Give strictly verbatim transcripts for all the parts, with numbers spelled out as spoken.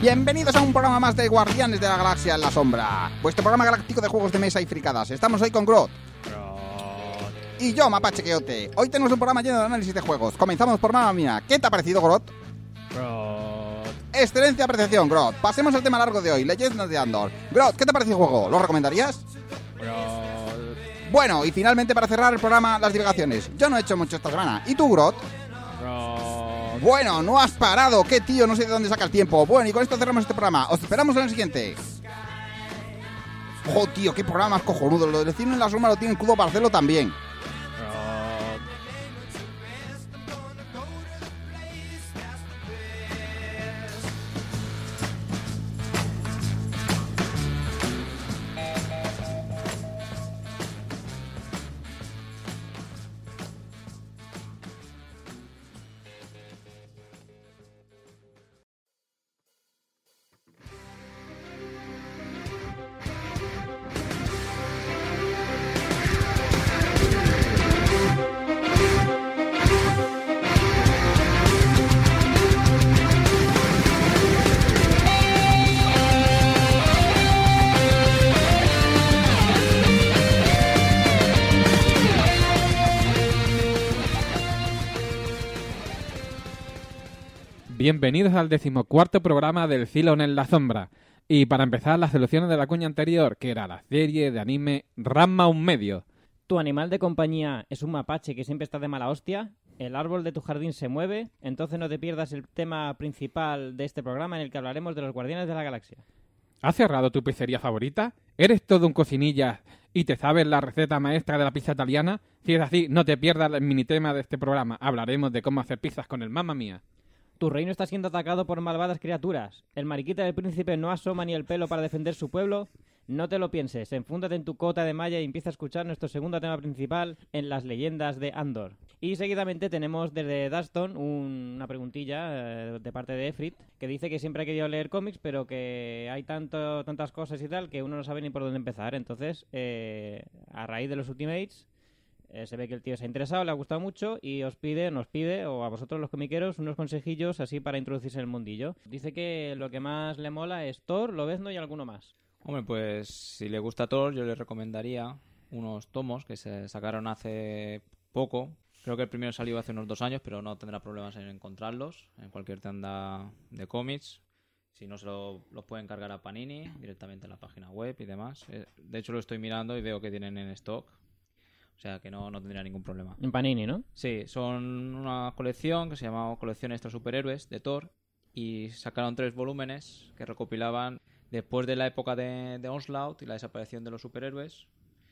Bienvenidos a un programa más de Guardianes de la Galaxia en la Sombra, vuestro programa galáctico de juegos de mesa y fricadas. Estamos hoy con Grodd y yo, Mapache Queote. Hoy tenemos un programa lleno de análisis de juegos. Comenzamos por Mamma Mía. ¿Qué te ha parecido, Grodd? Grodd. Excelente apreciación, Grodd. Pasemos al tema largo de hoy, Leyendas de Andor. Grodd, ¿qué te ha parecido el juego? ¿Lo recomendarías? Grodd. Bueno, y finalmente para cerrar el programa, las divagaciones. Yo no he hecho mucho esta semana. ¿Y tú, Grodd? Grodd. Bueno, no has parado. ¿Qué tío? No sé de dónde saca el tiempo. Bueno, y con esto cerramos este programa. Os esperamos en el siguiente. ¡Jo, tío! ¡Qué programa más cojonudo! Lo del cine en la sombra lo tiene el Cudo para hacerlo también. Bienvenidos al decimocuarto programa del Cylon en la Sombra. Y para empezar, las soluciones de la cuña anterior, que era la serie de anime Ranma un medio. ¿Tu animal de compañía es un mapache que siempre está de mala hostia? ¿El árbol de tu jardín se mueve? Entonces no te pierdas el tema principal de este programa en el que hablaremos de los Guardianes de la Galaxia. ¿Has cerrado tu pizzería favorita? ¿Eres todo un cocinilla y te sabes la receta maestra de la pizza italiana? Si es así, no te pierdas el minitema de este programa. Hablaremos de cómo hacer pizzas con el Mamma Mía. Tu reino está siendo atacado por malvadas criaturas. ¿El mariquita del príncipe no asoma ni el pelo para defender su pueblo? No te lo pienses, enfúndate en tu cota de malla y empieza a escuchar nuestro segundo tema principal en las leyendas de Andor. Y seguidamente tenemos desde Dunston un, una preguntilla eh, de parte de Efrit, que dice que siempre ha querido leer cómics, pero que hay tanto, tantas cosas y tal que uno no sabe ni por dónde empezar. Entonces, eh, a raíz de los Ultimates, Eh, se ve que el tío se ha interesado, le ha gustado mucho y os pide, nos pide, o a vosotros los comiqueros, unos consejillos así para introducirse en el mundillo. Dice que lo que más le mola es Thor, Lobezno y alguno más. Hombre, pues si le gusta Thor, yo le recomendaría unos tomos que se sacaron hace poco. Creo que el primero salió hace unos dos años, pero no tendrá problemas en encontrarlos en cualquier tienda de cómics. Si no, se lo, los pueden cargar a Panini directamente en la página web y demás. De hecho, lo estoy mirando y veo que tienen en stock. O sea, que no, no tendría ningún problema. En Panini, ¿no? Sí, son una colección que se llamaba Colección Extra Superhéroes de Thor y sacaron tres volúmenes que recopilaban después de la época de, de Onslaught y la desaparición de los superhéroes.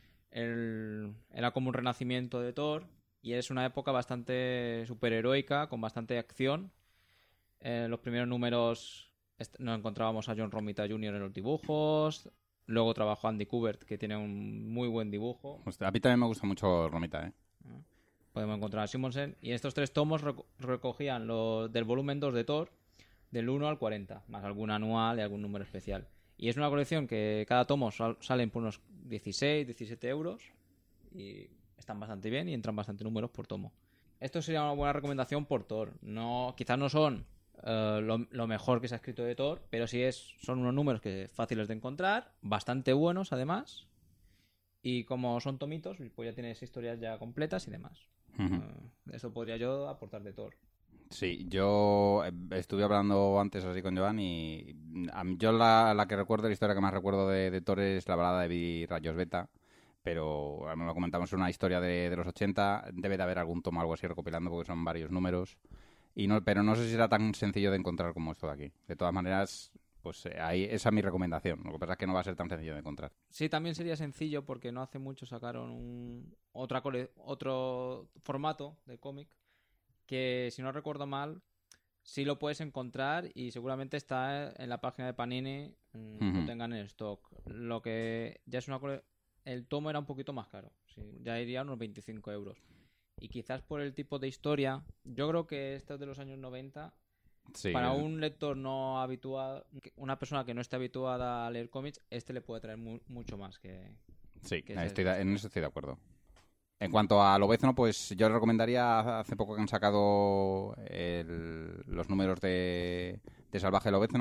El, era como un renacimiento de Thor y es una época bastante superheroica, con bastante acción. En los primeros números nos encontrábamos a John Romita junior en los dibujos. Luego trabajó Andy Kubert, que tiene un muy buen dibujo. Hostia, a mí también me gusta mucho Romita, ¿eh? Podemos encontrar a Simonsen. Y estos tres tomos reco- recogían los del volumen dos de Thor, del uno al cuarenta, más algún anual y algún número especial. Y es una colección que cada tomo sal- salen por unos dieciséis, diecisiete euros. Y están bastante bien y entran bastante números por tomo. Esto sería una buena recomendación por Thor. No, quizás no son Uh, lo, lo mejor que se ha escrito de Thor, pero sí es, son unos números que fáciles de encontrar, bastante buenos además, y como son tomitos, pues ya tienes historias ya completas y demás. Uh-huh. Uh, eso podría yo aportar de Thor. Sí, yo estuve hablando antes así con Joan y a mí, yo la, la que recuerdo, la historia que más recuerdo de, de Thor es la balada de Billy Rayos Beta, pero me lo comentamos, es una historia de, de los ochenta, debe de haber algún tomo o algo así recopilando porque son varios números. Y no, pero no sé si era tan sencillo de encontrar como esto de aquí. De todas maneras, pues eh, ahí, esa es mi recomendación. Lo que pasa es que no va a ser tan sencillo de encontrar. Sí, también sería sencillo porque no hace mucho sacaron un, otra cole, otro formato de cómic que, si no recuerdo mal, sí lo puedes encontrar y seguramente está en la página de Panini, mmm, uh-huh. Lo tengan en stock. Lo que ya es una cole... El tomo era un poquito más caro. Sí, ya iría a unos veinticinco euros. Y quizás por el tipo de historia, yo creo que esto es de los años noventa. Sí, para eh. un lector no habituado, una persona que no esté habituada a leer cómics, este le puede traer mu- mucho más que... Sí, que estoy de, en eso estoy de acuerdo. En cuanto a Lobezno, pues yo le recomendaría, hace poco que han sacado el, los números de, de Salvaje Lobezno,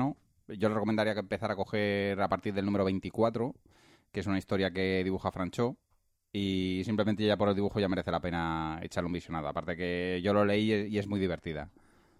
yo le recomendaría que empezara a coger a partir del número veinticuatro, que es una historia que dibuja Franchot, y simplemente ya por el dibujo ya merece la pena echarle un visionado. Aparte que yo lo leí y es muy divertida.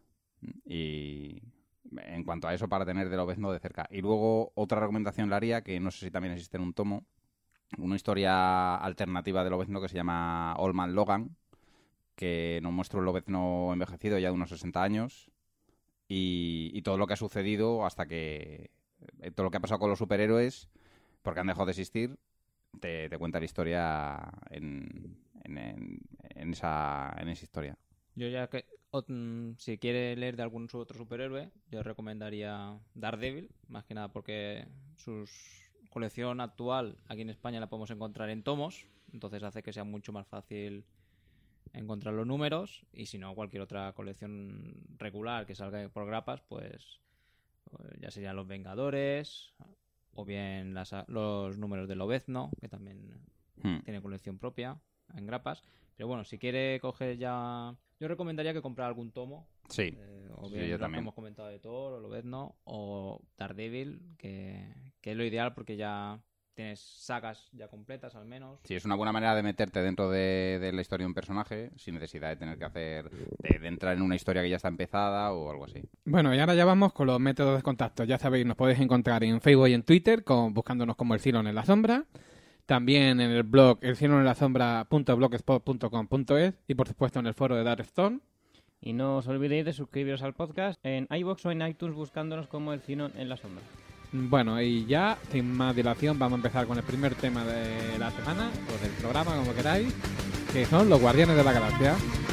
Y en cuanto a eso, para tener de Lobezno de cerca. Y luego otra recomendación le haría, que no sé si también existe en un tomo, una historia alternativa de Lobezno que se llama Old Man Logan, que nos muestra un Lobezno envejecido ya de unos sesenta años y, y todo lo que ha sucedido hasta que... todo lo que ha pasado con los superhéroes, porque han dejado de existir, te, te cuenta la historia en, en, en, en, esa, en esa historia. Yo ya que... O, mm, si quiere leer de algún otro superhéroe, yo recomendaría Daredevil, más que nada porque su colección actual aquí en España la podemos encontrar en tomos, entonces hace que sea mucho más fácil encontrar los números, y si no, cualquier otra colección regular que salga por grapas, pues ya serían Los Vengadores o bien las, los números de Lobezno, que también hmm. tiene colección propia en grapas. Pero bueno, si quiere coger ya... Yo recomendaría que comprara algún tomo. Sí, eh, o bien sí, yo lo también. que hemos comentado de Thor o Lobezno o Daredevil, que, que es lo ideal porque ya tienes sagas ya completas al menos. Sí, es una buena manera de meterte dentro de, de la historia de un personaje sin necesidad de tener que hacer... De, de entrar en una historia que ya está empezada o algo así. Bueno, y ahora ya vamos con los métodos de contacto. Ya sabéis, nos podéis encontrar en Facebook y en Twitter con, buscándonos como El Cylon en la Sombra. También en el blog el cylon en la sombra punto blogspot punto com punto es y por supuesto en el foro de Darkstone. Y no os olvidéis de suscribiros al podcast en iVoox o en iTunes buscándonos como El Cylon en la Sombra. Bueno, y ya sin más dilación vamos a empezar con el primer tema de la semana, o del programa, como queráis, que son los Guardianes de la Galaxia.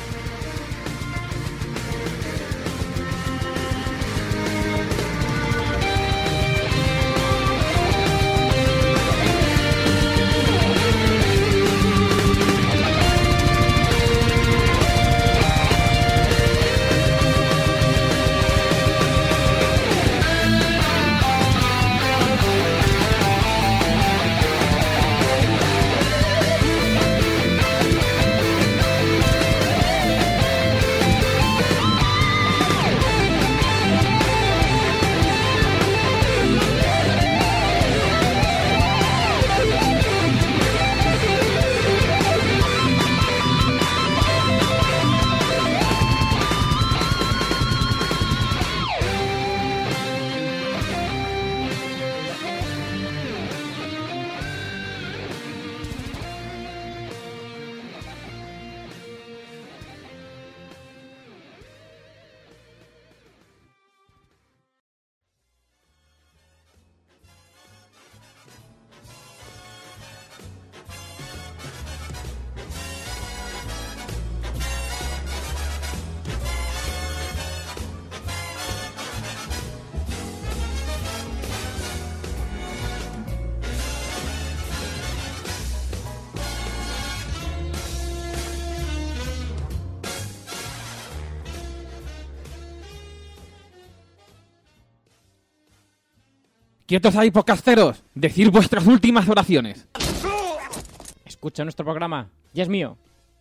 ¡Quietos ahí, podcasteros! ¡Decid vuestras últimas oraciones! Escucha nuestro programa. ¡Ya es mío!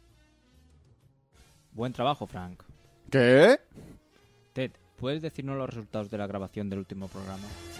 Buen trabajo, Frank. ¿Qué? Ted, ¿puedes decirnos los resultados de la grabación del último programa?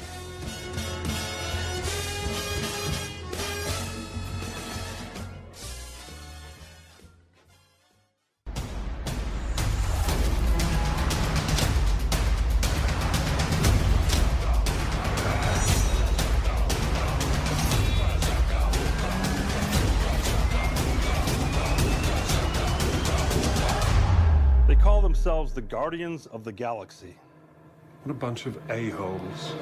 Themselves the Guardians of the Galaxy. What a bunch of a-holes.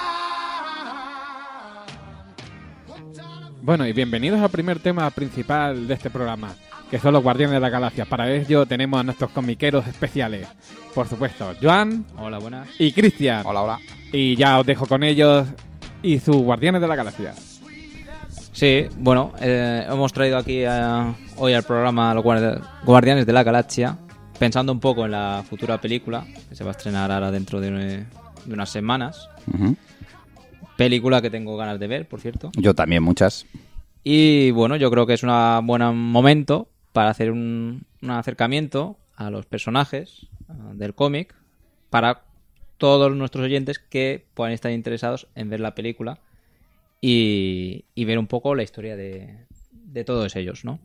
Bueno, y bienvenidos al primer tema principal de este programa, que son los Guardianes de la Galaxia. Para ello tenemos a nuestros comiqueros especiales. Por supuesto, Joan. Hola, buenas. Y Cristian. Hola, hola. Y ya os dejo con ellos y sus Guardianes de la Galaxia. Sí, bueno, eh, hemos traído aquí a, hoy al programa los Guardianes de la Galaxia, pensando un poco en la futura película, que se va a estrenar ahora dentro de, de unas semanas. Uh-huh. Película que tengo ganas de ver, por cierto. Yo también, muchas. Y bueno, yo creo que es un buen momento para hacer un, un acercamiento a los personajes uh, del cómic, para todos nuestros oyentes que puedan estar interesados en ver la película y, y ver un poco la historia de, de todos ellos, ¿no?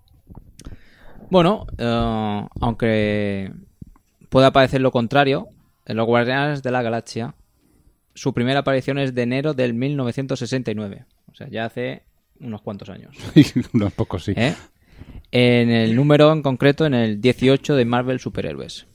Bueno, uh, aunque pueda parecer lo contrario, en Los Guardianes de la Galaxia, su primera aparición es de enero del mil novecientos sesenta y nueve. O sea, ya hace unos cuantos años. Unos pocos, sí. ¿Eh? En el número en concreto, en el dieciocho de Marvel Superhéroes.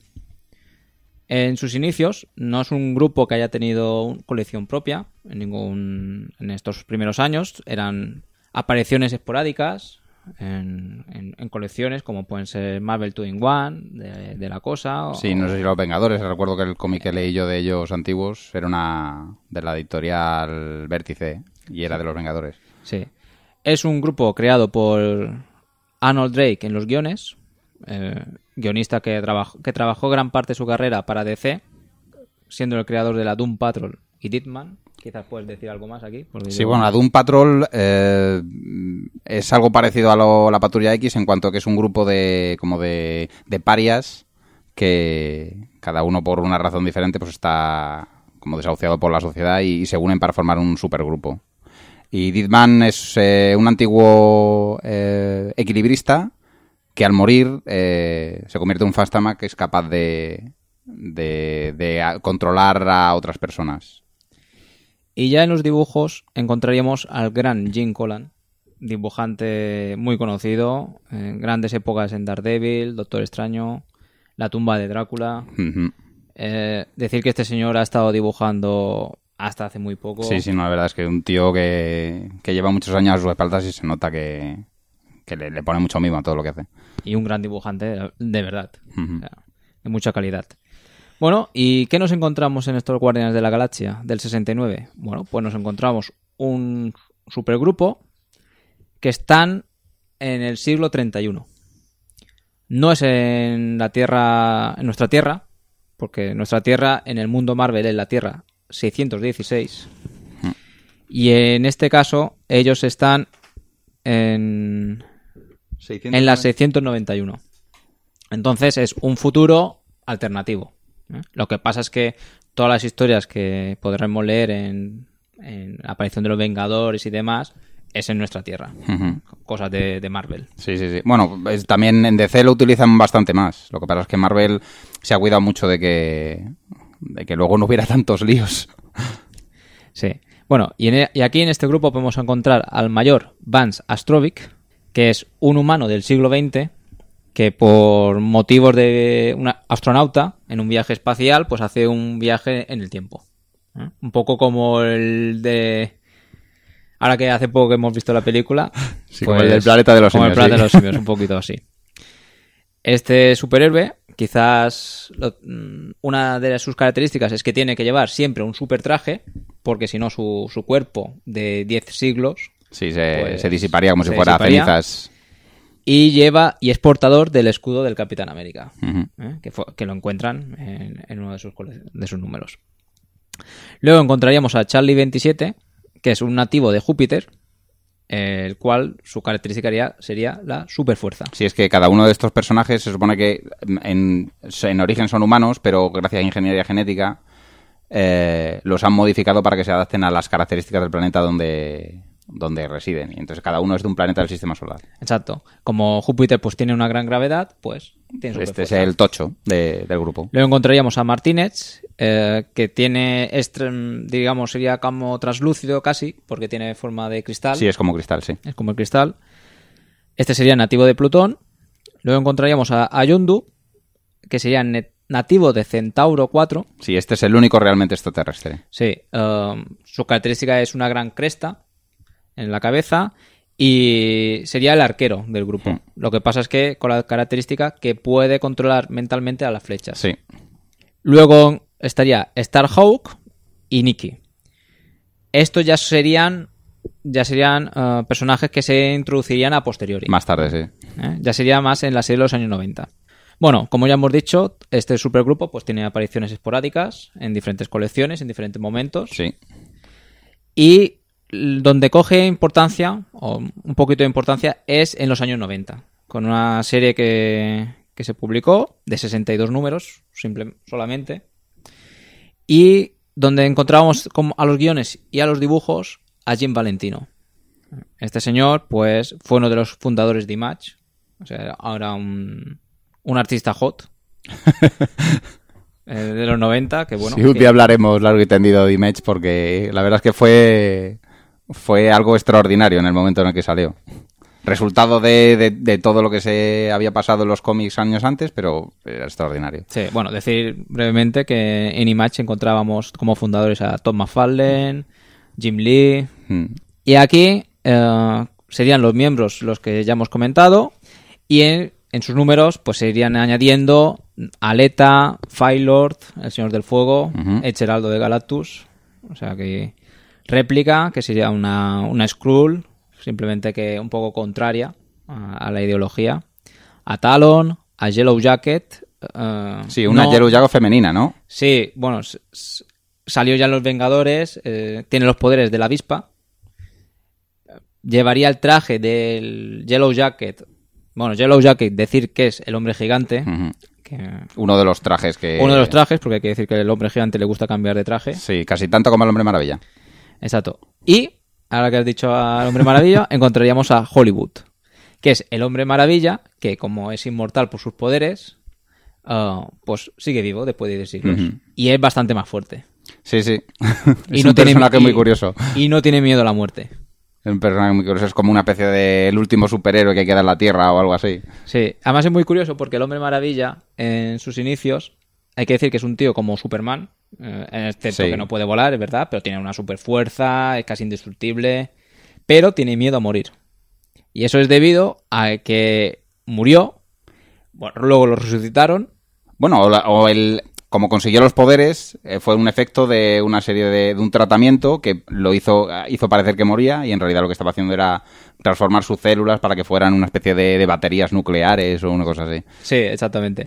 En sus inicios, no es un grupo que haya tenido una colección propia en ningún en estos primeros años. Eran apariciones esporádicas en, en, en colecciones como pueden ser Marvel two in one, de, de la cosa. O... Sí, no sé si Los Vengadores. Recuerdo que el cómic que leí yo de ellos antiguos era una de la editorial Vértice y era de Los Vengadores. Sí. Es un grupo creado por Arnold Drake en los guiones, eh, guionista que, trabaj- que trabajó gran parte de su carrera para D C, siendo el creador de la Doom Patrol y Deadman. Quizás puedes decir algo más aquí. Sí, yo... bueno, la Doom Patrol eh, es algo parecido a lo, la Patrulla X en cuanto que es un grupo de como de, de parias que cada uno por una razón diferente pues está como desahuciado por la sociedad y, y se unen para formar un supergrupo. Y Deadman es eh, un antiguo eh, equilibrista que al morir eh, se convierte en un fantasma que es capaz de, de, de controlar a otras personas. Y ya en los dibujos encontraríamos al gran Jim Collan, dibujante muy conocido, en grandes épocas en Daredevil, Doctor Extraño, La tumba de Drácula. Uh-huh. Eh, decir que este señor ha estado dibujando hasta hace muy poco. Sí, sí, no, la verdad es que un tío que, que lleva muchos años a sus espaldas y se nota que, que le, le pone mucho mimo a todo lo que hace. Y un gran dibujante, de verdad. Uh-huh. O sea, de mucha calidad. Bueno, ¿y qué nos encontramos en estos Guardianes de la Galaxia del sesenta y nueve? Bueno, pues nos encontramos un supergrupo que están en el siglo treinta y uno. No es en la Tierra, en nuestra Tierra, porque nuestra Tierra en el mundo Marvel es la Tierra seiscientos dieciséis. Y en este caso, ellos están en, en la seiscientos noventa y uno. Entonces es un futuro alternativo. ¿eh? Lo que pasa es que todas las historias que podremos leer en, en la aparición de los Vengadores y demás es en nuestra Tierra. Uh-huh. Cosas de, de Marvel. Sí, sí, sí. Bueno, es, también en D C lo utilizan bastante más. Lo que pasa es que Marvel se ha cuidado mucho de que... de que luego no hubiera tantos líos. Sí. Bueno, y, en, y aquí en este grupo podemos encontrar al mayor Vance Astrovic, que es un humano del siglo veinte que por motivos de un astronauta en un viaje espacial, pues hace un viaje en el tiempo. ¿Eh? Un poco como el de... Ahora que hace poco que hemos visto la película... Sí, pues, como el del planeta de los como simios. Como el planeta sí. de los simios, un poquito así. Este superhéroe, quizás lo, una de sus características es que tiene que llevar siempre un super traje, porque si no su, su cuerpo de diez siglos... Sí, se, pues, se disiparía como si se fuera disiparía. cenizas. Y lleva y es portador del escudo del Capitán América, Uh-huh. ¿eh? que, fue, que lo encuentran en, en uno de sus, de sus números. Luego encontraríamos a Charlie veintisiete, que es un nativo de Júpiter, el cual su característica sería, sería la superfuerza. Sí, es que cada uno de estos personajes se supone que en, en origen son humanos, pero gracias a ingeniería genética eh, los han modificado para que se adapten a las características del planeta donde, donde residen. Y entonces cada uno es de un planeta del sistema solar. Exacto. Como Júpiter pues tiene una gran gravedad, pues tiene superfuerza. Este es el tocho de, del grupo. Luego encontraríamos a Martínez, eh, que tiene, estre- digamos, sería como translúcido casi, porque tiene forma de cristal. Sí, es como cristal, sí. Es como el cristal. Este sería nativo de Plutón. Luego encontraríamos a, a Yondu, que sería ne- nativo de Centauro cuatro. Sí, este es el único realmente extraterrestre. Sí, um, su característica es una gran cresta en la cabeza y sería el arquero del grupo. Hmm. Lo que pasa es que con la característica que puede controlar mentalmente a las flechas. Sí. Luego estaría Starhawk y Nikki. Estos ya serían ya serían uh, personajes que se introducirían a posteriori. Más tarde, sí. ¿Eh? Ya sería más en la serie de los años noventa. Bueno, como ya hemos dicho, este supergrupo pues tiene apariciones esporádicas en diferentes colecciones, en diferentes momentos. Sí. Y donde coge importancia, o un poquito de importancia, es en los años noventa. Con una serie que, que se publicó de sesenta y dos números, simple, solamente. y donde encontrábamos como a los guiones y a los dibujos a Jim Valentino. Este señor, pues, fue uno de los fundadores de Image. O sea, ahora un, un artista hot. eh, de los noventa, que bueno. Sí, un que... día hablaremos largo y tendido de Image porque la verdad es que fue, fue algo extraordinario en el momento en el que salió. Resultado de, de, de todo lo que se había pasado en los cómics años antes, pero era extraordinario. Sí, bueno, decir brevemente que en Image encontrábamos como fundadores a Tom McFarlane, Jim Lee, Mm. y aquí eh, serían los miembros los que ya hemos comentado, y en, en sus números pues se irían añadiendo Aleta, Firelord, el Señor del Fuego, Ujú. Edge Heraldo de Galactus, o sea que Réplica, que sería una, una Skrull, simplemente que un poco contraria a, a la ideología, a Talon, a Yellow Jacket. eh, Sí, una no- Yellow Jacket femenina, ¿no? Sí, bueno, s- s- salió ya en Los Vengadores, eh, tiene los poderes de la avispa, llevaría el traje del Yellow Jacket. Bueno, Yellow Jacket, decir que es el hombre gigante. Ujú. Que... Uno de los trajes que... Uno de los trajes, porque hay que decir que el hombre gigante le gusta cambiar de traje. Sí, casi tanto como el Hombre Maravilla. Exacto. Y, ahora que has dicho al hombre maravilla, encontraríamos a Hollywood, que es el hombre maravilla, que como es inmortal por sus poderes, ah, pues sigue vivo después de diez siglos. Ujú. Y es bastante más fuerte. Sí, sí. Y es no un tiene- personaje y- muy curioso. Y no tiene miedo a la muerte. Es un personaje muy curioso. Es como una especie de el último superhéroe que queda en la Tierra o algo así. Sí, además es muy curioso porque el Hombre Maravilla, en sus inicios, hay que decir que es un tío como Superman, eh, excepto Sí. que no puede volar, es verdad, pero tiene una super fuerza, es casi indestructible, pero tiene miedo a morir. Y eso es debido a que murió, bueno, luego lo resucitaron. Bueno, o, la- o el... Como consiguió los poderes, eh, fue un efecto de una serie de, de un tratamiento que lo hizo, hizo parecer que moría y en realidad lo que estaba haciendo era transformar sus células para que fueran una especie de, de baterías nucleares o una cosa así. Sí, exactamente.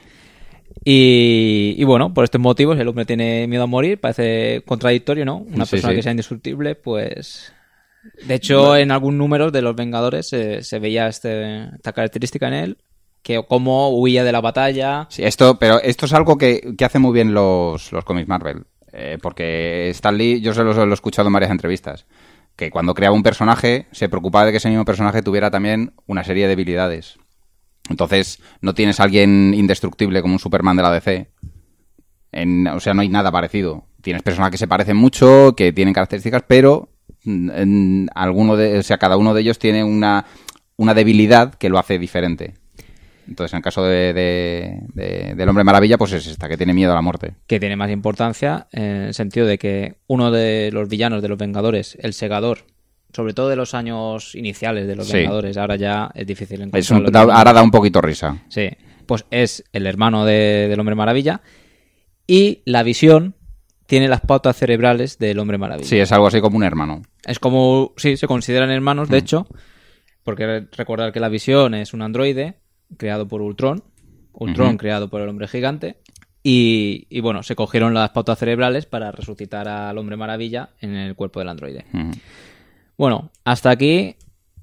Y, y bueno, por estos motivos el hombre tiene miedo a morir, parece contradictorio, ¿no? Una Sí, persona sí. que sea indestructible, pues... De hecho, en algún número de Los Vengadores eh, se veía este, esta característica en él, que cómo huía de la batalla. Sí, esto, pero esto es algo que, que hace muy bien los, los cómics Marvel. Eh, porque Stan Lee, yo se lo, lo he escuchado en varias entrevistas, que cuando creaba un personaje se preocupaba de que ese mismo personaje tuviera también una serie de debilidades. Entonces, no tienes a alguien indestructible como un Superman de la D C. En, o sea, no hay nada parecido. Tienes personajes que se parecen mucho, que tienen características, pero mm, en alguno de, o sea, cada uno de ellos tiene una, una debilidad que lo hace diferente. Entonces, en el caso de, de- de- del Hombre Maravilla, pues es esta, que tiene miedo a la muerte. Que tiene más importancia en el sentido de que uno de los villanos de los Vengadores, el Segador, sobre todo de los años iniciales de los Sí. Vengadores, ahora ya es difícil Es encontrarlo. un- da- ahora da un poquito risa. Sí, pues es el hermano de- del Hombre Maravilla y la Visión tiene las pautas cerebrales del Hombre Maravilla. Sí, es algo así como un hermano. Es como, sí, se consideran hermanos, de Mm. hecho, porque re- recordar que la Visión es un androide creado por Ultron, Ultron Ujú. creado por el Hombre Gigante, y, y bueno, se cogieron las pautas cerebrales para resucitar al Hombre Maravilla en el cuerpo del androide. Ujú. Bueno, hasta aquí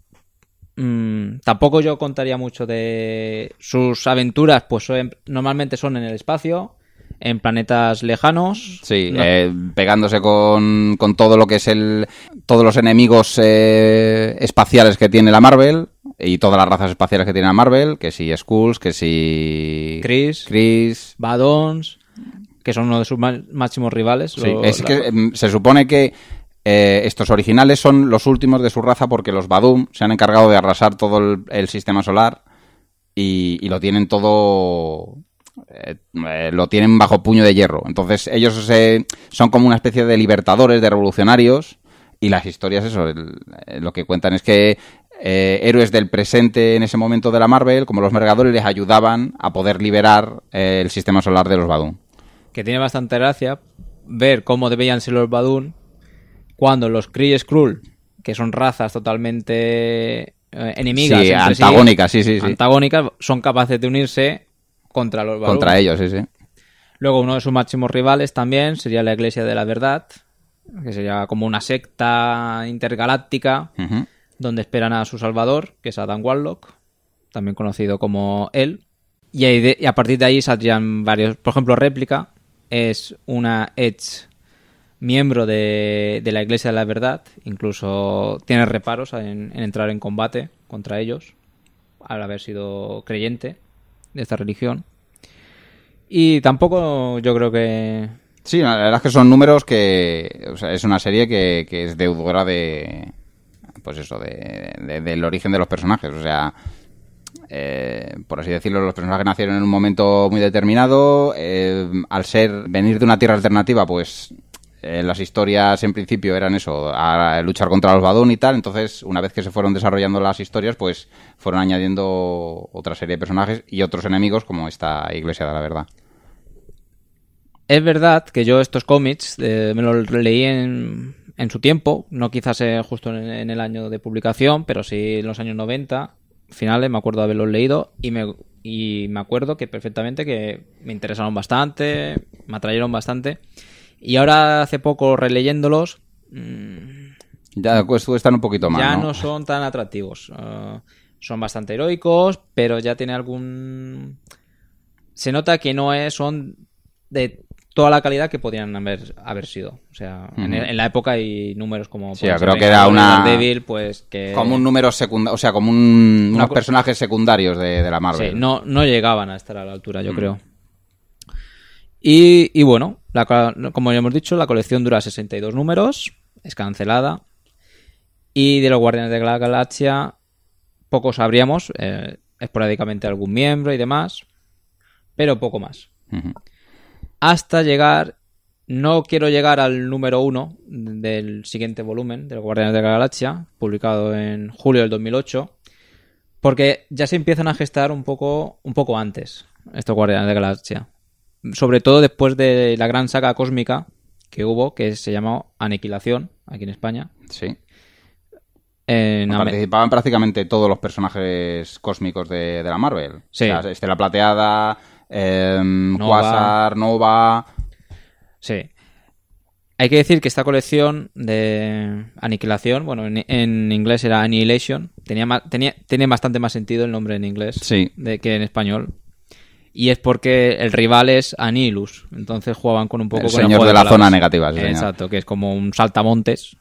mm, tampoco yo contaría mucho de sus aventuras, pues son- normalmente son en el espacio, en planetas lejanos. Sí, No- eh, pegándose con, con todo lo que es el todos los enemigos eh, espaciales que tiene la Marvel y todas las razas espaciales que tiene la Marvel, que si Skulls, que si Chris. Chris. Badons, que son uno de sus ma- máximos rivales. Sí, Lo- es la- que em, se supone que eh, estos originales son los últimos de su raza porque los Badum se han encargado de arrasar todo el, el sistema solar y, y lo tienen todo eh, eh, lo tienen bajo puño de hierro. Entonces ellos eh, son como una especie de libertadores, de revolucionarios y las historias, eso, el- eh, lo que cuentan es que eh, héroes del presente en ese momento de la Marvel, como los Mergadores, les ayudaban a poder liberar eh, el sistema solar de los Badum. que tiene bastante gracia ver cómo debían ser los Badun cuando los Kree Skrull, que son razas totalmente eh, enemigas, Sí, entre sí, antagónicas, sí, sí, sí. antagónicas, son capaces de unirse contra los Badun. Contra ellos, sí, sí. Luego uno de sus máximos rivales también sería la Iglesia de la Verdad, que sería como una secta intergaláctica Ujú. donde esperan a su salvador, que es Adam Warlock, también conocido como él. Y, ahí de- y a partir de ahí saldrían varios. Por ejemplo, Réplica es una Edge miembro de, de la Iglesia de la Verdad, incluso tiene reparos en, en entrar en combate contra ellos, al haber sido creyente de esta religión. Y tampoco yo creo que... Sí, la verdad es que son números que... O sea, es una serie que, que es deudora de... Pues eso, de, de, del origen de los personajes. O sea, eh, por así decirlo, los personajes nacieron en un momento muy determinado. Eh, al ser venir de una tierra alternativa, pues... Eh, las historias en principio eran eso, a luchar contra los Badun y tal. Entonces, una vez que se fueron desarrollando las historias, pues fueron añadiendo otra serie de personajes y otros enemigos como esta Iglesia de la Verdad. Es verdad que yo estos cómics eh, me los leí en, en su tiempo, no quizás eh, justo en, en el año de publicación, pero sí en los años noventa, finales, me acuerdo de haberlos leído y me, y me acuerdo que perfectamente que me interesaron bastante, me atrayeron bastante. Y ahora, hace poco, releyéndolos... Mmm, ya están un poquito más, Ya ¿no? no son tan atractivos. Uh, son bastante heroicos, pero ya tiene algún... Se nota que no es, son de toda la calidad que podrían haber, haber sido. O sea, uh-huh. en, en la época hay números como... Sí, creo que era una... Daredevil, pues que... Como un número secundario, o sea, como un, unos co... personajes secundarios de, de la Marvel. Sí, no, no llegaban a estar a la altura, yo uh-huh. creo. Y, y bueno, la, como ya hemos dicho, la colección dura sesenta y dos números, es cancelada. Y de los Guardianes de la Galaxia, poco sabríamos, eh, esporádicamente algún miembro y demás, pero poco más. Uh-huh. Hasta llegar, no quiero llegar al número uno del siguiente volumen de los Guardianes de la Galaxia, publicado en julio del dos mil ocho, porque ya se empiezan a gestar un poco, un poco antes estos Guardianes de la Galaxia. Sobre todo después de la gran saga cósmica que hubo, que se llamó Aniquilación, aquí en España. Sí. En Participaban prácticamente todos los personajes cósmicos de, de la Marvel. Sí. O sea, Estela Plateada, eh, Nova. Quasar, Nova... Sí. Hay que decir que esta colección de Aniquilación, bueno, en, en inglés era Annihilation, tenía, más, tenía tiene bastante más sentido el nombre en inglés sí. de que en español. Y es porque el rival es Anilus. Entonces jugaban con un poco... El con señor el de la palabras. zona negativa. Sí, exacto, que es como un saltamontes.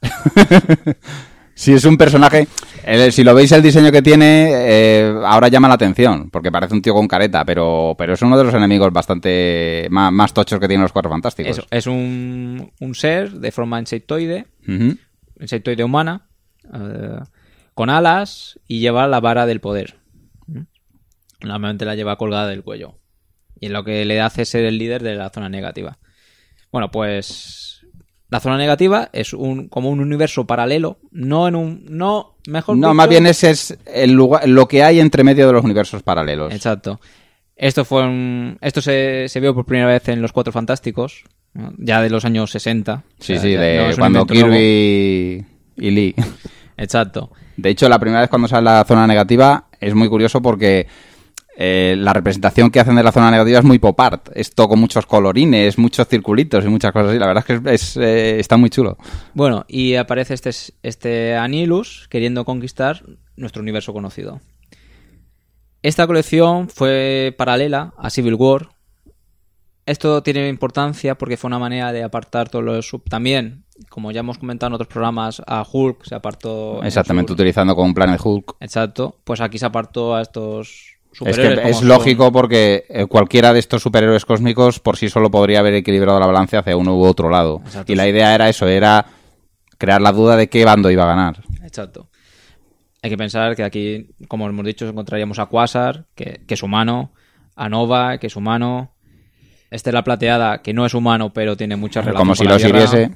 Sí, es un personaje... El, si lo veis el diseño que tiene, eh, ahora llama la atención, porque parece un tío con careta, pero, pero es uno de los enemigos bastante más, más tochos que tienen los Cuatro Fantásticos. Eso, es un, un ser de forma insectoide, uh-huh. insectoide humana, eh, con alas y lleva la vara del poder. Normalmente la lleva colgada del cuello. Y lo que le hace ser el líder de la zona negativa. Bueno, pues la zona negativa es un como un universo paralelo, no en un no mejor no dicho, más bien ese es el lugar, lo que hay entre medio de los universos paralelos. Exacto. Esto fue un, esto se, se vio por primera vez en los Cuatro Fantásticos, ¿no? Ya de los años sesenta. Sí, o sea, sí, ya, de no es un cuando invento Kirby nuevo. Y Lee. Exacto. De hecho, la primera vez cuando sale la zona negativa es muy curioso porque eh, la representación que hacen de la zona negativa es muy pop art. Esto con muchos colorines, muchos circulitos y muchas cosas así. La verdad es que es, es, eh, está muy chulo. Bueno, y aparece este, este Anilus queriendo conquistar nuestro universo conocido. Esta colección fue paralela a Civil War. Esto tiene importancia porque fue una manera de apartar todos los sub... También, como ya hemos comentado en otros programas, a Hulk se apartó... Exactamente, utilizando como un Planet Hulk. Exacto, pues aquí se apartó a estos Es superhéroes. que es son... lógico porque eh, cualquiera de estos superhéroes cósmicos por sí solo podría haber equilibrado la balanza hacia uno u otro lado. Exacto, y la sí. idea era eso, era crear la duda de qué bando iba a ganar. Exacto. Hay que pensar que aquí, como hemos dicho, encontraríamos a Quasar, que, que es humano, a Nova, que es humano, Estela Plateada, que no es humano, pero tiene mucha relación Como con si la lo Tierra. sirviese.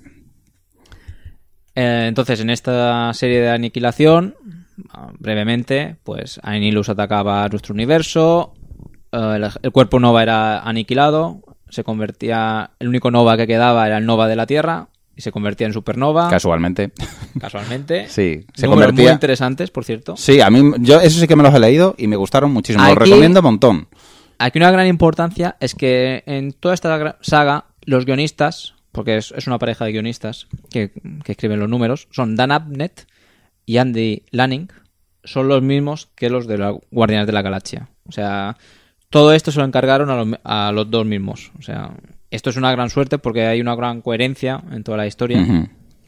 Eh, entonces, en esta serie de aniquilación, brevemente, pues Anilus atacaba a nuestro universo, eh, el, el cuerpo Nova era aniquilado, se convertía, el único Nova que quedaba era el Nova de la Tierra y se convertía en supernova. Casualmente. Casualmente. Sí, se Números convertía... muy interesantes, por cierto. Sí, a mí, yo eso sí que me los he leído y me gustaron muchísimo. Aquí... Los recomiendo un montón. Aquí una gran importancia es que en toda esta saga los guionistas, porque es, es una pareja de guionistas que, que escriben los números, son Dan Abnett y Andy Lanning, son los mismos que los de los Guardianes de la Galaxia. O sea, todo esto se lo encargaron a los, a los dos mismos. O sea, esto es una gran suerte porque hay una gran coherencia en toda la historia. Ujú.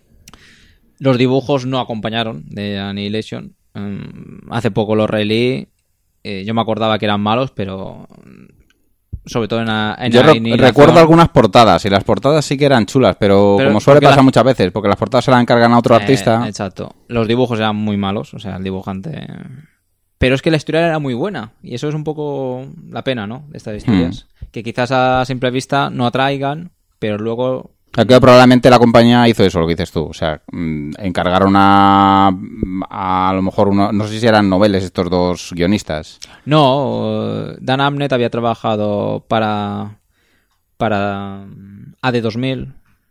Los dibujos no acompañaron de Annihilation. Um, hace poco los releí. Eh, yo me acordaba que eran malos, pero sobre todo en, a, en Yo re- Annihilation. recuerdo algunas portadas, y las portadas sí que eran chulas, pero, Pero como suele porque pasar las- muchas veces, porque las portadas se las encargan a otro Eh, artista. Exacto. Los dibujos eran muy malos, o sea, el dibujante... Pero es que la historia era muy buena, y eso es un poco la pena, ¿no? De estas historias. Hmm. Que quizás a simple vista no atraigan, pero luego... Aquí probablemente la compañía hizo eso, lo que dices tú. O sea, mm, encargaron a, a, a lo mejor, uno, no sé si eran noveles estos dos guionistas. No, Dan Abnett había trabajado para para A D dos mil,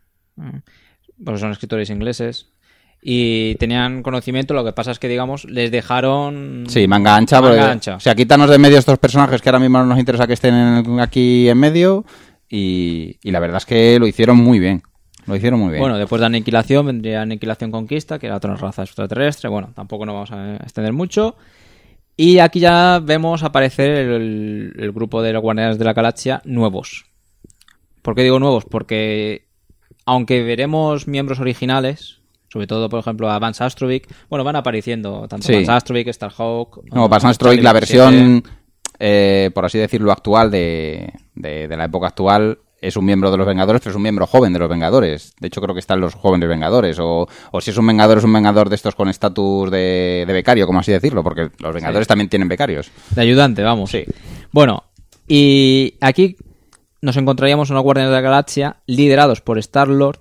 porque son escritores ingleses, y tenían conocimiento. Lo que pasa es que, digamos, les dejaron... Sí, manga ancha. Manga porque, ancha. O sea, quítanos de medio estos personajes que ahora mismo no nos interesa que estén en- aquí en medio. Y, y la verdad es que lo hicieron muy bien. Lo hicieron muy bien. Bueno, después de Aniquilación vendría Aniquilación Conquista, que era otra raza extraterrestre. Bueno, tampoco nos vamos a extender mucho. Y aquí ya vemos aparecer el, el grupo de los Guardianes de la Galaxia nuevos. ¿Por qué digo nuevos? Porque aunque veremos miembros originales, sobre todo, por ejemplo, a Vance Astrovik, bueno, van apareciendo tanto Sí. Vance Astrovik, Starhawk... no, uh, Vance Astrovik, la Charlie versión, eh, por así decirlo, actual de, de, de la época actual, es un miembro de los Vengadores, pero es un miembro joven de los Vengadores. De hecho, creo que están los jóvenes Vengadores. O, o si es un Vengador, es un Vengador de estos con estatus de, de becario, como así decirlo, porque los Vengadores Sí. también tienen becarios. De ayudante, vamos. Sí. Bueno, y aquí nos encontraríamos unos Guardianes de la Galaxia liderados por Star-Lord.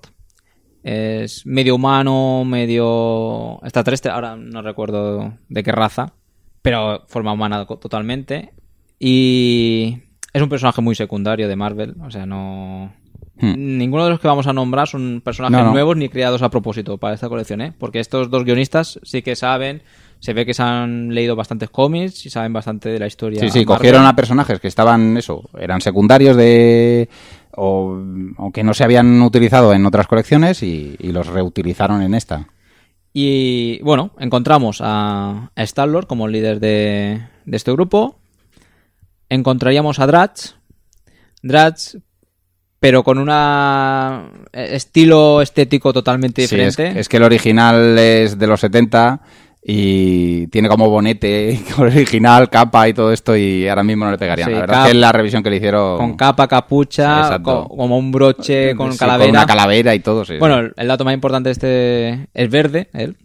Es medio humano, medio extraterrestre, ahora no recuerdo de qué raza, pero forma humana co- totalmente. Y es un personaje muy secundario de Marvel, o sea, no... Hmm. Ninguno de los que vamos a nombrar son personajes No, no. nuevos ni creados a propósito para esta colección, ¿eh? Porque estos dos guionistas sí que saben, se ve que se han leído bastantes cómics y saben bastante de la historia. Sí, sí, Marvel. cogieron a personajes que estaban, eso, eran secundarios de... O, o que no se habían utilizado en otras colecciones y, y los reutilizaron en esta. Y bueno, encontramos a, a Star-Lord como líder de, de este grupo. Encontraríamos a Drax. Drax, pero con un estilo estético totalmente Sí, es, diferente. es que el original es de los setenta y tiene como bonete original, capa y todo esto, y ahora mismo no le pegarían. Sí, la verdad cap- es que la revisión que le hicieron... Con capa, capucha, Exacto. co- como un broche con sí, calavera. con una calavera y todo, sí. Bueno, el, el dato más importante de este es verde, él.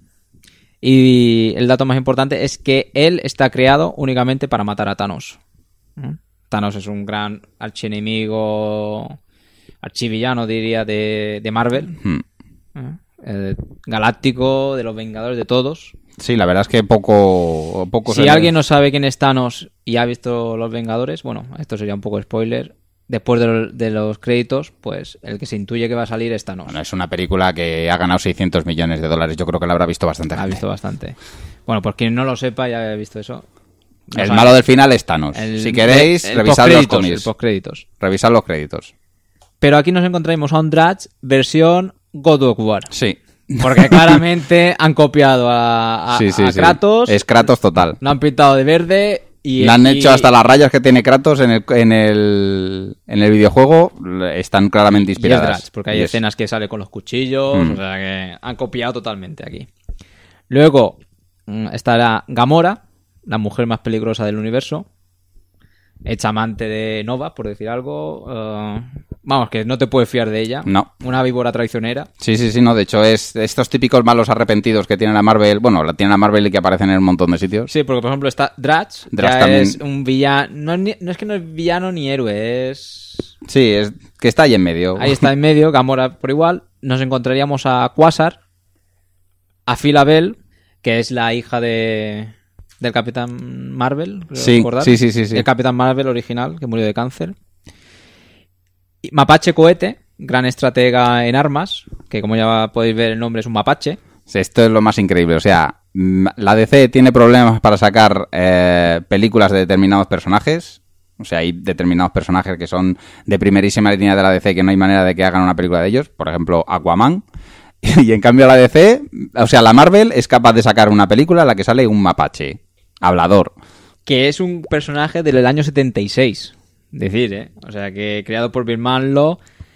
Y el dato más importante es que él está creado únicamente para matar a Thanos. ¿Mm? Thanos es un gran archienemigo, archivillano, diría, de, de Marvel. Hmm. ¿Eh? El galáctico, de los Vengadores, de todos. Sí, la verdad es que poco... poco Si se- alguien no sabe quién es Thanos y ha visto los Vengadores, bueno, esto sería un poco spoiler. Después de, lo- de los créditos, pues el que se intuye que va a salir es Thanos. Bueno, es una película que ha ganado seiscientos millones de dólares. Yo creo que la habrá visto bastante Ha gente. visto bastante. Bueno, pues quien no lo sepa ya ha visto eso. No El sabe. malo del final es Thanos. El- si queréis, el revisad los postcréditos, cómics. el postcréditos. Revisad los créditos. Pero aquí nos encontramos a un Drax versión God of War. Sí. Porque claramente han copiado a, a- sí, sí, a sí. Kratos, Es Kratos total. lo han pintado de verde y... Le han y- hecho hasta las rayas que tiene Kratos en el, en el, en el videojuego. Están claramente y es inspiradas. Drax, porque hay Y es- escenas que sale con los cuchillos, Mm. o sea que han copiado totalmente aquí. Luego mm, estará Gamora, la mujer más peligrosa del universo, hecha amante de Nova, por decir algo. eh, vamos, que no te puedes fiar de ella. No. Una víbora traicionera. Sí, sí, sí, no. De hecho, es estos típicos malos arrepentidos que tiene la Marvel. Bueno, la tiene la Marvel y que aparecen en un montón de sitios. Sí, porque por ejemplo está Drax, Drax ya también. es un villano. No, es ni- no es que no es villano ni héroe, es. Sí, es que está ahí en medio. Ahí está en medio, Gamora por igual. Nos encontraríamos a Quasar, a Phyla Bell, que es la hija de del Capitán Marvel, creo Sí, recordar. sí, sí, sí, sí. El Capitán Marvel original, que murió de cáncer. Y Mapache Cohete, gran estratega en armas, que como ya podéis ver el nombre es un mapache. Sí, esto es lo más increíble. O sea, mm, la D C tiene problemas para sacar eh, películas de determinados personajes. O sea, hay determinados personajes que son de primerísima línea de la D C que no hay manera de que hagan una película de ellos. Por ejemplo, Aquaman. Y en cambio la D C, o sea, la Marvel es capaz de sacar una película en la que sale un mapache hablador. Que es un personaje del año setenta y seis. Decir, ¿eh? O sea, que creado por Bill Manlo.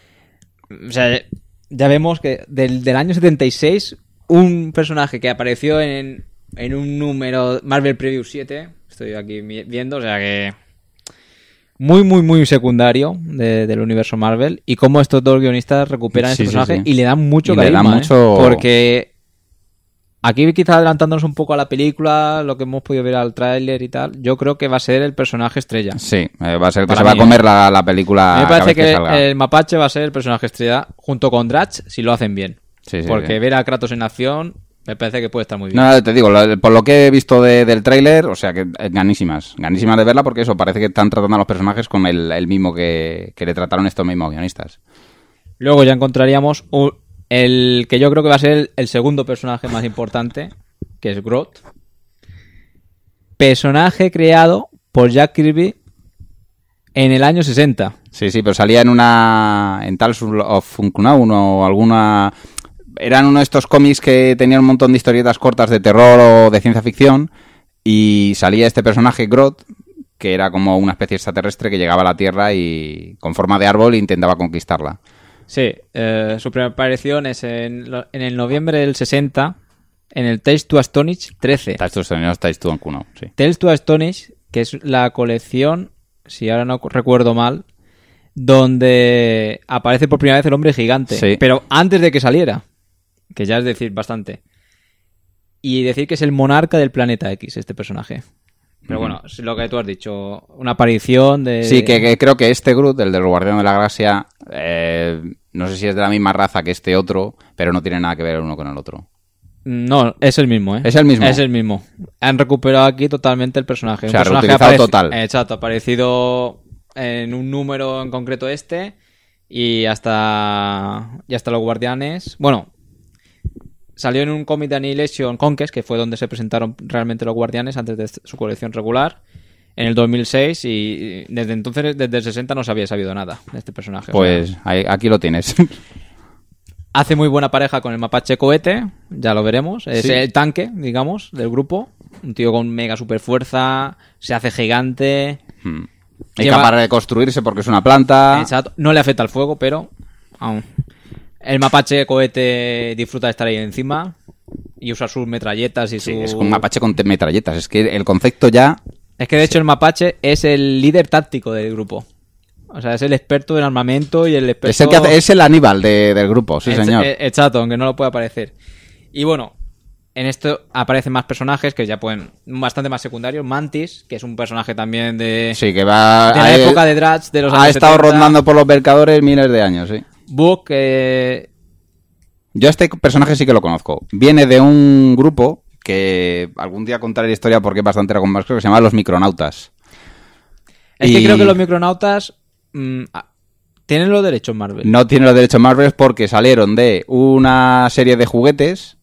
O sea, ya vemos que del, del año setenta y seis, un personaje que apareció en, en un número Marvel Preview siete, estoy aquí viendo, o sea que... Muy, muy, muy secundario de, del universo Marvel. Y cómo estos dos guionistas recuperan Sí, este sí, personaje sí. y le dan mucho Y le carisma, dan ¿eh? mucho- Porque aquí quizás adelantándonos un poco a la película, lo que hemos podido ver al tráiler y tal, yo creo que va a ser el personaje estrella. Sí, eh, va a ser que Para se va mí, a comer la, la película A mí me cada parece vez que, que, salga. el Mapache va a ser el personaje estrella junto con Drax si lo hacen bien. Sí, sí, Porque sí. ver a Kratos en acción me parece que puede estar muy bien. No, te digo, lo- por lo que he visto de- del tráiler, o sea, que eh, ganísimas. Ganísimas de verla porque eso, parece que están tratando a los personajes con el, el mismo que, que le trataron estos mismos guionistas. Luego ya encontraríamos un- el que yo creo que va a ser el, el segundo personaje más importante, que es Groot. Personaje creado por Jack Kirby en el año sesenta. Sí, sí, pero salía en una... en Tales of Unkunown o alguna... Eran uno de estos cómics que tenían un montón de historietas cortas de terror o de ciencia ficción y salía este personaje, Groot, que era como una especie extraterrestre que llegaba a la Tierra y con forma de árbol e intentaba conquistarla. Sí, eh, su primera aparición es en, lo- en el noviembre del sesenta en el Tales to Astonish trece. Tales to Astonish, Tales to Unkunown, sí. Tales to Astonish, que es la colección, si ahora no recuerdo mal, donde aparece por primera vez el hombre gigante. Sí. Pero antes de que saliera, que ya es decir bastante. Y decir que es el monarca del planeta X, este personaje. Pero Ujú. bueno, es lo que tú has dicho, una aparición de... Sí, que, que creo que este Groot, el del Guardián de la Galaxia, eh, no sé si es de la misma raza que este otro, pero no tiene nada que ver el uno con el otro. No, es el mismo, ¿eh? ¿Es el mismo? Es el mismo. Han recuperado aquí totalmente el personaje. O Un sea, personaje reutilizado apareci- total. Exacto, aparecido en un número en concreto este y hasta, y hasta los Guardianes. Bueno, salió en un cómic de Annihilation Conquest, que fue donde se presentaron realmente los Guardianes antes de su colección regular, en el dos mil seis, y desde entonces, desde el sesenta, no se había sabido nada de este personaje. O Pues sea, ahí- aquí lo tienes. hace muy buena pareja con el Mapache Cohete, ya lo veremos. Es Sí. el tanque, digamos, del grupo. Un tío con mega super fuerza, se hace gigante. Hmm. Es Lleva- capaz de reconstruirse porque es una planta. Exacto. No le afecta el fuego, pero aún. El Mapache Cohete disfruta de estar ahí encima y usa sus metralletas y Sí, su... es un mapache con te- metralletas. Es que el concepto ya... Es que de hecho el Mapache es el líder táctico del grupo. O sea, es el experto en armamento y el experto... Es el, que hace- es el Aníbal de- del grupo, sí, Ex- señor. eh, Exacto, aunque no lo pueda parecer. Y bueno, en esto aparecen más personajes que ya pueden... Bastante más secundarios. Mantis, que es un personaje también de... Sí, que va... de la ha- época de Drax, de los años Ha estado setenta. rondando por los mercadores miles de años, sí. Book, que... Yo a este personaje sí que lo conozco. Viene de un grupo que algún día contaré la historia porque es bastante reconocido, que se llama Los Micronautas. Es que Y- creo que los micronautas mm, ah, tienen los derechos Marvel. No tiene los derechos Marvel porque salieron de una serie de juguetes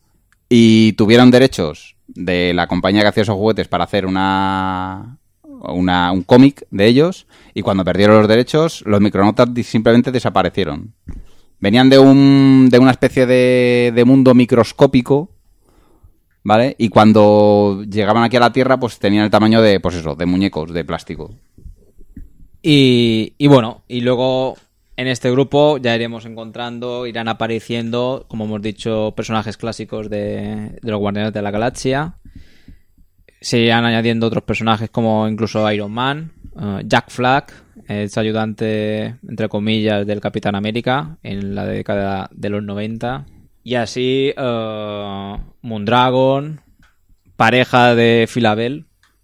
y tuvieron derechos de la compañía que hacía esos juguetes para hacer una, una un cómic de ellos, y cuando perdieron los derechos los Micronautas di- simplemente desaparecieron. Venían de un de una especie de, de mundo microscópico, ¿vale? Y cuando llegaban aquí a la Tierra pues tenían el tamaño de, pues eso, de muñecos de plástico. Y, y bueno, y luego en este grupo ya iremos encontrando, irán apareciendo, como hemos dicho, personajes clásicos de, de los Guardianes de la Galaxia. Se irán añadiendo otros personajes como incluso Iron Man, uh, Jack Flag, es ayudante, entre comillas, del Capitán América en la década de los noventa. Y así, uh, Moondragon, pareja de Filabel.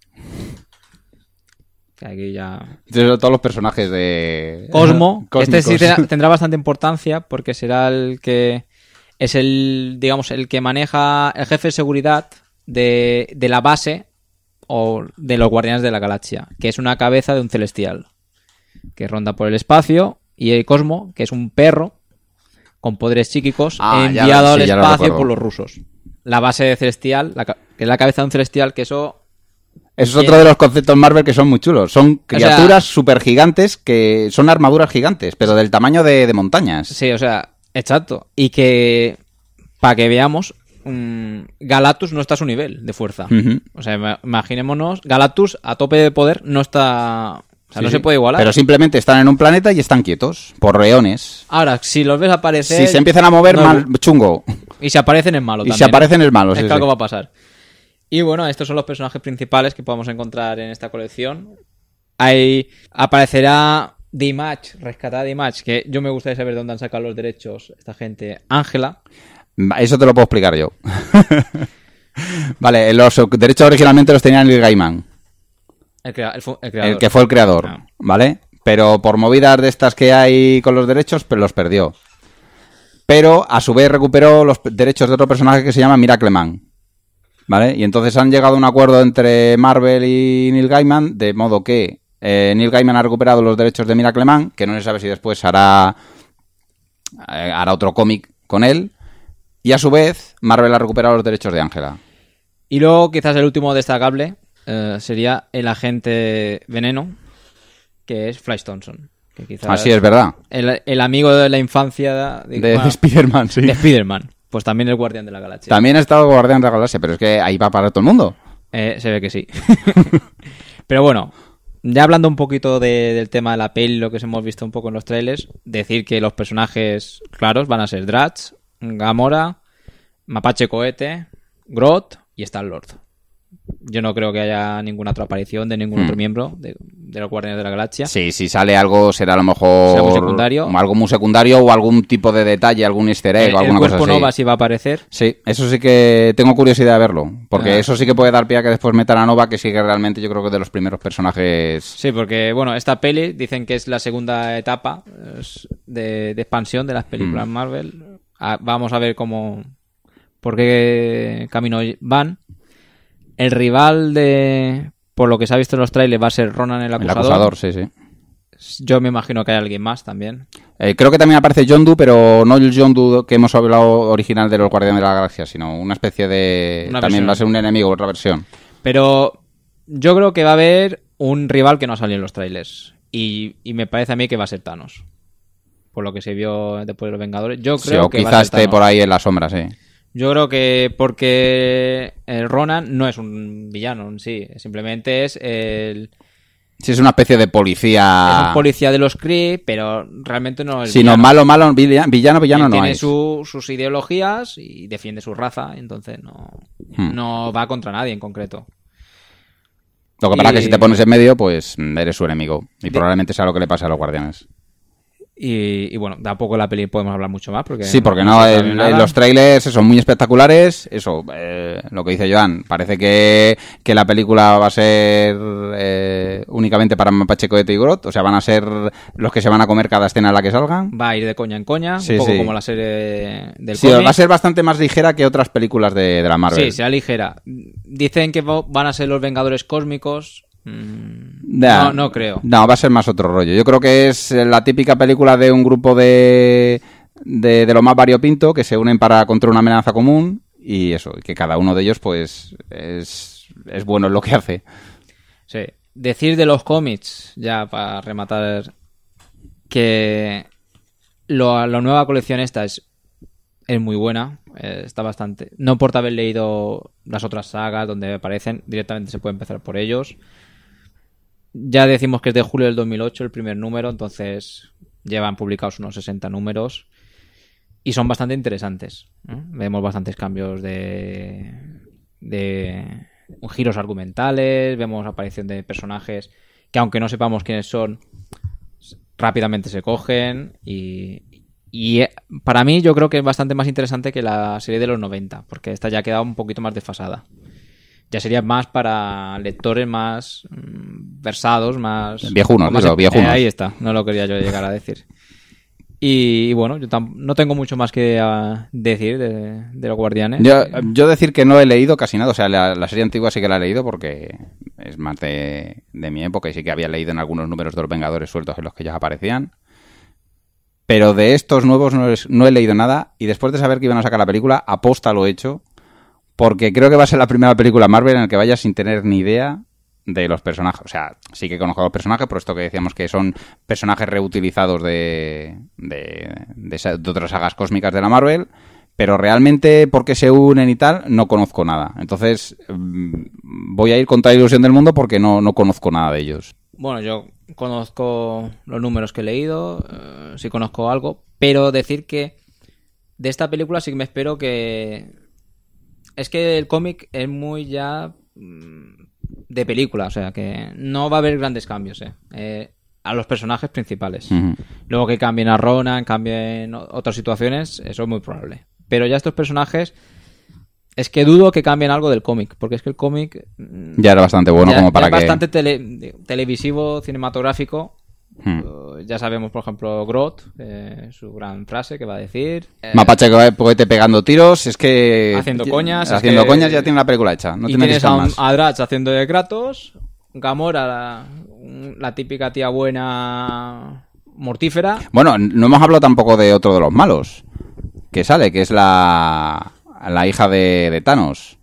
Que aquí ya... Entonces, todos los personajes de... Cosmo. Este sí cósmicos. tendrá, tendrá bastante importancia porque será el que es el, digamos, el que maneja el jefe de seguridad de, de la base o de los Guardianes de la Galaxia, que es una cabeza de un celestial que ronda por el espacio, y el Cosmo, que es un perro con poderes psíquicos Ah, ya enviado lo- al sí, ya lo espacio recuerdo. por los rusos. La base de celestial, la ca- que es la cabeza de un celestial, que eso... Eso es otro de los conceptos Marvel que son muy chulos. Son sea- criaturas super gigantes que son armaduras gigantes, pero del tamaño de, de montañas. Sí, o sea, exacto. Y que, para que veamos, mm, Galactus no está a su nivel de fuerza. Ujú. O sea, ima- imaginémonos, Galactus a tope de poder no está... O sea, Sí, no sí. se puede igualar. Pero simplemente están en un planeta y están quietos, por reones. Ahora, si los ves aparecer... Si se empiezan a mover, no- mal, chungo. Y si aparecen es malo Y también. si aparecen es malo, Es sí, que algo sí. va a pasar. Y bueno, estos son los personajes principales que podemos encontrar en esta colección. Ahí aparecerá D-Match, rescatada D-Match, que yo me gustaría saber dónde han sacado los derechos esta gente. Ángela. Eso te lo puedo explicar yo. Vale, los derechos originalmente los tenía Neil Gaiman, El, crea- el fu- el creador. el que fue el creador, Ah. ¿vale? Pero por movidas de estas que hay con los derechos, pues los perdió. Pero a su vez recuperó los derechos de otro personaje que se llama Miracle Man, ¿vale? Y entonces han llegado a un acuerdo entre Marvel y Neil Gaiman, de modo que eh, Neil Gaiman ha recuperado los derechos de Miracle Man, que no se sabe si después hará, eh, hará otro cómic con él, y a su vez Marvel ha recuperado los derechos de Ángela. Y luego, quizás el último destacable eh, sería el agente Veneno, que es Flash Thompson. Que quizás Así es, ¿verdad? El, el amigo de la infancia de, De, bueno, de Spider-Man, sí. de Spider-Man. Pues también el Guardián de la Galaxia. También ha estado Guardián de la Galaxia, pero es que ahí va para todo el mundo. Eh, se ve que sí. Pero bueno, ya hablando un poquito de- del tema de la peli, lo que hemos visto un poco en los trailers, decir que los personajes claros van a ser Drax, Gamora, Mapache Cohete, Groot y Star-Lord. Yo no creo que haya ninguna otra aparición de ningún Hmm. otro miembro de, de los Guardianes de la Galaxia. Sí, si sale algo será a lo mejor... Será muy secundario. Algo muy secundario o algún tipo de detalle, algún easter egg El, o el alguna cosa cuerpo así. Nova sí va a aparecer. Sí, eso sí que tengo curiosidad de verlo. Porque Ah. eso sí que puede dar pie a que después metan a Nova, que sí que realmente yo creo que es de los primeros personajes... Sí, porque bueno, esta peli dicen que es la segunda etapa es de, de expansión de las películas Mm. Marvel. Ah, vamos a ver cómo, por qué camino van. El rival de, por lo que se ha visto en los trailers, va a ser Ronan el El acusador. acusador, sí, sí. Yo me imagino que hay alguien más también. Eh, creo que también aparece John Doe, pero no el John Doe que hemos hablado original de los Guardianes de la Galaxia, sino una especie de... Una también versión. va a ser un enemigo, otra versión. Pero yo creo que va a haber un rival que no ha salido en los trailers. Y, y me parece a mí que va a ser Thanos. Por lo que se vio después de los Vengadores. Yo Sí, creo o que va a quizás ser esté Thanos. por ahí en la sombra, sí. Yo creo que porque el Ronan no es un villano en sí, simplemente es el Sí, es una especie de policía... es un policía de los Kree, pero realmente no es Si no, villano. malo, malo, villano, villano, villano Él no tiene hay. su- sus ideologías y defiende su raza, entonces no, Hmm. no va contra nadie en concreto. Lo que pasa es y- que si te pones en medio, pues mm, eres su enemigo. Y De- probablemente sea lo que le pasa a los guardianes. Y, y bueno, tampoco la peli podemos hablar mucho más porque Sí, porque no, se sabe en, nada. en los trailers son muy espectaculares. Eso, eh, lo que dice Joan, parece que, que la película va a ser eh, únicamente para Mapache Cohete y Groot. O sea, van a ser los que se van a comer cada escena en la que salgan. Va a ir de coña en coña, Sí, un poco sí. como la serie del Sí, cómic. va a ser bastante más ligera que otras películas de, de la Marvel. Sí, será ligera. Dicen que va- van a ser los Vengadores Cósmicos. Mm, Ya. no, no creo. No, va a ser más otro rollo. Yo creo que es la típica película de un grupo de, de, de lo más variopinto que se unen para contra una amenaza común y eso, y que cada uno de ellos pues es, es bueno en lo que hace. Sí. Decir de los cómics, ya para rematar, que lo- la nueva colección esta es, es muy buena. eh, está bastante. No importa haber leído las otras sagas donde aparecen, directamente se puede empezar por ellos. Ya decimos que es de julio del dos mil ocho el primer número, entonces llevan publicados unos sesenta números y son bastante interesantes. ¿eh? Vemos bastantes cambios de, de giros argumentales, vemos aparición de personajes que aunque no sepamos quiénes son, rápidamente se cogen y, y eh, para mí yo creo que es bastante más interesante que la serie de los noventa, porque esta ya ha quedado un poquito más desfasada. Ya sería más para lectores más mm, versados, más... Viejunos, con más- dilo, viejunos. Eh, ahí está, no lo quería yo llegar a decir. Y, y bueno, yo tam- no tengo mucho más que ah, decir de, de los Guardianes. Yo, yo decir que no he leído casi nada, o sea, la, la serie antigua sí que la he leído porque es más de, de mi época y sí que había leído en algunos números de los Vengadores sueltos en los que ya aparecían. Pero de estos nuevos no, es- no he leído nada y después de saber que iban a sacar la película, aposta lo he hecho porque creo que va a ser la primera película Marvel en la que vaya sin tener ni idea de los personajes. O sea, sí que conozco a los personajes, por esto que decíamos que son personajes reutilizados de, de, de, esa- de otras sagas cósmicas de la Marvel, pero realmente por qué se unen y tal, no conozco nada. Entonces, mm, voy a ir con toda la ilusión del mundo porque no, no conozco nada de ellos. Bueno, yo conozco los números que he leído, eh, sí conozco algo, pero decir que de esta película sí que me espero que... Es que el cómic es muy ya mm, de película, o sea que no va a haber grandes cambios, eh. Eh, a los personajes principales. Ujú. Luego que cambien a Ronan, cambien o- otras situaciones, eso es muy probable. Pero ya estos personajes, es que dudo que cambien algo del cómic, porque es que el cómic mm, Ya era bastante bueno ya- como ya para es que... bastante tele- televisivo, cinematográfico. Hmm. Uh, ya sabemos, por ejemplo, Groot, eh, su gran frase que va a decir. Eh, Mapache que va poete pegando tiros, es que... Haciendo coñas, es Haciendo que- coñas ya tiene la película hecha, no y te tienes necesitas a, un- más. a Drax haciendo de Kratos, Gamora, la, la típica tía buena mortífera. Bueno, no hemos hablado tampoco de otro de los malos que sale, que es la, la hija de, de Thanos.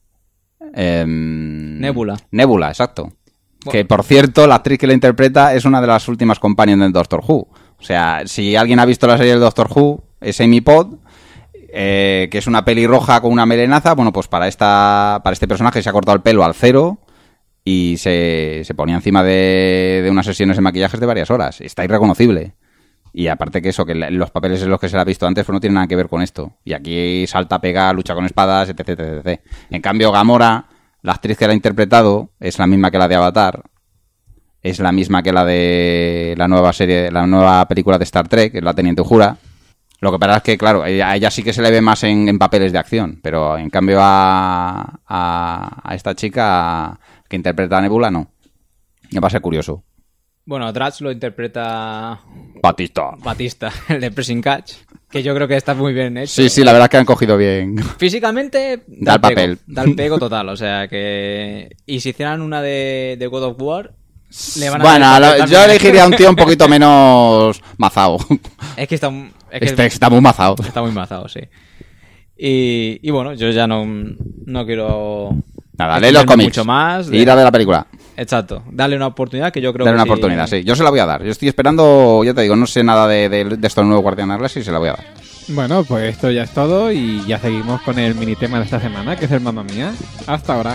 Em, Nebula. Nebula, exacto. Bueno. Que, por cierto, la actriz que la interpreta es una de las últimas companions del Doctor Who. O sea, si alguien ha visto la serie del Doctor Who, es Amy Pod, eh, que es una pelirroja con una melenaza. Bueno, pues para esta para este personaje se ha cortado el pelo al cero y se, se ponía encima de, de unas sesiones de maquillajes de varias horas. Está irreconocible. Y aparte que eso, que los papeles en los que se la ha visto antes pues no tienen nada que ver con esto. Y aquí salta, pega, lucha con espadas, etc, etc, etcétera. En cambio, Gamora, la actriz que la ha interpretado, es la misma que la de Avatar. Es la misma que la de la nueva serie, la nueva película de Star Trek, que es la Teniente Uhura. Lo que pasa es que, claro, a ella sí que se le ve más en, en papeles de acción. Pero en cambio a, a, a esta chica que interpreta a Nebula, no. Me va a ser curioso. Bueno, Drax lo interpreta Batista. Batista, el de Pressing Catch, que yo creo que está muy bien hecho. Sí, sí, la verdad es que han cogido bien. Físicamente Da el pego, papel. da el pego total, o sea que... Y si hicieran una de, de God of War, le van a Bueno, dar el lo- papel yo también. elegiría a un tío un poquito menos mazao. Es que está, un- es que Este está muy mazao. está muy mazado, sí. Y, y bueno, yo ya no, no quiero... Nada, lee los extenderme cómics. mucho más. de- Ir a ver la película. Exacto, dale una oportunidad que yo creo Darle que una sí- oportunidad, sí. Yo se la voy a dar. Yo estoy esperando, ya te digo, no sé nada de, de, de estos nuevos Guardianes de la Galaxia y se la voy a dar. Bueno, pues esto ya es todo y ya seguimos con el mini tema de esta semana, que es el Mamma Mía. Hasta ahora.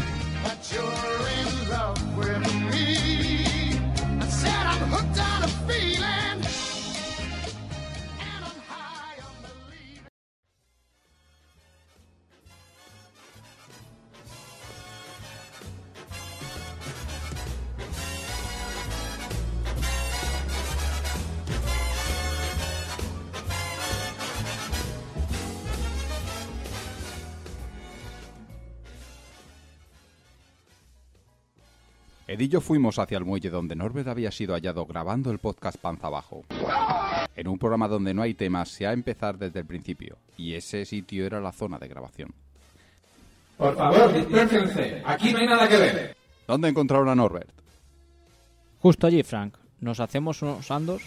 Ed y yo fuimos hacia el muelle donde Norbert había sido hallado grabando el podcast Panza Abajo. En un programa donde no hay temas, se ha empezar desde el principio, y ese sitio era la zona de grabación. Por favor, dispérsense. Aquí no hay nada que ver. ¿Dónde encontraron a Norbert? Justo allí, Frank. Nos hacemos unos andos.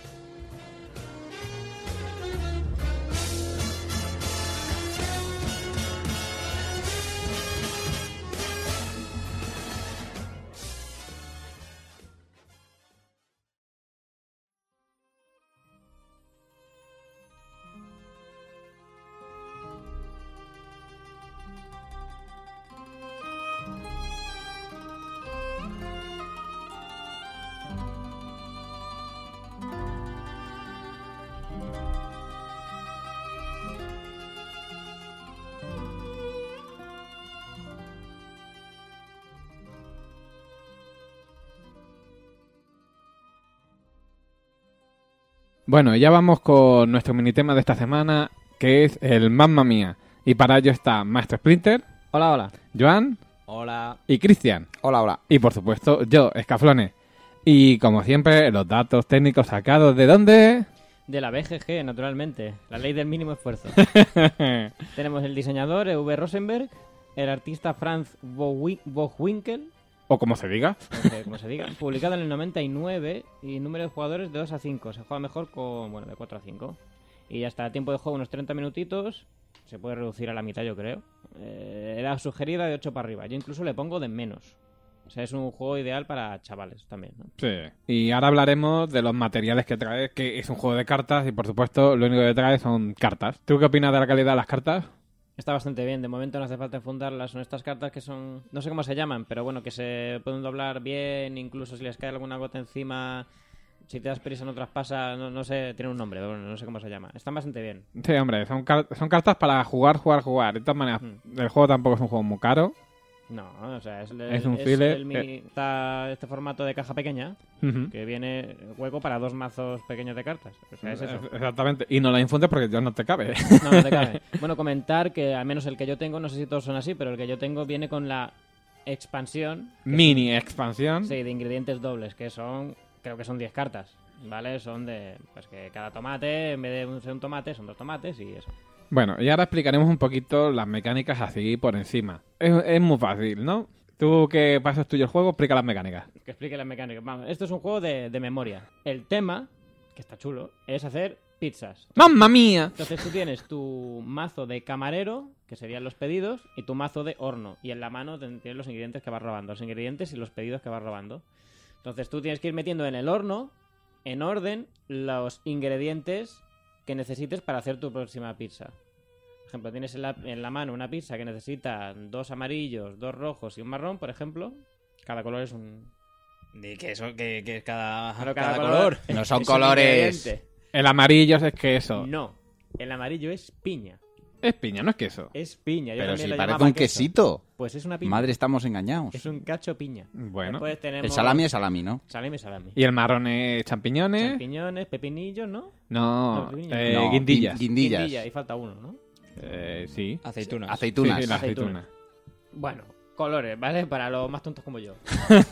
Bueno, ya vamos con nuestro mini tema de esta semana, que es el Mamma Mía. Y para ello está Maestro Splinter, Hola, hola. Joan Hola. y Cristian. Hola, hola. Y por supuesto, yo, Escaflones. Y como siempre, los datos técnicos sacados de dónde. De la B G G, naturalmente. La ley del mínimo esfuerzo. Tenemos el diseñador, E V Rosenberg, el artista Franz Bowi- Bochwinkel, O como se diga. no sé cómo se diga, publicado en el noventa y nueve y número de jugadores de dos a cinco. Se juega mejor con, bueno, de cuatro a cinco. Y ya está, tiempo de juego unos treinta minutitos. Se puede reducir a la mitad, yo creo. Eh, era sugerida de ocho para arriba. Yo incluso le pongo de menos. O sea, es un juego ideal para chavales también, ¿no? Sí. Y ahora hablaremos de los materiales que trae, que es un juego de cartas y por supuesto lo único que trae son cartas. ¿Tú qué opinas de la calidad de las cartas? Está bastante bien, de momento no hace falta enfundarlas. Son estas cartas que son, no sé cómo se llaman, pero bueno, que se pueden doblar bien, incluso si les cae alguna gota encima, si te das prisa no traspasa, no, no sé, tiene un nombre, pero bueno, no sé cómo se llama. Están bastante bien. Sí, hombre, son, car- son cartas para jugar, jugar, jugar. De todas maneras, Mm. el juego tampoco es un juego muy caro. No, o sea, es, Es un filler, el mini- eh. está este formato de caja pequeña, Ujú. que viene hueco para dos mazos pequeños de cartas. O sea, es eso. Exactamente. Y no la infundes porque ya no te cabe. No, no te cabe. Bueno, comentar que al menos el que yo tengo, no sé si todos son así, pero el que yo tengo viene con la expansión Mini expansión. sí, de ingredientes dobles, que son, creo que son diez cartas, ¿vale? Son de, pues que cada tomate, en vez de ser un tomate, son dos tomates y eso. Bueno, y ahora explicaremos un poquito las mecánicas así por encima. Es, es muy fácil, ¿no? Tú que pasas tuyo el juego, explica las mecánicas. Que explique las mecánicas. Vamos, esto es un juego de, de memoria. El tema, que está chulo, es hacer pizzas. ¡Mamma mía! Entonces tú tienes tu mazo de camarero, que serían los pedidos, y tu mazo de horno. Y en la mano tienes los ingredientes que vas robando. Los ingredientes y los pedidos que vas robando. Entonces tú tienes que ir metiendo en el horno, en orden, los ingredientes que necesites para hacer tu próxima pizza. Por ejemplo, tienes en la, en la mano una pizza que necesita dos amarillos, dos rojos y un marrón, por ejemplo. Cada color es un... De que eso, que, que cada, Pero cada, cada color. color No son es un colores. ingrediente. El amarillo es queso. No, el amarillo es piña. Es piña, no es queso. Es piña. Yo Pero también si lo parece llamaba un queso. quesito. Pues es una piña. Madre, estamos engañados. Es un cacho piña. Bueno. Después tenemos El salami es salami, ¿no? salami, salami. Y el marrón es champiñones. Champiñones, pepinillos, ¿no? No, No, pepinillos. eh, No, guindillas. guin- guindillas. Guindilla, y falta uno, ¿no? Eh, sí. Aceitunas. Aceitunas. Sí, sí, la Aceituna. aceituna. Bueno, colores, ¿vale? Para los más tontos como yo.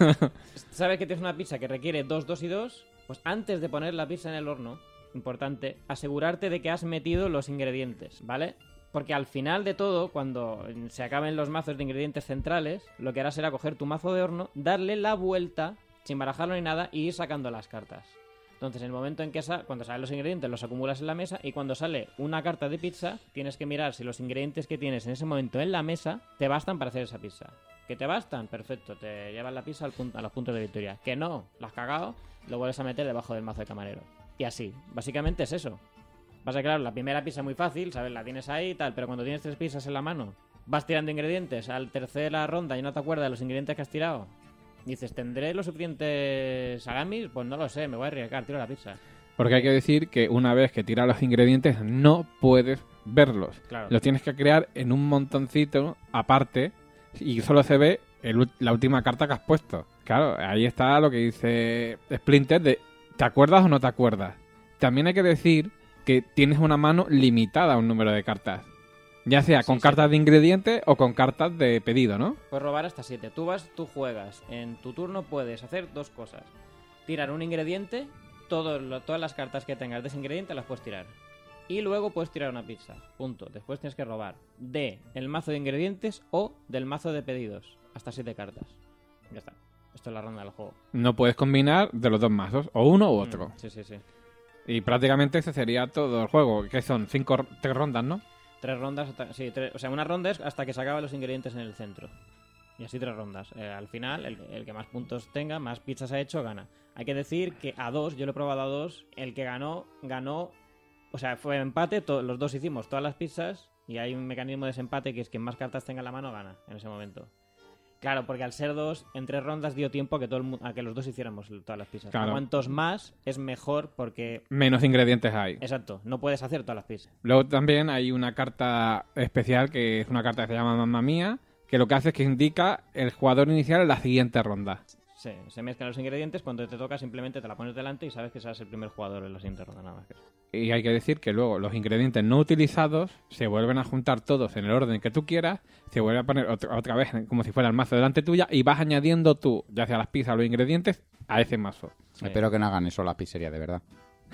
¿Sabes que tienes una pizza que requiere dos, dos y dos? Pues antes de poner la pizza en el horno, importante, asegurarte de que has metido los ingredientes, ¿vale? Porque al final de todo, cuando se acaben los mazos de ingredientes centrales, lo que harás será coger tu mazo de horno, darle la vuelta, sin barajarlo ni nada, y ir sacando las cartas. Entonces, en el momento en que sa- cuando salen los ingredientes, los acumulas en la mesa, y cuando sale una carta de pizza, tienes que mirar si los ingredientes que tienes en ese momento en la mesa te bastan para hacer esa pizza. ¿Que te bastan? Perfecto, te llevas la pizza al pun- a los puntos de victoria. ¿Que no? ¿La has cagado? Lo vuelves a meter debajo del mazo de camarero. Y así, básicamente es eso. Pasa que, claro, la primera pizza es muy fácil, ¿sabes? La tienes ahí y tal, pero cuando tienes tres pizzas en la mano, vas tirando ingredientes, al tercera ronda y no te acuerdas de los ingredientes que has tirado, dices, ¿tendré los suficientes salamis? Pues no lo sé, me voy a arriesgar, tiro la pizza. Porque hay que decir que una vez que tiras los ingredientes no puedes verlos. Claro. Los tienes que crear en un montoncito aparte y solo se ve el ul- la última carta que has puesto. Claro, ahí está lo que dice Splinter de ¿te acuerdas o no te acuerdas? También hay que decir que tienes una mano limitada a un número de cartas. Ya sea Sí, con sí. cartas de ingredientes o con cartas de pedido, ¿no? Puedes robar hasta siete. Tú vas, tú juegas. En tu turno puedes hacer dos cosas. Tirar un ingrediente, todo lo- todas las cartas que tengas de ese ingrediente las puedes tirar. Y luego puedes tirar una pizza. Punto. Después tienes que robar de el mazo de ingredientes o del mazo de pedidos. Hasta siete cartas. Ya está. Esto es la ronda del juego. No puedes combinar de los dos mazos, o uno u otro. Mm, sí, sí, sí. Y prácticamente ese sería todo el juego, que son cinco, r- tres rondas, ¿no? Tres rondas, hasta- sí, tres- o sea, una ronda es hasta que se acaban los ingredientes en el centro. Y así tres rondas. Eh, al final, el, el que más puntos tenga, más pizzas ha hecho, gana. Hay que decir que a dos, yo lo he probado a dos, el que ganó, ganó, o sea, fue empate, to- los dos hicimos todas las pizzas y hay un mecanismo de desempate que es quien más cartas tenga en la mano gana en ese momento. Claro, porque al ser dos, en tres rondas dio tiempo a que, todo el mu- a que los dos hiciéramos todas las pizzas. Claro. Cuantos más, es mejor porque... Menos ingredientes hay. Exacto, no puedes hacer todas las pizzas. Luego también hay una carta especial que es una carta que se llama Mamma Mía, que lo que hace es que indica el jugador inicial en la siguiente ronda. Sí, se mezclan los ingredientes, cuando te toca simplemente te la pones delante y sabes que serás el primer jugador en la siguiente ronda, nada más que eso. Y hay que decir que luego los ingredientes no utilizados se vuelven a juntar todos en el orden que tú quieras, se vuelve a poner otra, otra vez como si fuera el mazo delante tuya y vas añadiendo tú, ya sea las pizzas o los ingredientes, a ese mazo. Sí. Espero que no hagan eso la pizzería, de verdad.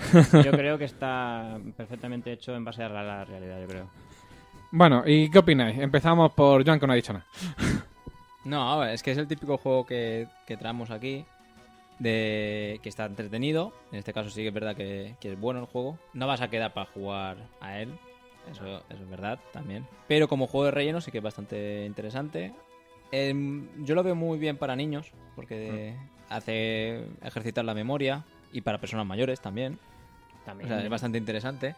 Yo creo que está perfectamente hecho en base a la, la realidad, yo creo. Bueno, ¿y qué opináis? Empezamos por Joan, que no ha dicho nada. No, a ver, es que es el típico juego que, que traemos aquí, de que está entretenido. En este caso sí que es verdad que, que es bueno el juego. No vas a quedar para jugar a él, eso, eso es verdad también. Pero como juego de relleno sí que es bastante interesante. Em, yo lo veo muy bien para niños, porque hace ejercitar la memoria, y para personas mayores también. También. O sea, es bastante interesante.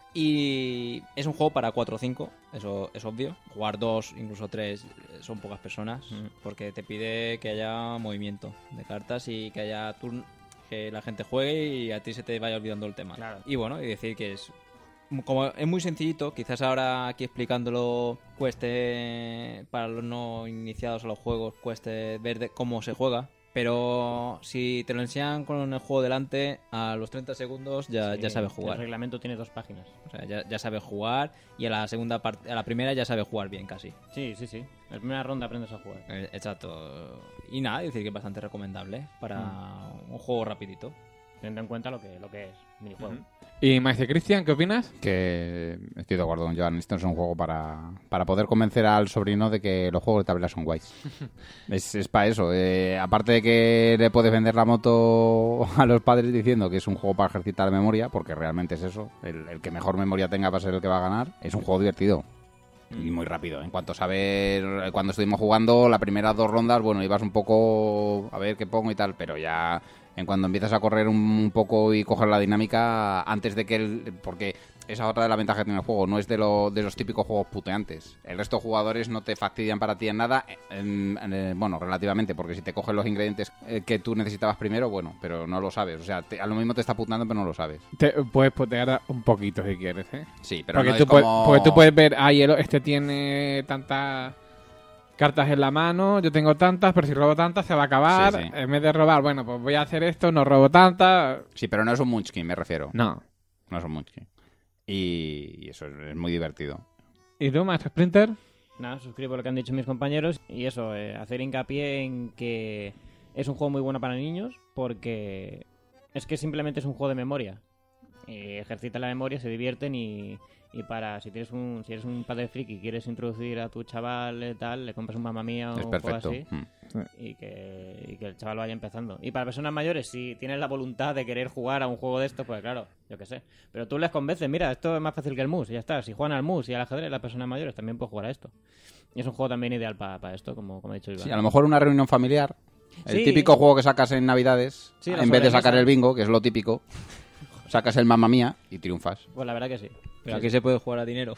Y es un juego para cuatro o cinco, eso es obvio. Jugar dos, incluso tres, son pocas personas, Mm. porque te pide que haya movimiento de cartas y que haya turn que la gente juegue y a ti se te vaya olvidando el tema. Claro. Y bueno, y decir que es como es muy sencillito, quizás ahora aquí explicándolo cueste, para los no iniciados a los juegos, cueste ver de cómo se juega. Pero si te lo enseñan con el juego delante, a los treinta segundos ya, Sí, ya sabes jugar. El reglamento tiene dos páginas. O sea, ya, ya sabes jugar y a la segunda parte, a la primera ya sabes jugar bien casi. Sí, sí, sí. En la primera ronda aprendes a jugar. Eh, Exacto. Y nada, decir que es bastante recomendable para Mm. un juego rapidito. Teniendo en cuenta lo que, lo que es minijuego. Ujú. Y Maestro Cristian, ¿qué opinas? Que estoy de acuerdo con Joan. Esto es un juego para, para poder convencer al sobrino de que los juegos de tablera son guays. es es para eso. Eh, aparte de que le puedes vender la moto a los padres diciendo que es un juego para ejercitar la memoria, porque realmente es eso. El, el que mejor memoria tenga va a ser el que va a ganar. Es un juego divertido. Y muy rápido. En cuanto a saber, cuando estuvimos jugando, las primeras dos rondas, bueno, ibas un poco a ver qué pongo y tal, pero ya en cuando empiezas a correr un poco y coger la dinámica, antes de que el... Porque esa es otra de las ventajas que tiene el juego, no es de, lo, de los típicos juegos puteantes. El resto de jugadores no te fastidian para ti en nada, en, en, en, bueno, relativamente, porque si te cogen los ingredientes eh, que tú necesitabas primero, bueno, pero no lo sabes. O sea, te, a lo mismo te está puteando, pero no lo sabes. Te puedes putear un poquito si quieres, ¿eh? Sí, pero porque, no tú es puedes, como... porque tú puedes ver, ay, el- este tiene tantas cartas en la mano, yo tengo tantas, pero si robo tantas se va a acabar. Sí, sí. En vez de robar, bueno, pues voy a hacer esto, no robo tantas. Sí, pero no es un Munchkin, me refiero. No. No es un Munchkin. Y, y eso es, es muy divertido. ¿Y tú, Maestro Splinter? Nada, suscribo lo que han dicho mis compañeros y eso, eh, hacer hincapié en que es un juego muy bueno para niños porque es que simplemente es un juego de memoria. Y ejercita la memoria, se divierten y, y para si tienes un si eres un padre friki y quieres introducir a tu chaval eh, tal, le compras un Mamma Mía o Es un juego perfecto. así Mm. y que, y que el chaval vaya empezando. Y para personas mayores, si tienes la voluntad de querer jugar a un juego de estos, pues claro, yo qué sé. Pero tú les convences, mira, esto es más fácil que el mus, y ya está. Si juegan al mus y al ajedrez, las personas mayores también pueden jugar a esto. Y es un juego también ideal para esto, como, como ha dicho Iván. Sí, a lo mejor una reunión familiar. El Sí. típico juego que sacas en Navidades, Sí, la en vez de sacar sobremesa. el bingo, que es lo típico, sacas el Mamma Mía y triunfas. Pues la verdad que sí. Pero aquí se puede jugar a dinero.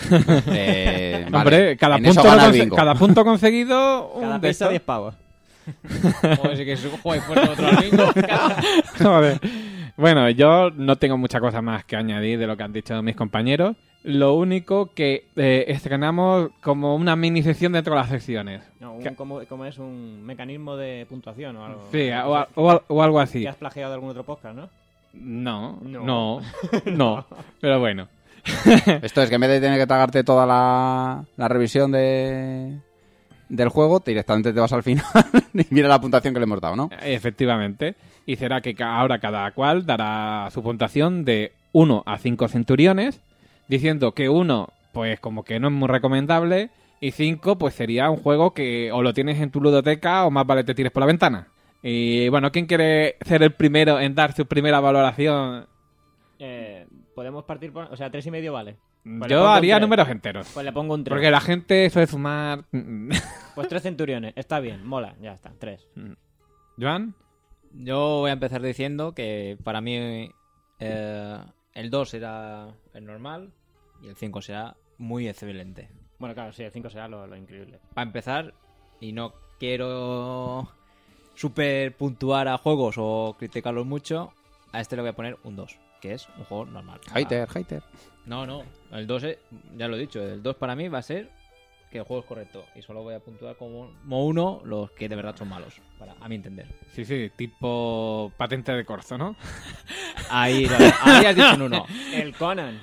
Eh, vale. Hombre, cada En punto, eso gana lo el conse- bingo. cada punto conseguido, un Cada de pista estos. diez pavos. Joder, sí que es un juego y fuerte otro al bingo. Joder. Bueno, yo no tengo mucha cosa más que añadir de lo que han dicho mis compañeros. Lo único que eh, estrenamos como una mini sección dentro de las secciones. No, un, ¿Qué? como, como es un mecanismo de puntuación o algo. Sí, o, a- o a- o algo así. Que has plagiado de algún otro podcast, ¿no? No, No. no, no. Pero bueno. Esto es que en vez de tener que tragarte toda la, la revisión de, del juego, directamente te vas al final y mira la puntuación que le hemos dado, ¿no? Efectivamente. Y será que ca- ahora cada cual dará su puntuación de uno a cinco centuriones, diciendo que uno, pues como que no es muy recomendable, y cinco, pues sería un juego que o lo tienes en tu ludoteca o más vale te tires por la ventana. Y bueno, ¿quién quiere ser el primero en dar su primera valoración? Eh, podemos partir por... O sea, tres y medio vale. Pues le Yo pongo un haría tres. números enteros. Pues le pongo un tres. Porque la gente suele sumar... Pues tres centuriones. Está bien, mola. Ya está, tres. ¿Joan? Yo voy a empezar diciendo que para mí eh, el dos será el normal y el cinco será muy excelente. Bueno, claro, sí, el cinco será lo, lo increíble. Para empezar, y no quiero super puntuar a juegos o criticarlos mucho, a este le voy a poner un dos, que es un juego normal. Hater, hater. No, no, el dos es, ya lo he dicho, el dos para mí va a ser que el juego es correcto y solo voy a puntuar como, como uno los que de verdad son malos, para, a mi entender. Sí, sí, tipo patente de corzo, ¿no? Ahí, lo- ahí has dicho un uno. El Conan.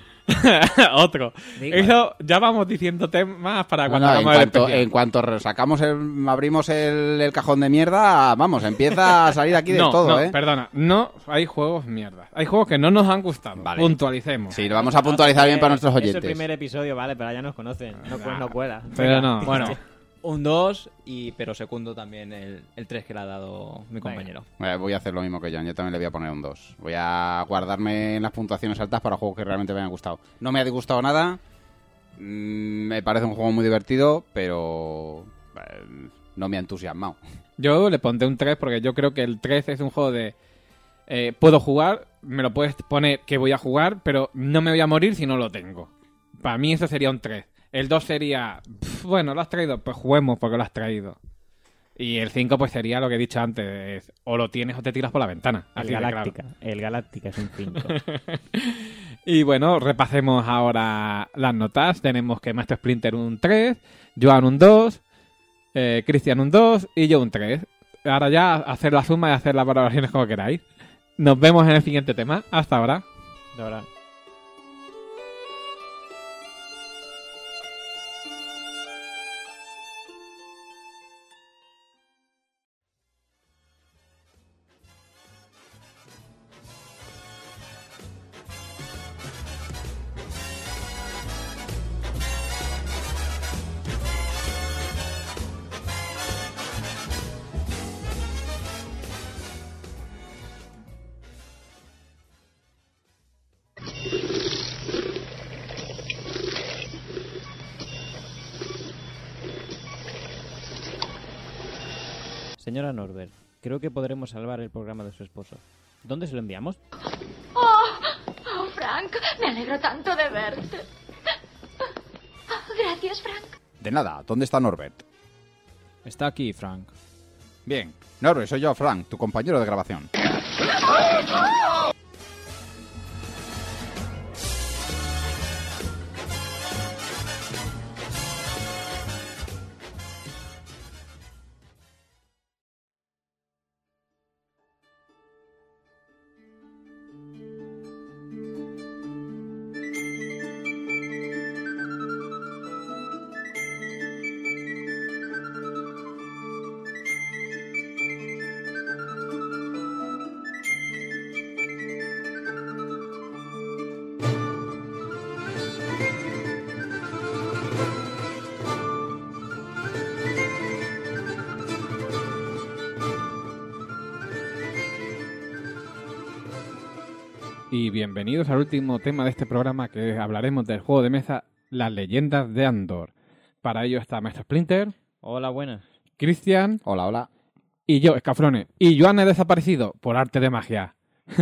Otro. Digo. Eso ya vamos diciendo temas para cuando Bueno, en, hagamos el cuanto, especial. en cuanto re- sacamos el, abrimos el, el cajón de mierda, vamos, empieza a salir aquí de no, todo, no, ¿eh? perdona, no hay juegos mierda. Hay juegos que no nos han gustado. Vale. Puntualicemos. Sí, lo vamos a puntualizar bien para nuestros Es el oyentes. primer episodio, vale, pero ya nos conocen. No, cu- no cuela. Pero no. Bueno, un dos, y, pero segundo también el, el tres que le ha dado mi compañero. Eh, voy a hacer lo mismo que John, yo también le voy a poner un dos. Voy a guardarme en las puntuaciones altas para juegos que realmente me hayan gustado. No me ha disgustado nada, mm, me parece un juego muy divertido, pero eh, no me ha entusiasmado. Yo le pondré un tres porque yo creo que el tres es un juego de... eh, puedo jugar me lo puedes poner que voy a jugar, pero no me voy a morir si no lo tengo. Para mí eso sería un tres. El dos sería, pff, bueno, lo has traído, pues juguemos porque lo has traído. Y el cinco pues sería lo que he dicho antes, es, o lo tienes o te tiras por la ventana. El Así de Galáctica. claro. El Galáctica es un cinco. Y bueno, repasemos ahora las notas. Tenemos que Maestro Splinter un tres, Joan un dos, eh, Cristian un dos y yo un tres. Ahora ya hacer la suma y hacer las valoraciones como queráis. Nos vemos en el siguiente tema. Hasta ahora. De verdad. Señora Norbert, creo que podremos salvar el programa de su esposo. ¿Dónde se lo enviamos? Oh, oh, Frank, me alegro tanto de verte. Gracias, Frank. De nada, ¿dónde está Norbert? Está aquí, Frank. Bien, Norbert, soy yo, Frank, tu compañero de grabación. Y bienvenidos al último tema de este programa, que hablaremos del juego de mesa Las Leyendas de Andor. Para ello está Maestro Splinter, Hola, buenas. Cristian Hola, hola. y yo, Escafrone. Y Joan ha desaparecido por arte de magia.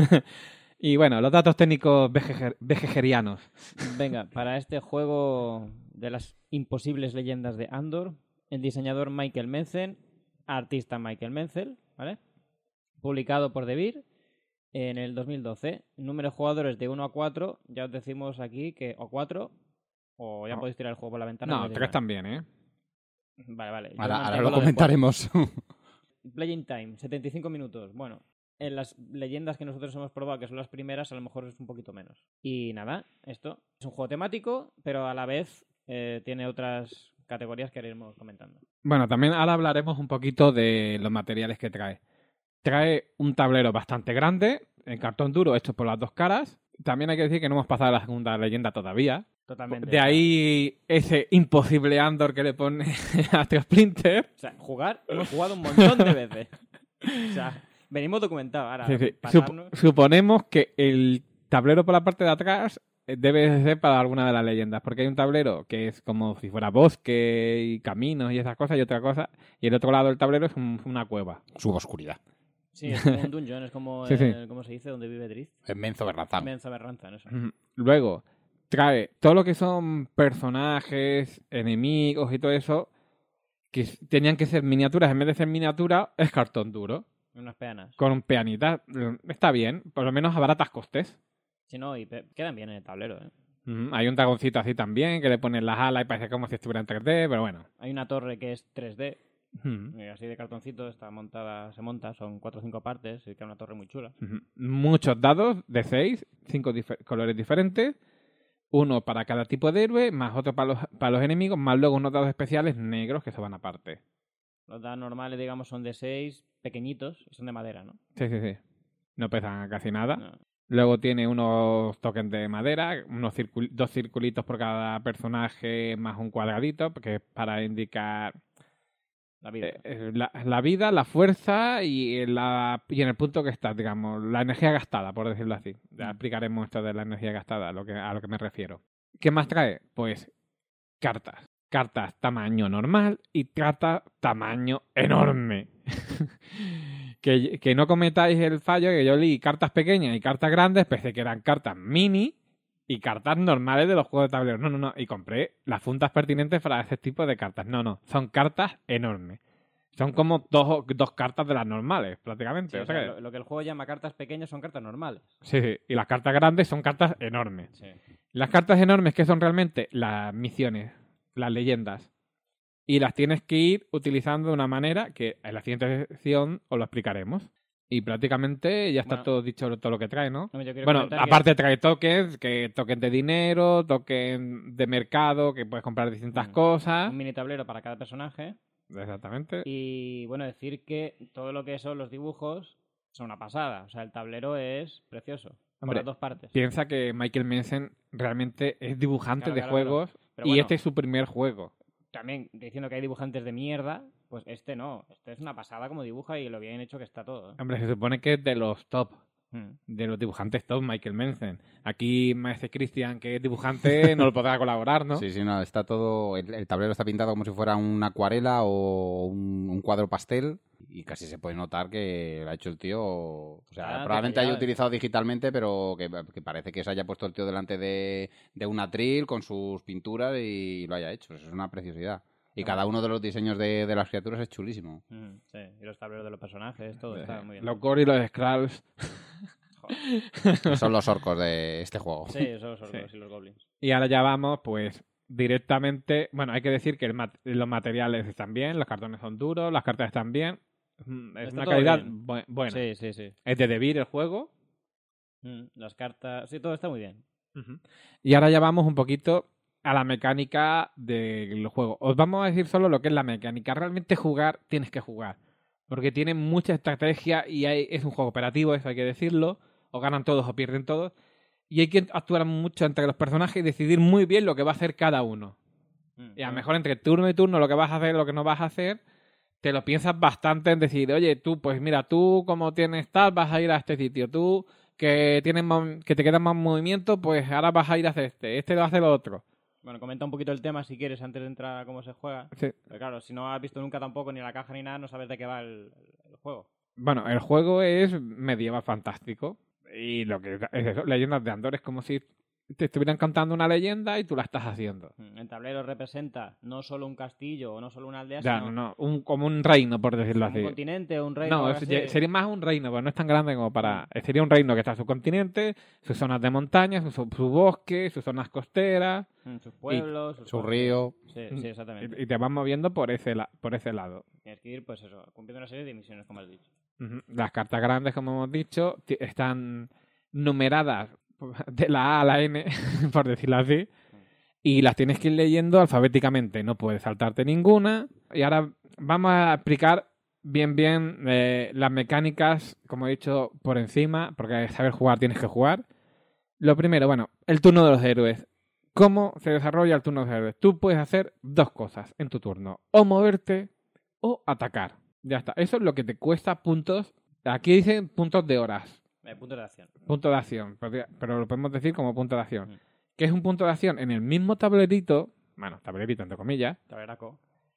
Y bueno, los datos técnicos vejeger- vejegerianos. Venga, para este juego de las imposibles leyendas de Andor, el diseñador Michael Menzel, artista Michael Menzel, ¿vale? Publicado por Devir en el dos mil doce. Número de jugadores de uno a cuatro. Ya os decimos aquí que o cuatro o ya No. podéis tirar el juego por la ventana. No, me da tres igual. también, ¿eh? Vale, vale. Yo Ahora, ahora mantengo lo de cuatro. comentaremos. Playing time, setenta y cinco minutos. Bueno, en las leyendas que nosotros hemos probado, que son las primeras, a lo mejor es un poquito menos. Y nada, esto es un juego temático, pero a la vez eh, tiene otras categorías que iremos comentando. Bueno, también ahora hablaremos un poquito de los materiales que trae. Trae un tablero bastante grande, en cartón duro, hecho por las dos caras. También hay que decir que no hemos pasado a la segunda leyenda todavía. Totalmente. De ahí ese imposible Andor que le pone a Astro Splinter. O sea, jugar, hemos jugado un montón de veces. O sea, venimos documentados. Ahora, Sí, sí. pasarnos... Sup- suponemos que el tablero por la parte de atrás eh, debe de ser para alguna de las leyendas, porque hay un tablero que es como si fuera bosque y caminos y esas cosas, y otra cosa, y el otro lado del tablero es un- una cueva. Suboscuridad. Sí, es como un dungeon, es como, Sí, sí. el- ¿cómo se dice? Donde vive Drift. En Menzo Berrazán. Menza Berranza, eso. Ujú. Luego, trae todo lo que son personajes, enemigos y todo eso, que s- tenían que ser miniaturas. En vez de ser miniatura, es cartón duro, Unas peanas. con peanitas. Mm, Está bien, por lo menos a baratas costes. Si no, y pe- quedan bien en el tablero, ¿eh? Ujú. Hay un dragoncito así también, que le ponen las alas y parece como si estuviera en tres D, pero bueno. Hay una torre que es tres D, Ujú. eh, así de cartoncito, está montada, se monta, son cuatro o cinco partes, y queda una torre muy chula. Ujú. Muchos dados de seis, cinco difer- colores diferentes, uno para cada tipo de héroe, más otro para los, para los enemigos, más luego unos dados especiales negros que se van aparte. Los dados normales, digamos, son de seis, pequeñitos, y son de madera, ¿no? Sí, sí, sí. No pesan casi nada. No. Luego tiene unos tokens de madera, unos circul- dos circulitos por cada personaje, más un cuadradito, que es para indicar La vida. eh, eh, la, la vida, la fuerza y, la, y en el punto que estás, digamos, la energía gastada, por decirlo así. Ya explicaremos esto de la energía gastada, a lo que, a lo que me refiero. ¿Qué más trae? Pues cartas. Cartas tamaño normal y cartas tamaño enorme. que, que no cometáis el fallo que yo leí cartas pequeñas y cartas grandes, pensé que eran cartas mini y cartas normales de los juegos de tablero. No, no, no. Y compré las fundas pertinentes para ese tipo de cartas. No, no. Son cartas enormes. Son como dos, dos cartas de las normales, prácticamente. Sí, o o sea sea, que- lo, lo que el juego llama cartas pequeñas son cartas normales. Sí, sí. Y las cartas grandes son cartas enormes. Sí. Las cartas enormes que son realmente las misiones, las leyendas. Y las tienes que ir utilizando de una manera que en la siguiente sección os lo explicaremos. Y prácticamente ya está Bueno. todo dicho todo lo que trae, ¿no? No, yo quiero Bueno, comentar que- aparte trae tokens, que token de dinero, token de mercado, que puedes comprar distintas Mm. cosas. un mini tablero para cada personaje. Exactamente. Y bueno, decir que todo lo que son los dibujos son una pasada. O sea, el tablero es precioso. Por Hombre, las dos partes. Piensa que Michael Manson realmente es dibujante Claro, de claro, juegos Pero y bueno, este es su primer juego. también diciendo que hay dibujantes de mierda, pues este no. Este es una pasada como dibuja y lo bien hecho que está todo. ¿eh? Hombre, se supone que es de los top, Mm. de los dibujantes top, Michael Manson. Aquí Maese Cristian, que es dibujante, no lo podrá colaborar, ¿no? Sí, sí, no, está todo... El, el tablero está pintado como si fuera una acuarela o un, un cuadro pastel y casi se puede notar que lo ha hecho el tío... O sea, Ah, probablemente haya detallado, utilizado digitalmente, pero que, que parece que se haya puesto el tío delante de, de un atril con sus pinturas y lo haya hecho. Eso es una preciosidad. Y Ah. cada uno de los diseños de, de las criaturas es chulísimo. Mm, sí, y los tableros de los personajes, todo está muy bien. Los gore y los Skrulls. Son los orcos de este juego. Sí, esos son los orcos Sí. y los goblins. Y ahora ya vamos, pues, directamente... Bueno, hay que decir que el mat- los materiales están bien, los cartones son duros, las cartas están bien. Mm, Es Está una todo calidad bien. bu- buena. Sí, sí, sí. Es de Devir el juego. Mm, las cartas... Sí, todo está muy bien. Ujú. Y ahora ya vamos un poquito a la mecánica del juego. Os vamos a decir solo lo que es la mecánica. Realmente jugar, tienes que jugar. Porque tiene mucha estrategia y hay- es un juego operativo, eso hay que decirlo. O ganan todos o pierden todos. Y hay que actuar mucho entre los personajes y decidir muy bien lo que va a hacer cada uno. Mm, Y a lo bueno, mejor entre turno y turno lo que vas a hacer, lo que no vas a hacer, te lo piensas bastante en decir, oye, tú, pues mira, tú como tienes tal, vas a ir a este sitio. Tú que tienes más- que te queda más movimiento, pues ahora vas a ir a hacer este. Este lo hace lo otro. Bueno, comenta un poquito el tema si quieres antes de entrar a cómo se juega. Sí. Pero claro, si no has visto nunca tampoco ni la caja ni nada, no sabes de qué va el, el juego. Bueno, el juego es medieval fantástico. Y lo que es eso, leyendas de Andor es como si te estuvieran contando una leyenda y tú la estás haciendo. Mm, El tablero representa no solo un castillo o no solo una aldea, Ya, sino no, no, un, como un reino, por decirlo un así. continente o un reino. No, o algo es- así. sería más un reino, pero no es tan grande como para... Sería un reino que está en su continente, sus zonas de montaña, su, su bosque, sus zonas costeras, Mm, sus pueblos, sus Su cosas. río... Sí, sí, exactamente. y, y te vas moviendo por ese, la- por ese lado. Tienes que ir, pues eso, cumpliendo una serie de misiones, como has dicho. Ujú. Las cartas grandes, como hemos dicho, ti- están numeradas de la A a la N, por decirlo así, y las tienes que ir leyendo alfabéticamente. No puedes saltarte ninguna. Y ahora vamos a explicar bien, bien eh, las mecánicas, como he dicho, por encima, porque saber jugar tienes que jugar. Lo primero, bueno, el turno de los héroes. ¿Cómo se desarrolla el turno de los héroes? Tú puedes hacer dos cosas en tu turno. O moverte o atacar. Ya está. Eso es lo que te cuesta puntos. Aquí dicen puntos de horas. Eh, punto de acción. Punto de acción. Pero pero lo podemos decir como punto de acción. Mm. Que es un punto de acción en el mismo tablerito. Bueno, tablerito entre comillas. Tableraco.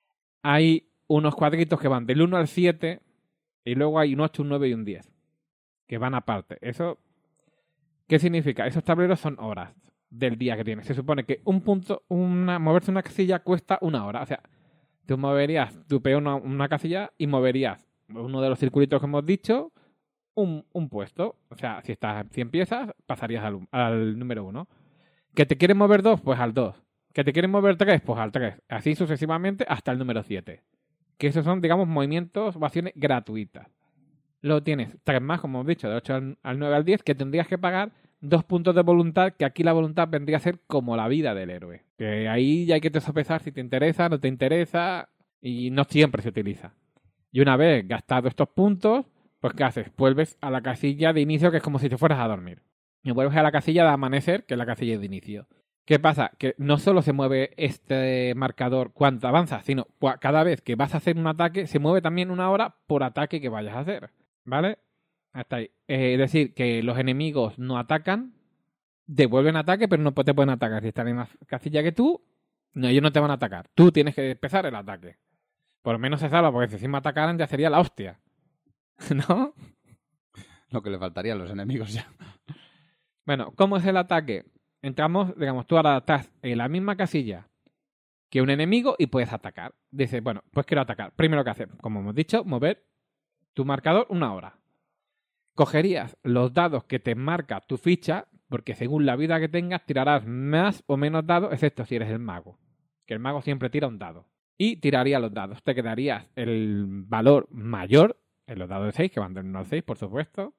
Hay unos cuadritos que van del uno al siete. Y luego hay un ocho, un nueve y un diez. Que van aparte. Eso... ¿Qué significa? Esos tableros son horas del día que tienes. Se supone que un punto, una, moverse una casilla cuesta una hora. O sea, tú moverías tu peón una, una casilla y moverías uno de los circulitos que hemos dicho, un, un puesto. O sea, si estás si empiezas, pasarías al, al número uno. ¿Que te quieren mover dos? Pues al dos. ¿Que te quieren mover tres? Pues al tres. Así sucesivamente hasta el número siete. Que esos son, digamos, movimientos o acciones gratuitas. Luego tienes tres más, como hemos dicho, de ocho al, al nueve al diez, que tendrías que pagar dos puntos de voluntad, que aquí la voluntad vendría a ser como la vida del héroe. Que ahí ya hay que te sopesar si te interesa, no te interesa, y no siempre se utiliza. Y una vez gastados estos puntos, pues ¿qué haces? Vuelves a la casilla de inicio, que es como si te fueras a dormir. Y vuelves a la casilla de amanecer, que es la casilla de inicio. ¿Qué pasa? Que no solo se mueve este marcador cuando avanzas, sino cada vez que vas a hacer un ataque, se mueve también una hora por ataque que vayas a hacer. ¿Vale? Hasta ahí. Eh, es decir, que los enemigos no atacan, devuelven ataque, pero no te pueden atacar. Si están en la casilla que tú, no, ellos no te van a atacar. Tú tienes que empezar el ataque. Por lo menos se salva, porque si encima atacaran ya sería la hostia. ¿No? Lo que le faltaría a los enemigos ya. Bueno, ¿cómo es el ataque? Entramos, digamos, tú ahora estás en la misma casilla que un enemigo y puedes atacar. Dices, bueno, pues quiero atacar. Primero que hacer, como hemos dicho, mover tu marcador una hora. Cogerías los dados que te marca tu ficha, porque según la vida que tengas tirarás más o menos dados, excepto si eres el mago. Que el mago siempre tira un dado. Y tiraría los dados. Te quedarías el valor mayor en los dados de seis, que van del uno al seis, por supuesto.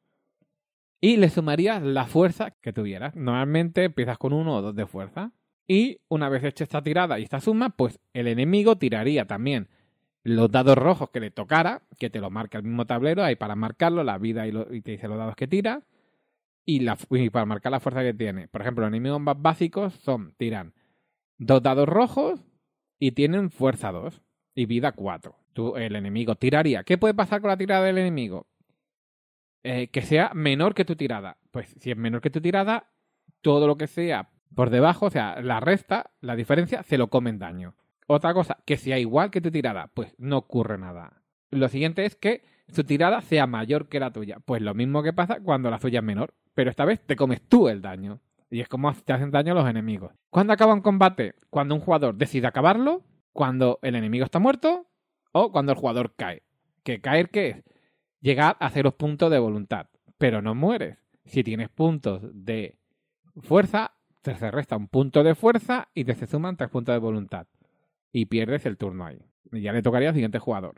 Y le sumarías la fuerza que tuvieras. Normalmente empiezas con uno o dos de fuerza. Y una vez hecha esta tirada y esta suma, pues el enemigo tiraría también los dados rojos que le tocara, que te lo marca el mismo tablero, ahí para marcarlo, la vida y, lo, y te dice los dados que tira, y, la, y para marcar la fuerza que tiene. Por ejemplo, los enemigos más básicos son, tiran dos dados rojos y tienen fuerza dos y vida cuatro. Tú, el enemigo tiraría. ¿Qué puede pasar con la tirada del enemigo? Eh, que sea menor que tu tirada. Pues si es menor que tu tirada, todo lo que sea por debajo, o sea, la resta, la diferencia, se lo comen daño. Otra cosa, que sea igual que tu tirada, pues no ocurre nada. Lo siguiente es que su tirada sea mayor que la tuya. Pues lo mismo que pasa cuando la suya es menor. Pero esta vez te comes tú el daño. Y es como te hacen daño los enemigos. ¿Cuándo acaba un combate? Cuando un jugador decide acabarlo, cuando el enemigo está muerto o cuando el jugador cae. ¿Que caer qué es? Llegar a cero puntos de voluntad. Pero no mueres. Si tienes puntos de fuerza, te se resta un punto de fuerza y te se suman tres puntos de voluntad. Y pierdes el turno ahí. Y ya le tocaría al siguiente jugador.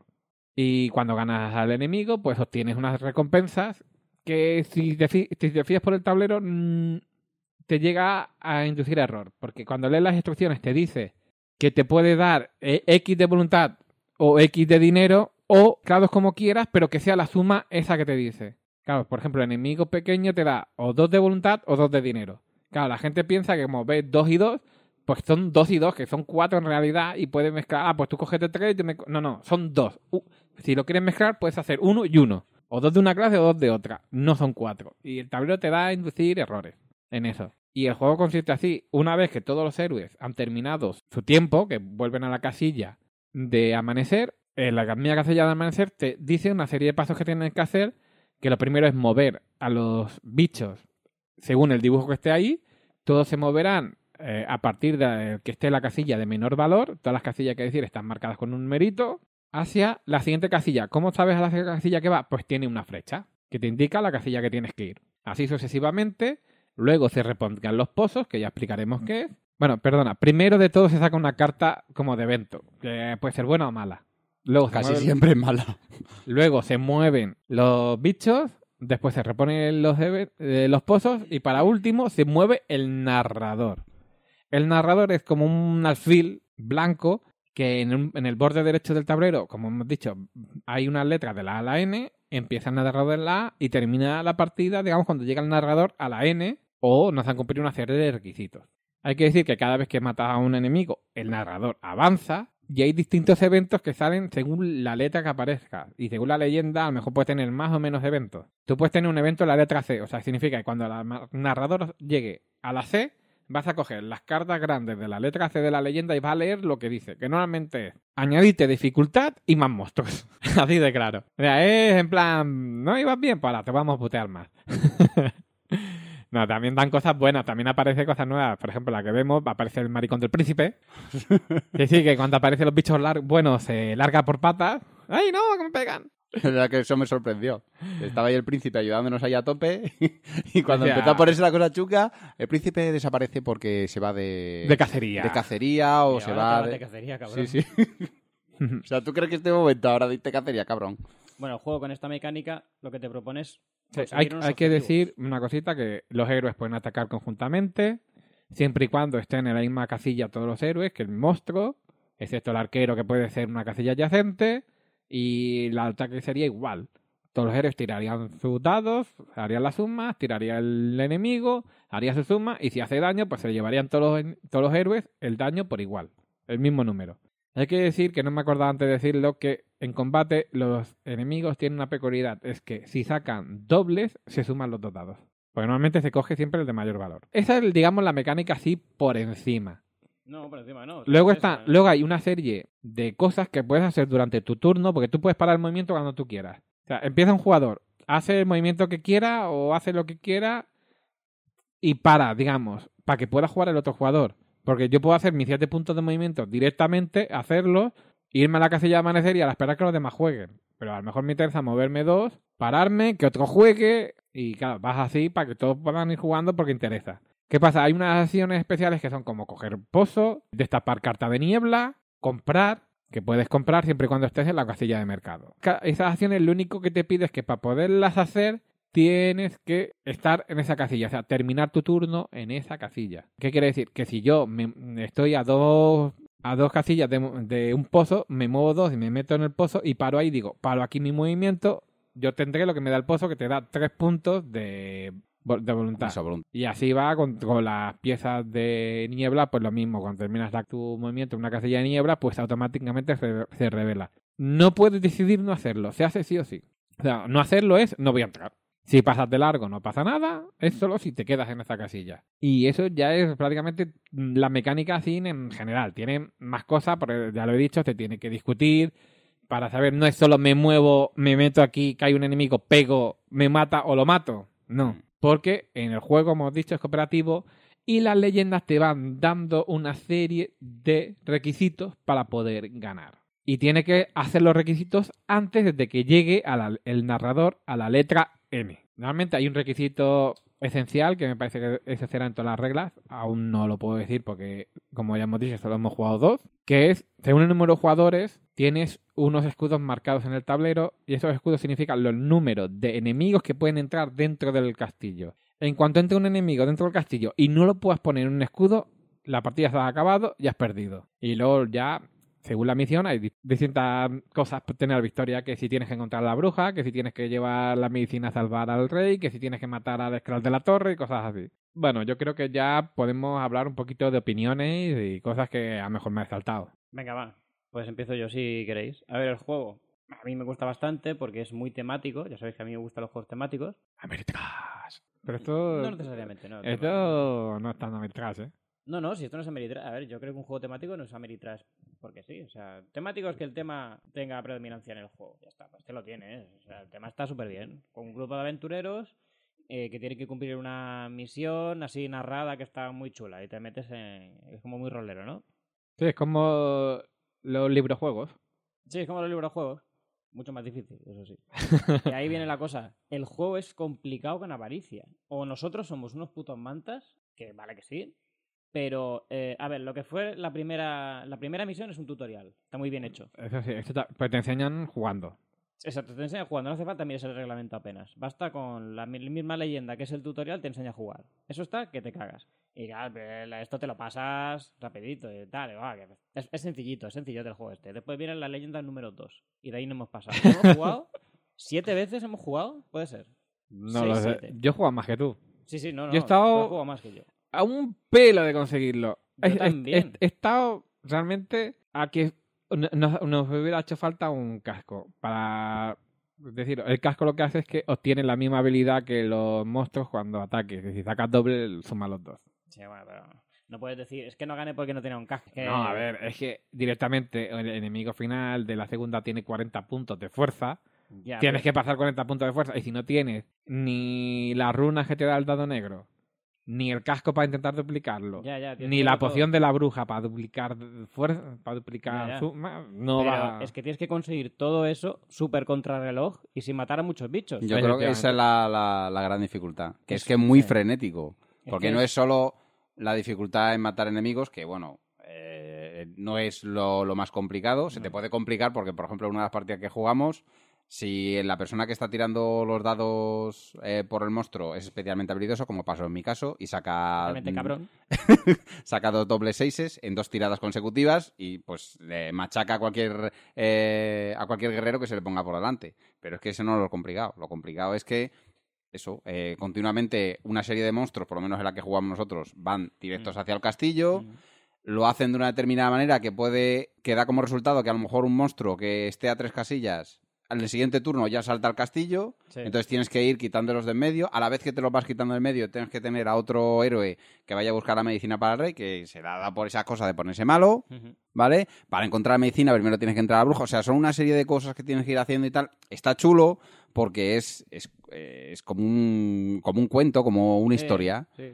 Y cuando ganas al enemigo, pues obtienes unas recompensas que si te, si te fías por el tablero mmm, te llega a inducir error. Porque cuando lees las instrucciones te dice que te puede dar X de voluntad o X de dinero o grados como quieras, pero que sea la suma esa que te dice. Claro, por ejemplo, el enemigo pequeño te da o dos de voluntad o dos de dinero. Claro, la gente piensa que como ves dos y dos, pues son dos y dos, que son cuatro en realidad, y puedes mezclar. Ah, pues tú cogete tres y te me... No, no, son dos. Uh, si lo quieres mezclar, puedes hacer uno y uno. O dos de una clase o dos de otra. No son cuatro. Y el tablero te da a inducir errores en eso. Y el juego consiste así. Una vez que todos los héroes han terminado su tiempo, que vuelven a la casilla de amanecer, en la misma casilla de amanecer te dice una serie de pasos que tienen que hacer, que lo primero es mover a los bichos según el dibujo que esté ahí. Todos se moverán eh, a partir de que esté la casilla de menor valor. Todas las casillas que decir están marcadas con un numerito hacia la siguiente casilla. ¿Cómo sabes a la casilla que va? Pues tiene una flecha que te indica la casilla que tienes que ir. Así sucesivamente. Luego se repondrán los pozos, que ya explicaremos qué es. Bueno, perdona. Primero de todo se saca una carta como de evento, que puede ser buena o mala. Luego Casi mueven, siempre es mala. Luego se mueven los bichos. Después se reponen los, eh, los pozos. Y para último se mueve el narrador. El narrador es como un alfil blanco que en, un, en el borde derecho del tablero, como hemos dicho, hay unas letras de la A a la N. Empieza el narrador en la A y termina la partida, digamos, cuando llega el narrador a la N o nos han cumplido una serie de requisitos. Hay que decir que cada vez que matas a un enemigo, el narrador avanza. Y hay distintos eventos que salen según la letra que aparezca. Y según la leyenda, a lo mejor puedes tener más o menos eventos. Tú puedes tener un evento en la letra C. O sea, significa que cuando el narrador llegue a la C, vas a coger las cartas grandes de la letra C de la leyenda y vas a leer lo que dice. Que normalmente es añadirte dificultad y más monstruos. Así de claro. O sea, es en plan, ¿no ibas bien? Pues ahora te vamos a putear más. No, también dan cosas buenas, también aparecen cosas nuevas. Por ejemplo, la que vemos, aparece el maricón del príncipe. Que sí, que cuando aparecen los bichos lar- buenos se larga por patas. ¡Ay, no, que me pegan! La verdad que eso me sorprendió. Estaba ahí el príncipe ayudándonos ahí a tope y cuando O sea, empezó a ponerse la cosa chuca, el príncipe desaparece porque se va de... De cacería. De cacería o Y se ahora va... te vas De... de cacería, cabrón. Sí, sí. O sea, ¿tú crees que este momento ahora de irte cacería, cabrón? Bueno, el juego con esta mecánica lo que te propone es Sí, hay, conseguir unos hay que objetivos. decir una cosita, que los héroes pueden atacar conjuntamente, siempre y cuando estén en la misma casilla todos los héroes, que el monstruo, excepto el arquero, que puede ser una casilla adyacente, y el ataque sería igual. Todos los héroes tirarían sus dados, harían las sumas, tiraría el enemigo, haría su suma, y si hace daño, pues se llevarían todos los, todos los héroes el daño por igual, el mismo número. Hay que decir, que no me acordaba antes de decirlo, que en combate los enemigos tienen una peculiaridad. Es que si sacan dobles, se suman los dos dados. Porque normalmente se coge siempre el de mayor valor. Esa es, digamos, la mecánica así por encima. No, por encima no. Luego, Es está, esa, ¿no? luego hay una serie de cosas que puedes hacer durante tu turno, porque tú puedes parar el movimiento cuando tú quieras. O sea, empieza un jugador, hace el movimiento que quiera o hace lo que quiera y para, digamos, para que pueda jugar el otro jugador. Porque yo puedo hacer mis siete puntos de movimiento directamente, hacerlos, irme a la casilla de amanecer y a la esperar que los demás jueguen. Pero a lo mejor me interesa moverme dos, pararme, que otro juegue y claro, vas así para que todos puedan ir jugando porque interesa. ¿Qué pasa? Hay unas acciones especiales que son como coger pozo, destapar carta de niebla, comprar, que puedes comprar siempre y cuando estés en la casilla de mercado. Esas acciones lo único que te pide es que para poderlas hacer tienes que estar en esa casilla, o sea, terminar tu turno en esa casilla. ¿Qué quiere decir? Que si yo me, estoy a dos, a dos casillas de, de un pozo, me muevo dos y me meto en el pozo y paro ahí, digo, paro aquí mi movimiento, yo tendré lo que me da el pozo, que te da tres puntos de, de voluntad. Y así va con, con las piezas de niebla, pues lo mismo, cuando terminas tu movimiento en una casilla de niebla, pues automáticamente se, se revela. No puedes decidir no hacerlo, se hace sí o sí. O sea, no hacerlo es, no voy a entrar. Si pasas de largo no pasa nada, es solo si te quedas en esa casilla. Y eso ya es prácticamente la mecánica así en general. Tiene más cosas, porque ya lo he dicho, te tiene que discutir para saber, no es solo me muevo, me meto aquí, cae un enemigo, pego, me mata o lo mato. No, porque en el juego, como hemos dicho, es cooperativo y las leyendas te van dando una serie de requisitos para poder ganar. Y tiene que hacer los requisitos antes de que llegue a la, el narrador a la letra N. Normalmente hay un requisito esencial que me parece que ese será en todas las reglas. Aún no lo puedo decir porque, como ya hemos dicho, solo hemos jugado dos. Que es, según el número de jugadores, tienes unos escudos marcados en el tablero y esos escudos significan los números de enemigos que pueden entrar dentro del castillo. En cuanto entre un enemigo dentro del castillo y no lo puedas poner en un escudo, la partida se ha acabado y has perdido. Y luego ya, según la misión, hay distintas cosas por tener victoria, que si tienes que encontrar a la bruja, que si tienes que llevar la medicina a salvar al rey, que si tienes que matar al esclavo de la torre y cosas así. Bueno, yo creo que ya podemos hablar un poquito de opiniones y cosas que a lo mejor me he saltado. Venga, va. Pues empiezo yo si queréis. A ver, el juego a mí me gusta bastante porque es muy temático. Ya sabéis que a mí me gustan los juegos temáticos. Ameritrash. Pero esto... No necesariamente, no. Esto no es tan Ameritrash, ¿eh? No, no, si esto no es Ameritrash. A ver, yo creo que un juego temático no es Ameritrash porque sí. O sea, temático es que el tema tenga predominancia en el juego. Ya está, pues este lo tiene, ¿eh? O sea, el tema está súper bien. Con un grupo de aventureros eh, que tienen que cumplir una misión así narrada que está muy chula. Y te metes en... Es como muy rolero, ¿no? Sí, es como los librojuegos. Sí, es como los librojuegos. Mucho más difícil, eso sí. Y ahí viene la cosa. El juego es complicado con avaricia. O nosotros somos unos putos mantas, que vale que sí. Pero, eh, a ver, lo que fue la primera la primera misión es un tutorial. Está muy bien hecho. Eso sí, esto te, pues te enseñan jugando. Exacto, te enseñan jugando. No hace falta mirar el reglamento apenas. Basta con la misma leyenda que es el tutorial, te enseña a jugar. Eso está que te cagas. Y claro, esto te lo pasas rapidito y tal. Va, que es, es sencillito, es sencillo del juego este. Después viene la leyenda número dos. Y de ahí no hemos pasado. ¿Hemos jugado? ¿Siete veces hemos jugado? Puede ser. No Seis, lo sé. siete. Yo he jugado más que tú. Sí, sí, no, no. Yo he estado... Tú has jugado más que yo. A un pelo de conseguirlo. Yo he, también. He, he estado realmente a que nos, nos hubiera hecho falta un casco. Para decir, el casco lo que hace es que obtiene la misma habilidad que los monstruos cuando ataques. Es decir, sacas doble, suma los dos. Sí, bueno, pero no puedes decir, es que no gané porque no tenía un casco. Que... No, a ver, es que directamente el enemigo final de la segunda tiene cuarenta puntos de fuerza. Ya, tienes pero... que pasar cuarenta puntos de fuerza. Y si no tienes ni las runas que te da el dado negro, ni el casco para intentar duplicarlo, ya, ya, tío, ni la todo. poción de la bruja para duplicar fuerza, para duplicar ya, ya. Su... no pero va. es que tienes que conseguir todo eso súper contrarreloj y sin matar a muchos bichos. Yo creo que esa es la, la, la gran dificultad, que es, es que es muy sí. frenético, porque es no es... es solo la dificultad en matar enemigos, que bueno, eh, no es lo, lo más complicado, se no. te puede complicar porque, por ejemplo, en una de las partidas que jugamos, si la persona que está tirando los dados eh, por el monstruo es especialmente habilidoso, como pasó en mi caso, y saca cabrón. saca dos dobles seises en dos tiradas consecutivas y pues le machaca a cualquier eh, a cualquier guerrero que se le ponga por delante. Pero es que eso no es lo complicado. Lo complicado es que eso, eh, continuamente una serie de monstruos, por lo menos en la que jugamos nosotros, van directos mm. hacia el castillo. Mm. Lo hacen de una determinada manera que puede que da como resultado que a lo mejor un monstruo que esté a tres casillas al siguiente turno ya salta al castillo, Sí. entonces tienes que ir quitándolos de en medio. A la vez que te los vas quitando de en medio, tienes que tener a otro héroe que vaya a buscar la medicina para el rey, que se la da por esa cosa de ponerse malo, Ujú. ¿vale? Para encontrar medicina primero tienes que entrar a la bruja. O sea, son una serie de cosas que tienes que ir haciendo y tal. Está chulo porque es, es, eh, es como, un, como un cuento, como una Sí, historia, sí.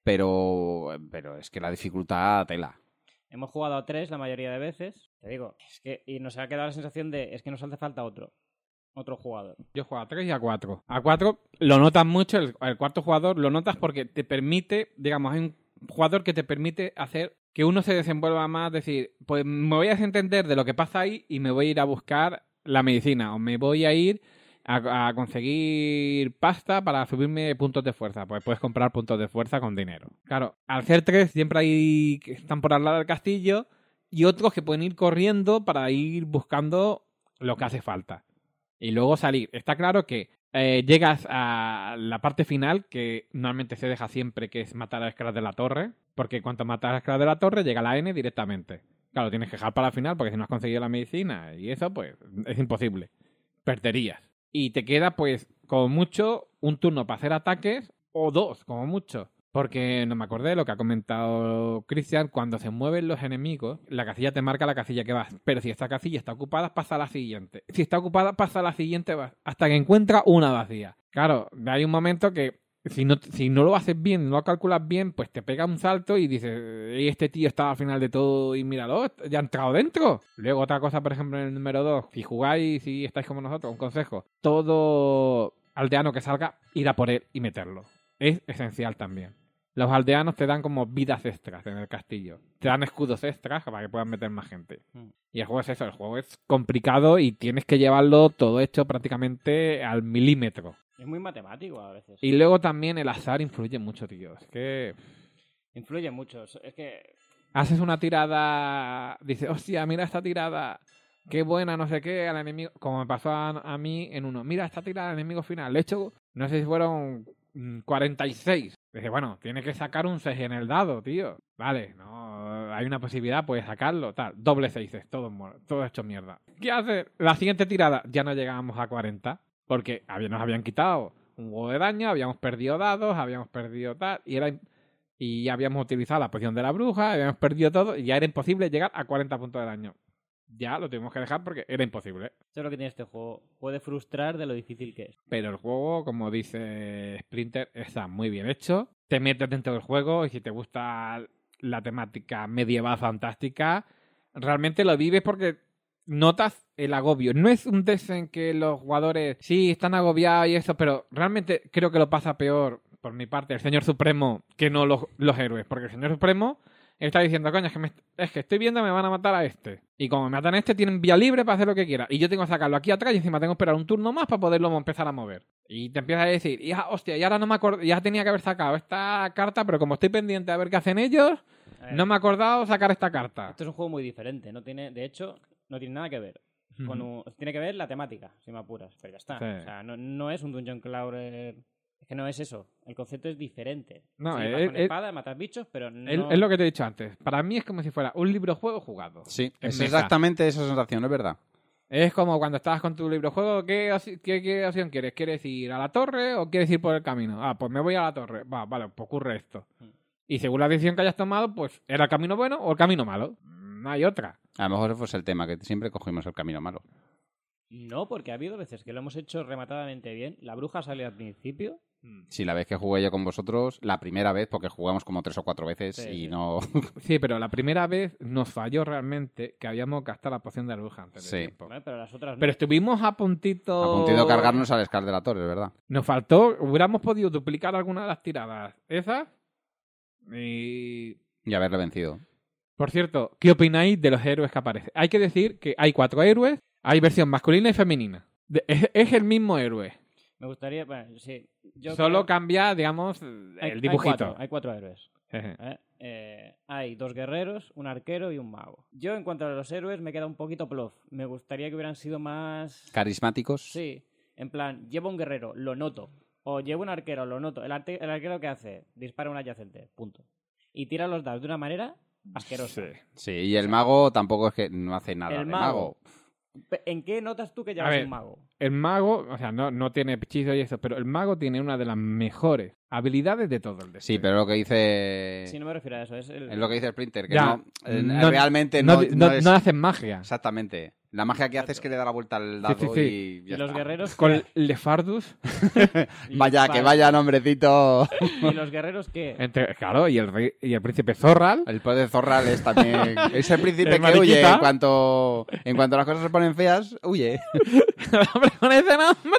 pero, pero es que la dificultad tela. Hemos jugado a tres la mayoría de veces. Te digo, es que y nos ha quedado la sensación de es que nos hace falta otro. Otro jugador. Yo juego a tres y a cuatro. A cuatro lo notas mucho, el, el cuarto jugador lo notas porque te permite, digamos, hay un jugador que te permite hacer que uno se desenvuelva más, decir, pues me voy a desentender de lo que pasa ahí y me voy a ir a buscar la medicina o me voy a ir a, a conseguir pasta para subirme puntos de fuerza. Pues puedes comprar puntos de fuerza con dinero. Claro, al ser tres siempre hay que están por al lado del castillo y otros que pueden ir corriendo para ir buscando lo que hace falta. Y luego salir. Está claro que eh, llegas a la parte final, que normalmente se deja siempre, que es matar a Scrat de la Torre, porque cuanto matas a Scrat de la Torre, llega la N directamente. Claro, tienes que dejar para la final, porque si no has conseguido la medicina y eso, pues es imposible. Perderías. Y te queda, pues, como mucho, un turno para hacer ataques, o dos, como mucho. Porque no me acordé de lo que ha comentado Cristian, cuando se mueven los enemigos, la casilla te marca la casilla que vas. Pero si esta casilla está ocupada, pasa a la siguiente. Si está ocupada, pasa a la siguiente, vas. Hasta que encuentra una vacía. Claro, hay un momento que si no, si no lo haces bien, no lo calculas bien, pues te pega un salto y dices, y este tío estaba al final de todo y míralo, ya ha entrado dentro. Luego otra cosa, por ejemplo, en el número dos, si jugáis, si estáis como nosotros, un consejo, todo aldeano que salga, ir a por él y meterlo. Es esencial también. Los aldeanos te dan como vidas extras en el castillo. Te dan escudos extras para que puedan meter más gente. Mm. Y el juego es eso, el juego es complicado y tienes que llevarlo todo hecho prácticamente al milímetro. Es muy matemático a veces. Y luego también el azar influye mucho, tío. Es que Influye mucho. Es que... haces una tirada, dices, hostia, mira esta tirada, qué buena, no sé qué, al enemigo, como me pasó a, a mí en uno, mira esta tirada al enemigo final, le he hecho, no sé si fueron mm, cuarenta y seis. Dije, bueno, tiene que sacar un seis en el dado, tío. Vale, no, hay una posibilidad, puedes sacarlo, tal. Doble seises, todo, muer- todo hecho mierda. ¿Qué hace? La siguiente tirada, ya no llegábamos a cuarenta, porque había- nos habían quitado un huevo de daño, habíamos perdido dados, habíamos perdido tal, y era... y ya habíamos utilizado la poción de la bruja, habíamos perdido todo y ya era imposible llegar a cuarenta puntos de daño. Ya lo tuvimos que dejar porque era imposible. Eso es lo que tiene este juego. Puede frustrar de lo difícil que es. Pero el juego, como dice Splinter, está muy bien hecho. Te metes dentro del juego y si te gusta la temática medieval fantástica, realmente lo vives porque notas el agobio. No es un Desen que los jugadores sí están agobiados y eso, pero realmente creo que lo pasa peor, por mi parte, el Señor Supremo que no los, los héroes. Porque el Señor Supremo está diciendo, coño, es que, me, es que estoy viendo me van a matar a este. Y como me matan a este, tienen vía libre para hacer lo que quiera. Y yo tengo que sacarlo aquí atrás y encima tengo que esperar un turno más para poderlo empezar a mover. Y te empiezas a decir, ya, hostia, y ahora no me acuerdo, ya tenía que haber sacado esta carta, pero como estoy pendiente a ver qué hacen ellos, A ver, no me he acordado sacar esta carta. Esto es un juego muy diferente. No tiene, de hecho, no tiene nada que ver. Con un- tiene que ver la temática, si me apuras. Pero ya está. Sí. O sea, no, no es un Dungeon Crawler. Es que no es eso. El concepto es diferente. No, Sí, es- vas con es- espada, matas bichos, pero no... Es, es lo que te he dicho antes. Para mí es como si fuera un libro juego jugado. Sí, En es mesa. exactamente esa sensación, es verdad. Es como cuando estabas con tu libro juego, ¿qué, osi- qué, qué opción quieres? ¿Quieres ir a la torre o quieres ir por el camino? Ah, pues me voy a la torre. Va, vale, pues ocurre esto. Mm. Y según la decisión que hayas tomado, pues era el camino bueno o el camino malo. No hay otra. A lo mejor ese fue el tema, que siempre cogimos el camino malo. No, porque ha habido veces que lo hemos hecho rematadamente bien. La bruja sale al principio. Si la vez que jugué yo con vosotros, la primera vez, porque jugamos como tres o cuatro veces Sí, y sí. no... Sí, pero la primera vez nos falló realmente que habíamos gastado la poción de la bruja antes de Sí. tiempo. ¿vale? Pero las otras no. Pero estuvimos a puntito... A puntito de cargarnos al Scar de la Torre, ¿verdad? Nos faltó, hubiéramos podido duplicar alguna de las tiradas. Esas. Y... Y haberle vencido. Por cierto, ¿qué opináis de los héroes que aparecen? Hay que decir que hay cuatro héroes, hay versión masculina y femenina. De- es, es el mismo héroe. Me gustaría... Bueno, sí. Yo Solo creo- cambia, digamos, hay- el hay dibujito. cuatro, Hay cuatro héroes. Jeje. ¿eh? Eh, hay dos guerreros, un arquero y un mago. Yo, en cuanto a los héroes, me queda un poquito plof. Me gustaría que hubieran sido más... Carismáticos. Sí, en plan, llevo un guerrero, lo noto. O llevo un arquero, lo noto. El, arte- el arquero, ¿qué hace? Dispara un adyacente, punto. Y tira los dados de una manera asquerosa. Sí, y el mago tampoco es que no hace nada El de mago. mago. ¿En qué notas tú que A llevas ver, un mago? El mago, o sea, no, no tiene hechizo y eso, pero el mago tiene una de las mejores habilidades de todo el deck. Sí, pero lo que dice... Sí, no me refiero a eso. Es, el... Es lo que dice Splinter, que Ya, no, eh, no- realmente no, no, no, no es... no hacen magia. Exactamente. La magia que hace es que le da la vuelta al dado Sí, sí, sí. y ya Y los está. guerreros... Con ¿qué? Lefardus, Vaya, que vaya nombrecito. ¿Y los guerreros qué? entre, claro, y el, rey, y el príncipe Zorral. El poder de Zorral es también... Es el príncipe El que huye mariquita. en cuanto, en cuanto las cosas se ponen feas, huye. Hombre, con ese nombre.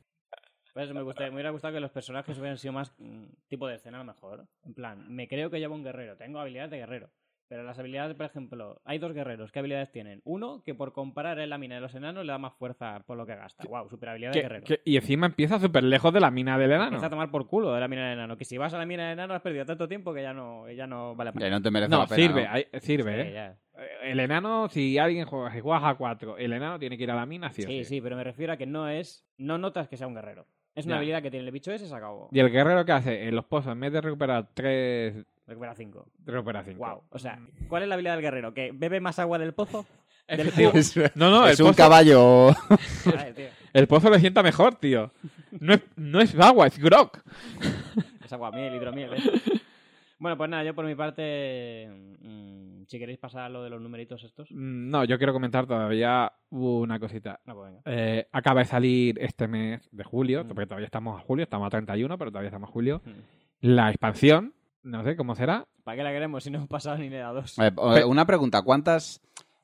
Pues me, gustaría, me hubiera gustado que los personajes hubieran sido más mm, tipo de escena a lo mejor. En plan, me creo que llevo un guerrero, tengo habilidades de guerrero. Pero las habilidades, por ejemplo, hay dos guerreros. ¿Qué habilidades tienen? Uno, que por comparar en la mina de los enanos le da más fuerza por lo que gasta. Wow, super habilidad de Que- guerrero. que- y encima empieza súper lejos de la mina del enano. Empieza a tomar por culo de la mina de enano. Que si vas a la mina de enano has perdido tanto tiempo que ya no, ya no vale Que para no te merece No, la pena. sirve, ¿no? hay- sirve, Sí, ¿eh? ya. El enano, si alguien juega, si juegas a cuatro, el enano tiene que ir a la mina, sí o Sí, sí. sí, pero me refiero a que no es... No notas que sea un guerrero. Es una Ya. habilidad que tiene el bicho ese, se acabó. Y el guerrero que hace en los pozos, en vez de recuperar tres, Recupera cinco. recupera cinco. Wow. O sea, ¿cuál es la habilidad del guerrero? ¿Que bebe más agua del pozo? Del Efectivo. jugo. Es, No, no, es el un pozo, caballo. Joder, tío. el pozo le sienta mejor, tío. No es, no es agua, es grog. Es aguamiel, hidromiel, ¿eh? Bueno, pues nada, yo por mi parte, mm, si queréis pasar a lo de los numeritos estos. Mm, No, yo quiero comentar todavía una cosita. No, pues venga. Eh, acaba de salir este mes de julio, Mm. porque todavía estamos a julio, estamos a treinta y uno, pero todavía estamos a julio. Mm. La expansión, no sé cómo será. ¿Para qué la queremos si no hemos pasado ni la dos? Eh, eh, una pregunta, ¿cuántas,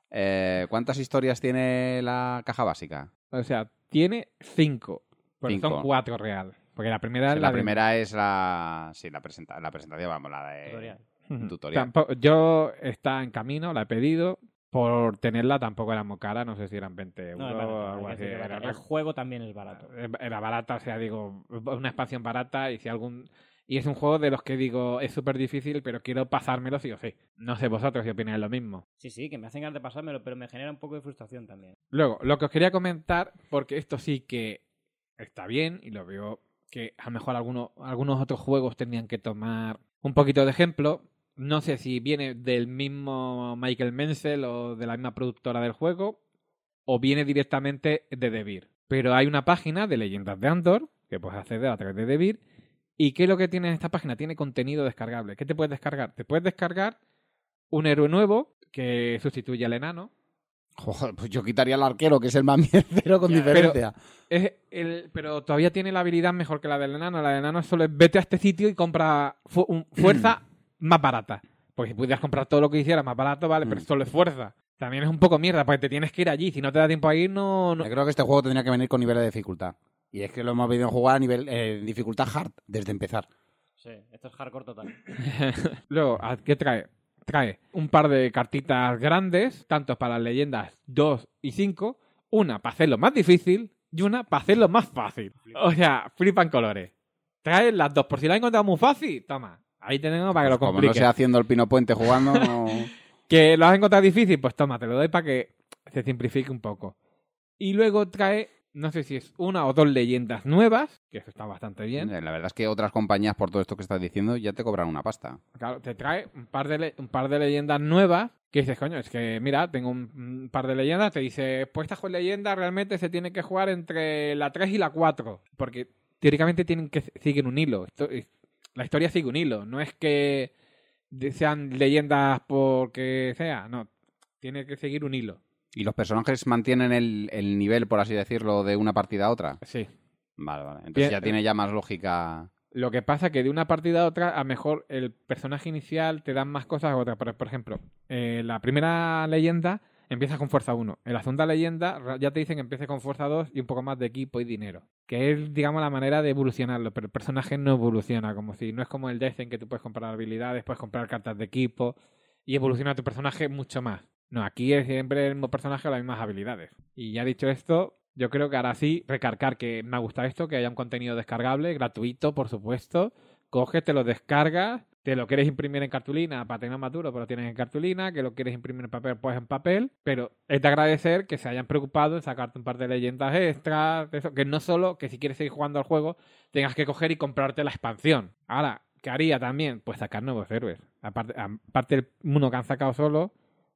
eh, ¿cuántas historias tiene la caja básica? O sea, tiene cinco, pero Cinco. son cuatro real. Porque la primera Sí, es la la de- primera es la... Sí, la, presenta... la presentación, vamos, la de... Tutorial. Ujú. tutorial. Tampoco- yo está en camino, la he pedido. Por tenerla tampoco era muy cara, no sé si eran veinte euros No, es barato, o hay algo que así. decir que es Era, barato. El juego también es barato. era barata, o sea, digo, una expansión barata y si algún... Y es un juego de los que digo, es súper difícil, pero quiero pasármelo sí o sí. No sé vosotros si opináis lo mismo. Sí, sí, que me hacen ganas de pasármelo, pero me genera un poco de frustración también. Luego, lo que os quería comentar, porque esto sí que está bien y lo veo que a lo mejor algunos, algunos otros juegos tendrían que tomar un poquito de ejemplo. No sé si viene del mismo Michael Menzel o de la misma productora del juego o viene directamente de Devir. Pero hay una página de Leyendas de Andor que puedes acceder a través de Devir. ¿Y qué es lo que tiene esta página? Tiene contenido descargable. ¿Qué te puedes descargar? Te puedes descargar un héroe nuevo que sustituye al enano. Joder, pues yo quitaría al arquero, que es el más mierdero con Ya, diferencia. Es el, pero todavía tiene la habilidad mejor que la del enano. La del enano solo es vete a este sitio y compra fu- un- fuerza más barata. Porque si pudieras comprar todo lo que hicieras más barato, vale, pero Mm. solo es fuerza. También es un poco mierda, porque te tienes que ir allí. Si no te da tiempo a ir, no... no... Yo creo que este juego tendría que venir con niveles de dificultad. Y es que lo hemos pedido jugar a nivel eh, dificultad hard, desde empezar. Sí, esto es hardcore total. Luego, ¿a ¿qué trae? Trae un par de cartitas grandes, tanto para las leyendas dos y cinco. Una para hacerlo más difícil y una para hacerlo más fácil. O sea, flipan colores. Trae las dos, por si la has encontrado muy fácil, toma. Ahí tenemos para que lo Como no compliques. sea haciendo el Pino Puente jugando, no... Que lo has encontrado difícil, pues toma, te lo doy para que se simplifique un poco. Y luego trae, no sé si es una o dos leyendas nuevas, que eso está bastante bien. La verdad es que otras compañías, por todo esto que estás diciendo, ya te cobran una pasta. Claro, te trae un par de, le- un par de leyendas nuevas que dices, coño, es que mira, tengo un, un par de leyendas, te dice, pues esta jue- leyenda realmente se tiene que jugar entre la tres y la cuatro, porque teóricamente tienen que siguen un hilo. Esto es- la historia sigue un hilo, no es que de- sean leyendas porque sea, no, tiene que seguir un hilo. ¿Y los personajes mantienen el, el nivel, por así decirlo, de una partida a otra? Sí. Vale, vale. Entonces Bien. ya tiene ya más lógica. Lo que pasa es que de una partida a otra, a lo mejor el personaje inicial te dan más cosas a otra. Por, por ejemplo, eh, la primera leyenda empieza con fuerza uno. En la segunda leyenda ra- ya te dicen que empiece con fuerza dos y un poco más de equipo y dinero. Que es, digamos, la manera de evolucionarlo. Pero el personaje no evoluciona. Como si no es como el Death en que tú puedes comprar habilidades, puedes comprar cartas de equipo y evoluciona tu personaje mucho más. No, aquí es siempre el mismo personaje con las mismas habilidades. Y ya dicho esto, yo creo que ahora sí, recargar que me ha gustado esto, que haya un contenido descargable, gratuito, por supuesto. Coges, te lo descargas, te lo quieres imprimir en cartulina para tener más duro, pero lo tienes en cartulina, que lo quieres imprimir en papel, pues en papel. Pero es de agradecer que se hayan preocupado en sacarte un par de leyendas extras, de eso, que no solo que si quieres seguir jugando al juego, tengas que coger y comprarte la expansión. Ahora, ¿qué haría también? Pues sacar nuevos héroes. Aparte, aparte el uno que han sacado solo,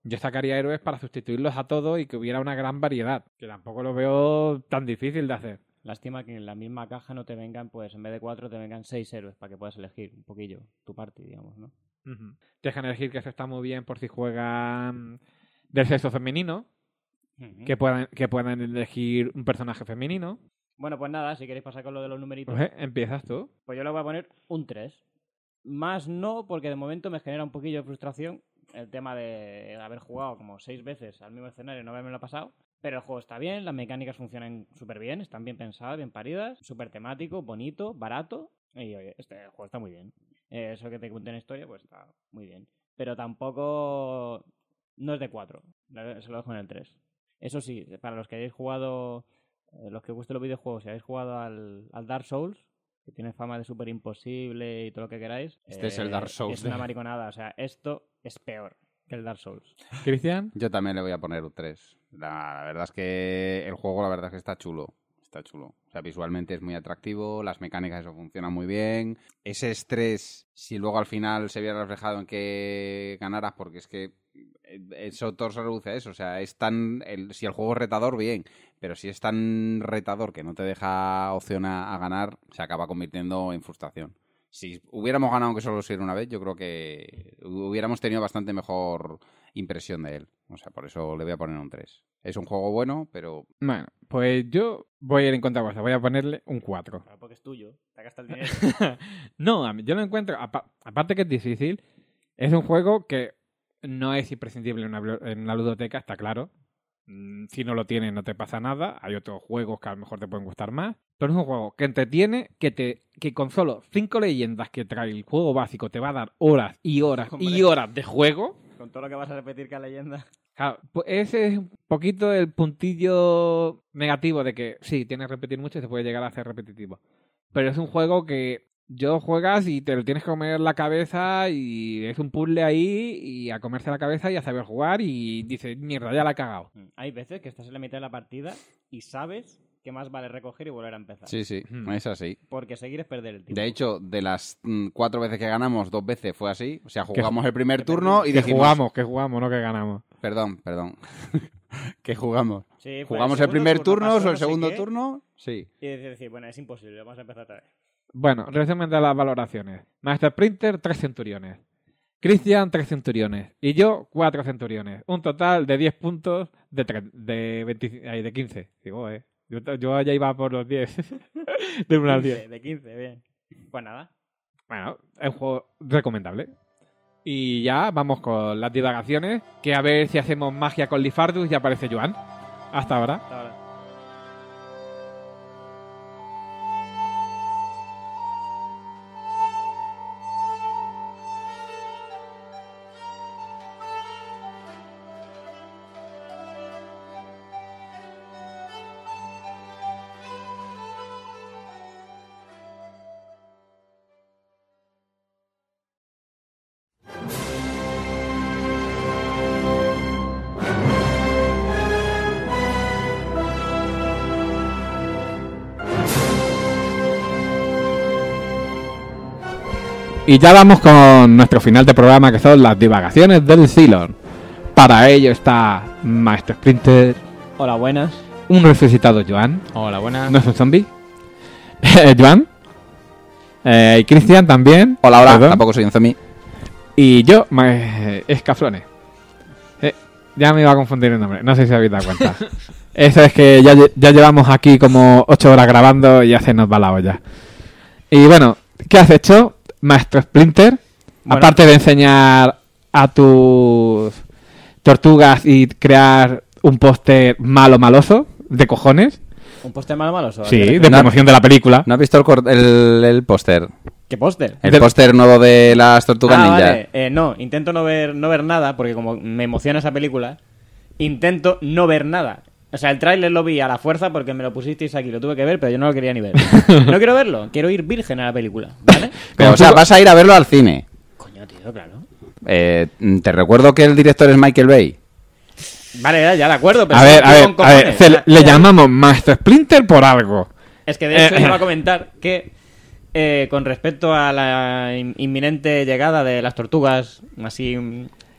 yo sacaría héroes para sustituirlos a todos y que hubiera una gran variedad, que tampoco lo veo tan difícil de hacer. Lástima que en la misma caja no te vengan, pues en vez de cuatro te vengan seis héroes para que puedas elegir un poquillo tu party, digamos, ¿no? Uh-huh. Dejan elegir que eso está muy bien por si juegan del sexo femenino, uh-huh. que puedan que puedan elegir un personaje femenino. Bueno, pues nada, si queréis pasar con lo de los numeritos. Pues, ¿eh? Empiezas tú. Pues yo le voy a poner un tres. Más no, porque de momento me genera un poquillo de frustración el tema de haber jugado como seis veces al mismo escenario y no haberme lo pasado. Pero el juego está bien, las mecánicas funcionan súper bien, están bien pensadas, bien paridas, súper temático, bonito, barato. Y oye, este el juego está muy bien. Eh, eso que te cuente en historia, pues está muy bien. Pero tampoco no es de cuatro. Se lo dejo en el tres. Eso sí, para los que hayáis jugado, eh, los que os gusten los videojuegos, si habéis jugado al, al Dark Souls, que tiene fama de súper imposible y todo lo que queráis. Este eh, es el Dark Souls. Es una mariconada. O sea, esto es peor que el Dark Souls. ¿Cristian? Yo también le voy a poner un tres. La, la verdad es que el juego, la verdad es que está chulo. Está chulo. O sea, visualmente es muy atractivo, las mecánicas eso funcionan muy bien. Ese estrés, si luego al final se viera reflejado en que ganaras, porque es que eso todo se reduce a eso. O sea, es tan el, si el juego es retador, bien. Pero si es tan retador que no te deja opción a, a ganar, se acaba convirtiendo en frustración. Si hubiéramos ganado aunque solo sea una vez, yo creo que hubiéramos tenido bastante mejor impresión de él. O sea, por eso le voy a poner un tres. Es un juego bueno, pero... Bueno, pues yo voy a ir en contra vuestra. Voy a ponerle un cuatro. Claro, porque es tuyo. Te gastas el dinero. No, yo lo encuentro... Apa- aparte que es difícil, es un juego que no es imprescindible en una, en una ludoteca, está claro. Si no lo tienes no te pasa nada. Hay otros juegos que a lo mejor te pueden gustar más. Pero es un juego que entretiene, que te que con solo cinco leyendas que trae el juego básico te va a dar horas y horas Hombre. y horas de juego. Con todo lo que vas a repetir cada leyenda. Claro, pues ese es un poquito el puntillo negativo de que sí, tienes que repetir mucho y se puede llegar a hacer repetitivo. Pero es un juego que yo juegas y te lo tienes que comer la cabeza y es un puzzle ahí y a comerse la cabeza y a saber jugar y dices, mierda, ya la he cagado. Hay veces que estás en la mitad de la partida y sabes que más vale recoger y volver a empezar. Sí, sí, Hmm. es así. Porque seguir es perder el tiempo. De hecho, de las mm, cuatro veces que ganamos, dos veces fue así. O sea, jugamos el primer que turno y Que dijimos... jugamos, que jugamos, no que ganamos. Perdón, perdón. que jugamos. Sí, fue Jugamos el primer turno pasó o el no sé segundo qué, turno. Sí. Y decir, decir, bueno, es imposible, vamos a empezar otra vez. Bueno, resumen de las valoraciones. Master Sprinter, tres centuriones. Cristian, tres centuriones. Y yo, cuatro centuriones. Un total de diez puntos de, tre- de, veinte, ay, de quince. Digo, eh. Yo, yo ya iba por los diez. De uno al diez. De quince, bien. Pues nada. Bueno, es un juego recomendable. Y ya vamos con las divagaciones. Que a ver si hacemos magia con Lifardus y aparece Joan. Hasta ahora. Hasta ahora. Y ya vamos con nuestro final de programa, que son las divagaciones del Cylon. Para ello está Maestro Sprinter, Hola, buenas. un resucitado Joan. Hola, buenas. ¿No es un zombie? Eh, Joan. Eh, y Cristian también. Hola, hola. Perdón. Tampoco soy un zombie. Y yo, eh, Escaflone. Eh, ya me iba a confundir el nombre, no sé si habéis dado cuenta. Eso es que ya, lle- ya llevamos aquí como ocho horas grabando y ya se nos va la olla. Y bueno, ¿qué has hecho, Maestro Splinter? Bueno. Aparte de enseñar a tus tortugas y crear un póster malo maloso, de cojones. ¿Un póster malo maloso? Sí, ¿A qué de refieres? promoción de la película. ¿No has visto el, cor- el, el póster? ¿Qué póster? El De- póster nuevo de las Tortugas Ah, Ninja. vale. Eh, no, intento no ver, no ver nada, porque como me emociona esa película, intento no ver nada. O sea, el tráiler lo vi a la fuerza porque me lo pusisteis aquí, lo tuve que ver, pero yo no lo quería ni ver. No quiero verlo, quiero ir virgen a la película, ¿vale? Pero, o sea, vas a ir a verlo al cine. Coño, tío, claro. Eh, te recuerdo que el director es Michael Bay. Vale, ya, ya de acuerdo, pero... A ver, tío, a ver, con a ver, cojones. se le, Ya, le ya. llamamos Maestro Splinter por algo. Es que de hecho Eh, iba a comentar que eh, con respecto a la in- inminente llegada de las tortugas así mm,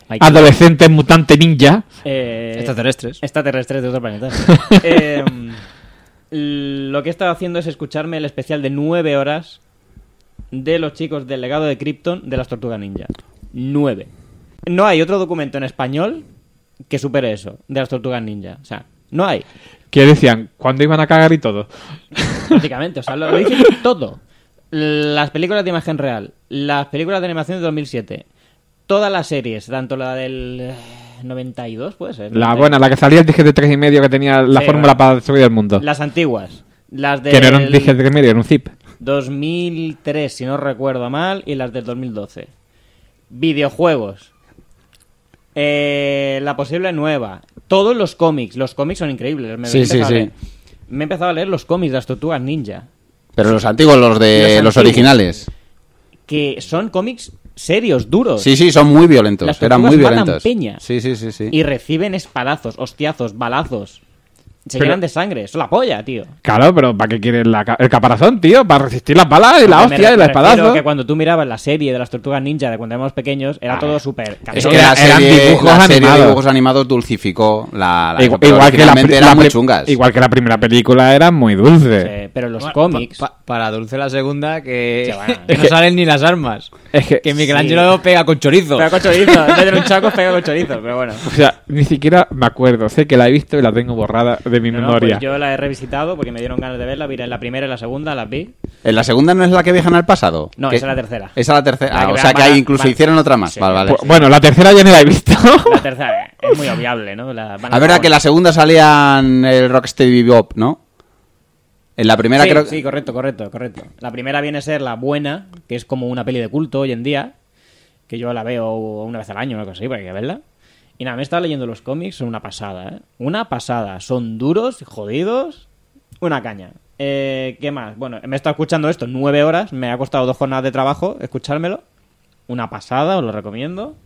Hay que- adolescente mutante ninja. Eh, Extraterrestres. Extraterrestres de otro planeta. Eh, lo que he estado haciendo es escucharme el especial de nueve horas de los chicos del legado de Krypton de las Tortugas Ninja. Nueve. No hay otro documento en español que supere eso, de las Tortugas Ninja. O sea, no hay. Que decían, ¿cuándo iban a cagar y todo? Prácticamente, o sea, lo, lo dicen todo. Las películas de imagen real, las películas de animación de dos mil siete, todas las series, tanto la del eh, noventa y dos, puede ser. La noventa y dos. buena, la que salía el dije de tres y medio que tenía la Sí, fórmula bueno. para destruir el mundo. Las antiguas, las Que no era un del dije de tres y medio, era un zip. dos mil tres, si no recuerdo mal, y las del dos mil doce. Videojuegos. Eh, la posible nueva. Todos los cómics. Los cómics son increíbles. Me, Sí, he empezado sí, a leer. sí. Me he empezado a leer los cómics de las Tortugas Ninja. Pero los antiguos, los de Los los, antiguos. originales. Que son cómics serios, duros. Sí, sí, son muy violentos. Las Eran tortugas muy matan violentos. peña. Sí, sí, sí, sí. Y reciben espadazos, hostiazos, balazos. Se Pero- llenan de sangre. Eso es la polla, tío. Claro, pero ¿para qué quieres la ca- el caparazón, tío? Para resistir las balas y la Me hostia re- y el me refiero espadazo. que cuando tú mirabas la serie de las Tortugas Ninja de cuando éramos pequeños, era todo súper... Es Eso que era- la eran serie, dibujos la serie de animados. dibujos animados dulcificó la, la Igual, pero igual que la, originalmente pri- eran la muy pri- chungas. igual que la primera película era muy dulce. Sí, pero los Bueno, cómics... pa- pa- para dulce la segunda, que, Sí, bueno. que no salen ni las armas. Es que, Que Michelangelo pega con chorizo. Pega con chorizo. En vez de un chaco, pega con chorizo. Pero bueno. o sea, ni siquiera me acuerdo. Sé que la he visto y la tengo borrada de mi No, no, memoria. pues yo la he revisitado porque me dieron ganas de verla. Miré la primera y la segunda, las vi. ¿En la segunda no es la que viajan al pasado? No, ¿Qué? esa es la tercera. Esa es la tercera. La Ah, que o vean, sea que van a- ahí incluso van- hicieron otra más. Sí, vale, vale. Pu- Bueno, la tercera ya ni la he visto. La tercera es muy obviable, ¿no? La, van A verdad que en la segunda salían el Rocksteady Bebop, ¿no? En la primera sí, creo que... sí, correcto, correcto, correcto. La primera viene a ser la buena, que es como una peli de culto hoy en día, que yo la veo una vez al año, una cosa así, para que verla. Y nada, me he estado leyendo los cómics, son una pasada, ¿eh? Una pasada. Son duros, jodidos, una caña. Eh, ¿Qué más? Bueno, me he estado escuchando esto nueve horas, me ha costado dos jornadas de trabajo escuchármelo. Una pasada, os lo recomiendo.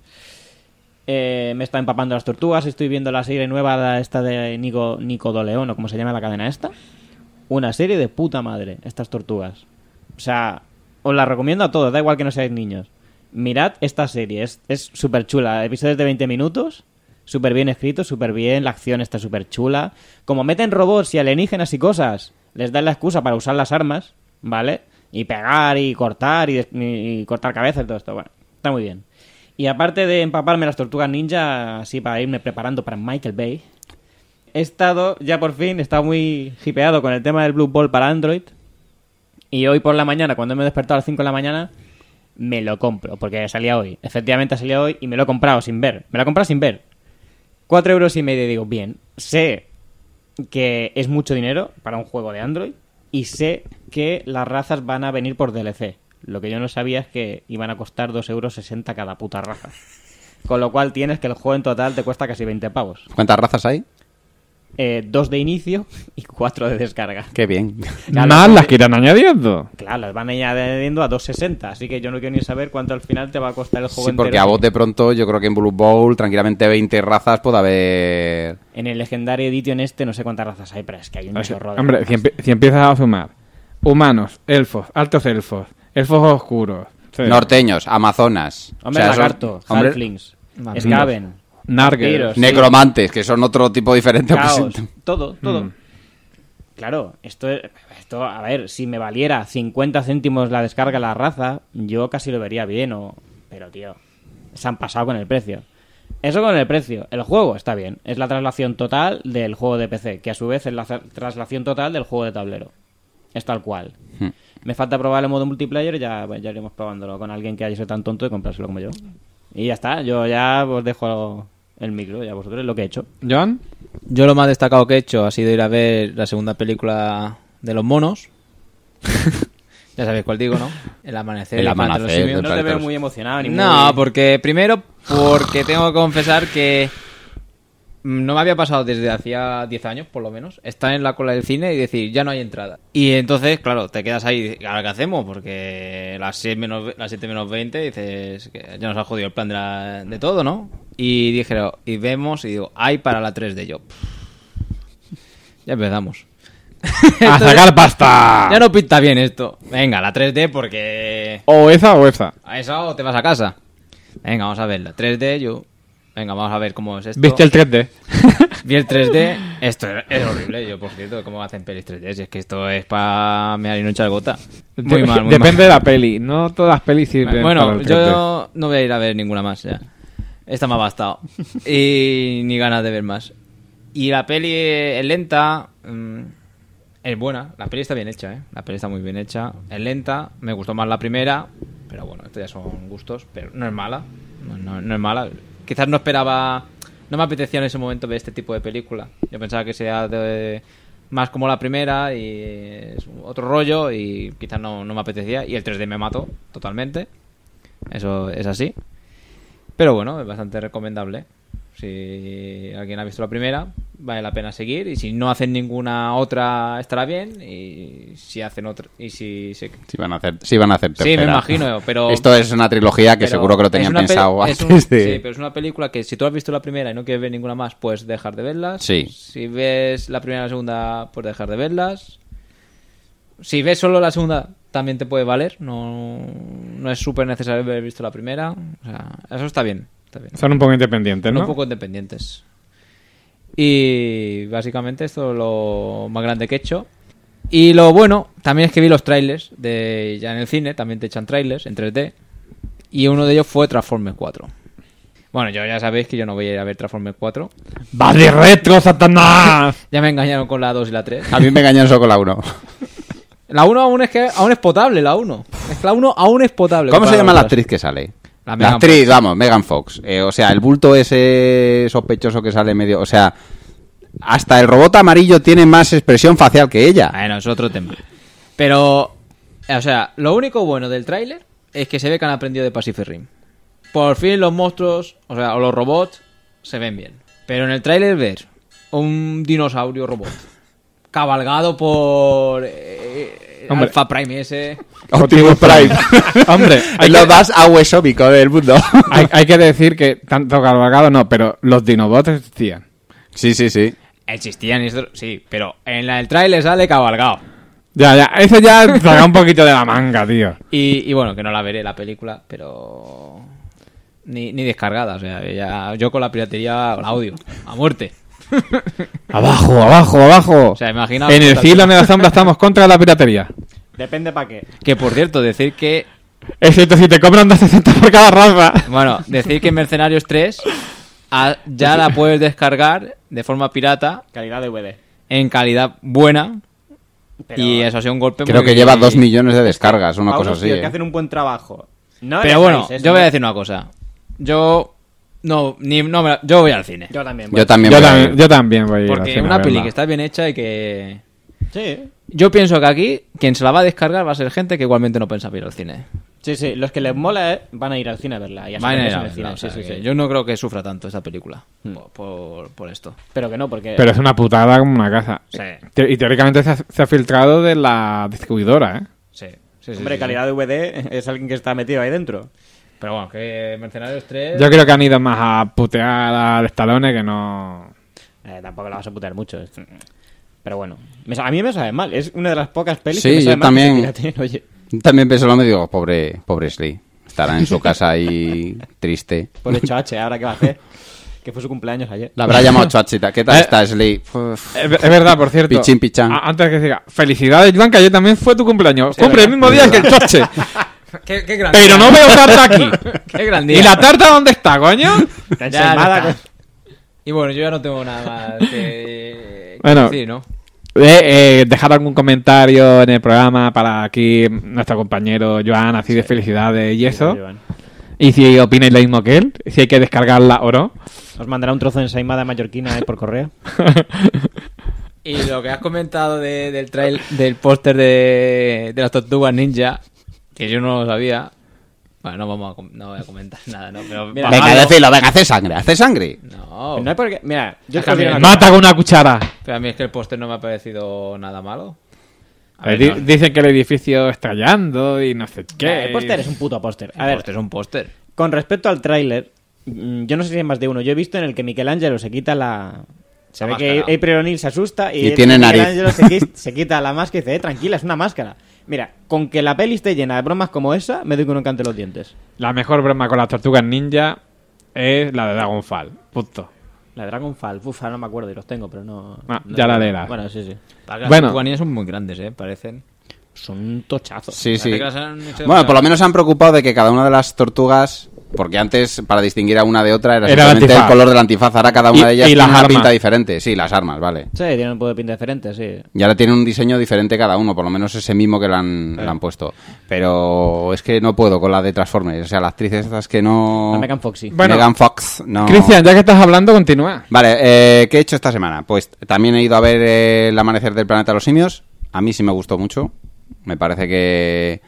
Eh, me está empapando las tortugas, estoy viendo la serie nueva, la esta de Nico, Nico Doleón, o como se llama la cadena esta. Una serie de puta madre, estas tortugas. O sea, os la recomiendo a todos, da igual que no seáis niños. Mirad esta serie, es súper chula. Episodios de veinte minutos, súper bien escritos, súper bien, la acción está súper chula. Como meten robots y alienígenas y cosas, les dan la excusa para usar las armas, ¿vale? Y pegar y cortar y, des- y cortar cabezas y todo esto. Bueno, está muy bien. Y aparte de empaparme las tortugas ninja, así para irme preparando para Michael Bay, he estado, ya por fin, he estado muy hipeado con el tema del Blue Ball para Android. Y hoy por la mañana, cuando me he despertado a las cinco de la mañana, me lo compro, porque salía hoy. Efectivamente ha salido hoy y me lo he comprado sin ver. Me lo he comprado sin ver. Cuatro euros y medio, digo, bien. Sé que es mucho dinero para un juego de Android y sé que las razas van a venir por D L C. Lo que yo no sabía es que iban a costar dos euros sesenta cada puta raza. Con lo cual tienes que el juego en total te cuesta casi veinte pavos. ¿Cuántas razas hay? Eh, dos de inicio y cuatro de descarga. Qué bien. Claro, Más sí. las que irán añadiendo. Claro, las van añadiendo a dos sesenta, así que yo no quiero ni saber cuánto al final te va a costar el juego Sí, porque entero. a bote pronto yo creo que en Blue Bowl tranquilamente veinte razas puede haber... En el Legendary Edition este no sé cuántas razas hay, pero es que hay un O sea, chorro de hombre, razas. si, empie- si empiezas a sumar humanos, elfos, altos elfos, elfos oscuros, sí, Norteños, amazonas... Hombre, o sea, son- lagarto, hombre, halflings, Vampiros. Skaven, Nargers, vampiros, sí, necromantes, que son otro tipo diferente. caos, pues, todo, todo. Mm. Claro, esto, esto, a ver, si me valiera cincuenta céntimos la descarga de la raza, yo casi lo vería bien, o... pero tío, se han pasado con el precio. Eso con el precio. El juego está bien. Es la traslación total del juego de P C, que a su vez es la tra- traslación total del juego de tablero. Es tal cual. Hmm. Me falta probar el modo multiplayer y ya, ya iremos probándolo con alguien que haya sido tan tonto de comprárselo como yo. Y ya está. Yo ya os dejo el micro, ya vosotros lo que he hecho. John, Yo lo más destacado que he hecho ha sido ir a ver la segunda película de los monos. Ya sabéis cuál digo, ¿no? El amanecer. El y Planeta de los amanecer, Simios. del No te Planeta veo de los- muy emocionado ni No, muy... porque primero, porque tengo que confesar que no me había pasado desde hacía diez años, por lo menos, estar en la cola del cine y decir, ya no hay entrada. Y entonces, claro, te quedas ahí, ¿ahora qué hacemos? Porque las seis menos, las siete menos veinte dices, que ya nos ha jodido el plan de, la- de todo, ¿no? Y dije, y vemos, y digo, hay para la tres D yo. Ya empezamos. a sacar pasta. Ya no pinta bien esto. Venga, la tres D porque... O esa o esa. ¿A esa o te vas a casa? Venga, vamos a verla. tres D, yo... venga, vamos a ver cómo es esto. ¿Viste el tres D? Vi el tres D. Esto es, es horrible. Yo, por cierto, ¿cómo hacen pelis tres D? Si es que esto es para mear y no echar gota. Muy mal, muy Depende mal. de la peli. No todas las pelis sirven Bueno, para el tres D. yo no voy a ir a ver ninguna más ya. Esta me ha bastado. Y ni ganas de ver más. Y la peli es lenta. Mmm, es buena. La peli está bien hecha, ¿eh? La peli está muy bien hecha. Es lenta. Me gustó más la primera. Pero bueno, esto ya son gustos. Pero no es mala. No, no, no es mala. Quizás no esperaba... No me apetecía en ese momento ver este tipo de película. Yo pensaba que sea de, más como la primera y es otro rollo y quizás no, no me apetecía. Y el tres D me mató totalmente. Eso es así. Pero bueno, es bastante recomendable. Si alguien ha visto la primera, vale la pena seguir. Y si no hacen ninguna otra, estará bien. Y si hacen otra... Y si se... Sí van a hacer, sí van a hacer tercera. Sí, me imagino, pero... Esto es una trilogía que pero seguro que lo es tenían una peli- pensado es antes un- de... Sí, pero es una película que si tú has visto la primera y no quieres ver ninguna más, puedes dejar de verlas. Sí. Si ves la primera y la segunda, puedes dejar de verlas. Si ves solo la segunda, también te puede valer. No, no es súper necesario haber visto la primera. O sea, eso está bien. Está bien. Son un poco independientes, Son ¿no? un poco independientes. Y básicamente esto es lo más grande que he hecho. Y lo bueno también es que vi los trailers de ya en el cine, también te echan trailers en tres D. Y uno de ellos fue Transformers cuatro. Bueno, yo ya sabéis que yo no voy a ir a ver Transformers cuatro. ¡Va de retro, Satanás! Ya me engañaron con la dos y la tres. A mí me engañan solo con la uno. La uno aún es que aún es potable, la uno. Es que la uno aún es potable. ¿Cómo se comparado llama con la otras. actriz que sale? La La Megan actriz, Fox. vamos, Megan Fox. Eh, o sea, el bulto ese sospechoso que sale medio... O sea, hasta el robot amarillo tiene más expresión facial que ella. Bueno, es otro tema. Pero, o sea, lo único bueno del tráiler es que se ve que han aprendido de Pacific Rim. Por fin los monstruos, o sea, o los robots, se ven bien. Pero en el tráiler ver un dinosaurio robot cabalgado por eh, Hombre. Alpha Prime ese... Optimus Prime. Hombre, hay Es lo que, más aguesómico del mundo. hay, hay que decir que tanto cabalgado no, pero los Dinobots existían. Sí, sí, sí. Existían, y esto- sí, pero en la, el tráiler sale cabalgado. Ya, ya, eso ya saca un poquito de la manga, tío. Y, y bueno, que no la veré la película, pero... Ni, ni descargada, o sea, ya, yo con la piratería la odio, a muerte. Abajo, abajo, abajo. O sea, imagina... En el cielo, en la sombra, estamos contra la piratería. Depende para qué. Que por cierto, decir que... Excepto si te cobran dos sesenta por cada raza. Bueno, decir que Mercenarios tres a- ya la puedes descargar de forma pirata, Calidad de V D. en calidad buena, Pero- y eso ha sido un golpe Creo muy... que lleva dos millones de descargas, una A cosa unos así. tíos ¿eh? que hacen un buen trabajo. No Pero les bueno, hagáis eso, yo voy a ¿no? decir una cosa. Yo... No, ni, no me la- yo voy al cine. Yo también. Yo también Yo voy a también, ir. yo también voy a ir al Porque cine a una peli verla. que está bien hecha y que... Sí. Yo pienso que aquí, quien se la va a descargar va a ser gente que igualmente no piensa ir al cine. Sí, sí. Los que les mola eh, van a ir al cine a verla. Y a Van a saber ir eso a en el verla, cine. o sea, Sí, sí, que sí. Yo no creo que sufra tanto esta película Hmm. por, por, por esto. Pero que no, porque... Pero es una putada como una casa. Sí, Te- Y teóricamente se ha, se ha filtrado de la distribuidora, ¿eh? sí. sí, sí, Hombre, sí, calidad sí. de V D es alguien que está metido ahí dentro. Pero bueno, que Mercenarios tres... Yo creo que han ido más a putear al Stallone que no... Eh, tampoco la vas a putear mucho. es- Pero bueno. Me sa- a mí me sabe mal. Es una de las pocas pelis Sí, que me sabe yo mal también. que se pirateen. Oye, También pienso lo mismo, digo, pobre, pobre Sly. Estará en su casa ahí triste. por hecho H, ¿ahora qué va a hacer? Que fue su cumpleaños ayer. La habrá llamado Chachita. ¿Qué tal Eh, está Sly? Uf. Es, es verdad, por cierto. Pichín, pichán. A- Antes que siga. Felicidades, Joan, que ayer también fue tu cumpleaños. Sí, Cumple el verdad. mismo día que el choche. ¿Qué, qué gran Pero día. no veo tarta aquí. Qué gran día. ¿Y la tarta dónde está, coño? Está Ya, ensaimada ya con- está. Y bueno, yo ya no tengo nada más que, que Bueno. decir, ¿no? Eh, eh, dejar algún comentario en el programa para aquí nuestro compañero Joan, así de felicidades y eso. Y si opináis lo mismo que él, si hay que descargarla o no. Os mandará un trozo de ensaimada mallorquina eh, por correo. Y lo que has comentado de- del trail, del póster de, de las Tortugas Ninja, que yo no lo sabía. Bueno, no vamos a, com- no voy a comentar nada, ¿no? Pero Mira, Venga, bajadlo. decilo, venga, hace sangre, hace sangre. No, No hay por qué... Mira, yo Es te que diré a mí- una cosa. Mata con una cuchara. pero a mí es que el póster no me ha parecido nada malo. A Eh, ver, di- no, Dicen que el edificio estallando y no sé Nah, qué. El póster es un puto póster. A el ver, póster es un póster. con respecto al tráiler, mm, yo no sé si hay más de uno. Yo he visto en el que Michelangelo se quita la... Se La ve que máscara. April O'Neil se asusta y, Y tiene nariz. Michelangelo se, qui- se quita la máscara y dice, eh, tranquila, es una máscara. Mira, con que la peli esté llena de bromas como esa, me doy con un cante los dientes. La mejor broma con las tortugas ninja es la de Dragonfall. Punto. La de Dragonfall, uf, no me acuerdo y los tengo, pero no... Ah, no ya la tengo. leerás. Bueno, sí, sí. Las Bueno. bueno. son muy grandes, ¿eh? Parecen. Son tochazos. Sí, sí. Parece que las han hecho Bueno, por lo demasiado- menos se han preocupado de que cada una de las tortugas... Porque antes, para distinguir a una de otra, era, Era el simplemente el antifaz. color del antifaz. Ahora cada una Y- de ellas y tiene las una armas. pinta diferente. Sí, las armas, vale. Sí, tienen un poco de pinta diferente, sí. Y ahora tiene un diseño diferente cada uno, por lo menos ese mismo que le han, le han puesto. Pero es que no puedo con la de Transformers. O sea, la actriz esta es que no... La Megan Foxy. Bueno, Megan Fox, no... Cristian, ya que estás hablando, continúa. Vale, eh, ¿qué he hecho esta semana? Pues también he ido a ver eh, El amanecer del planeta de los simios. A mí sí me gustó mucho. Me parece que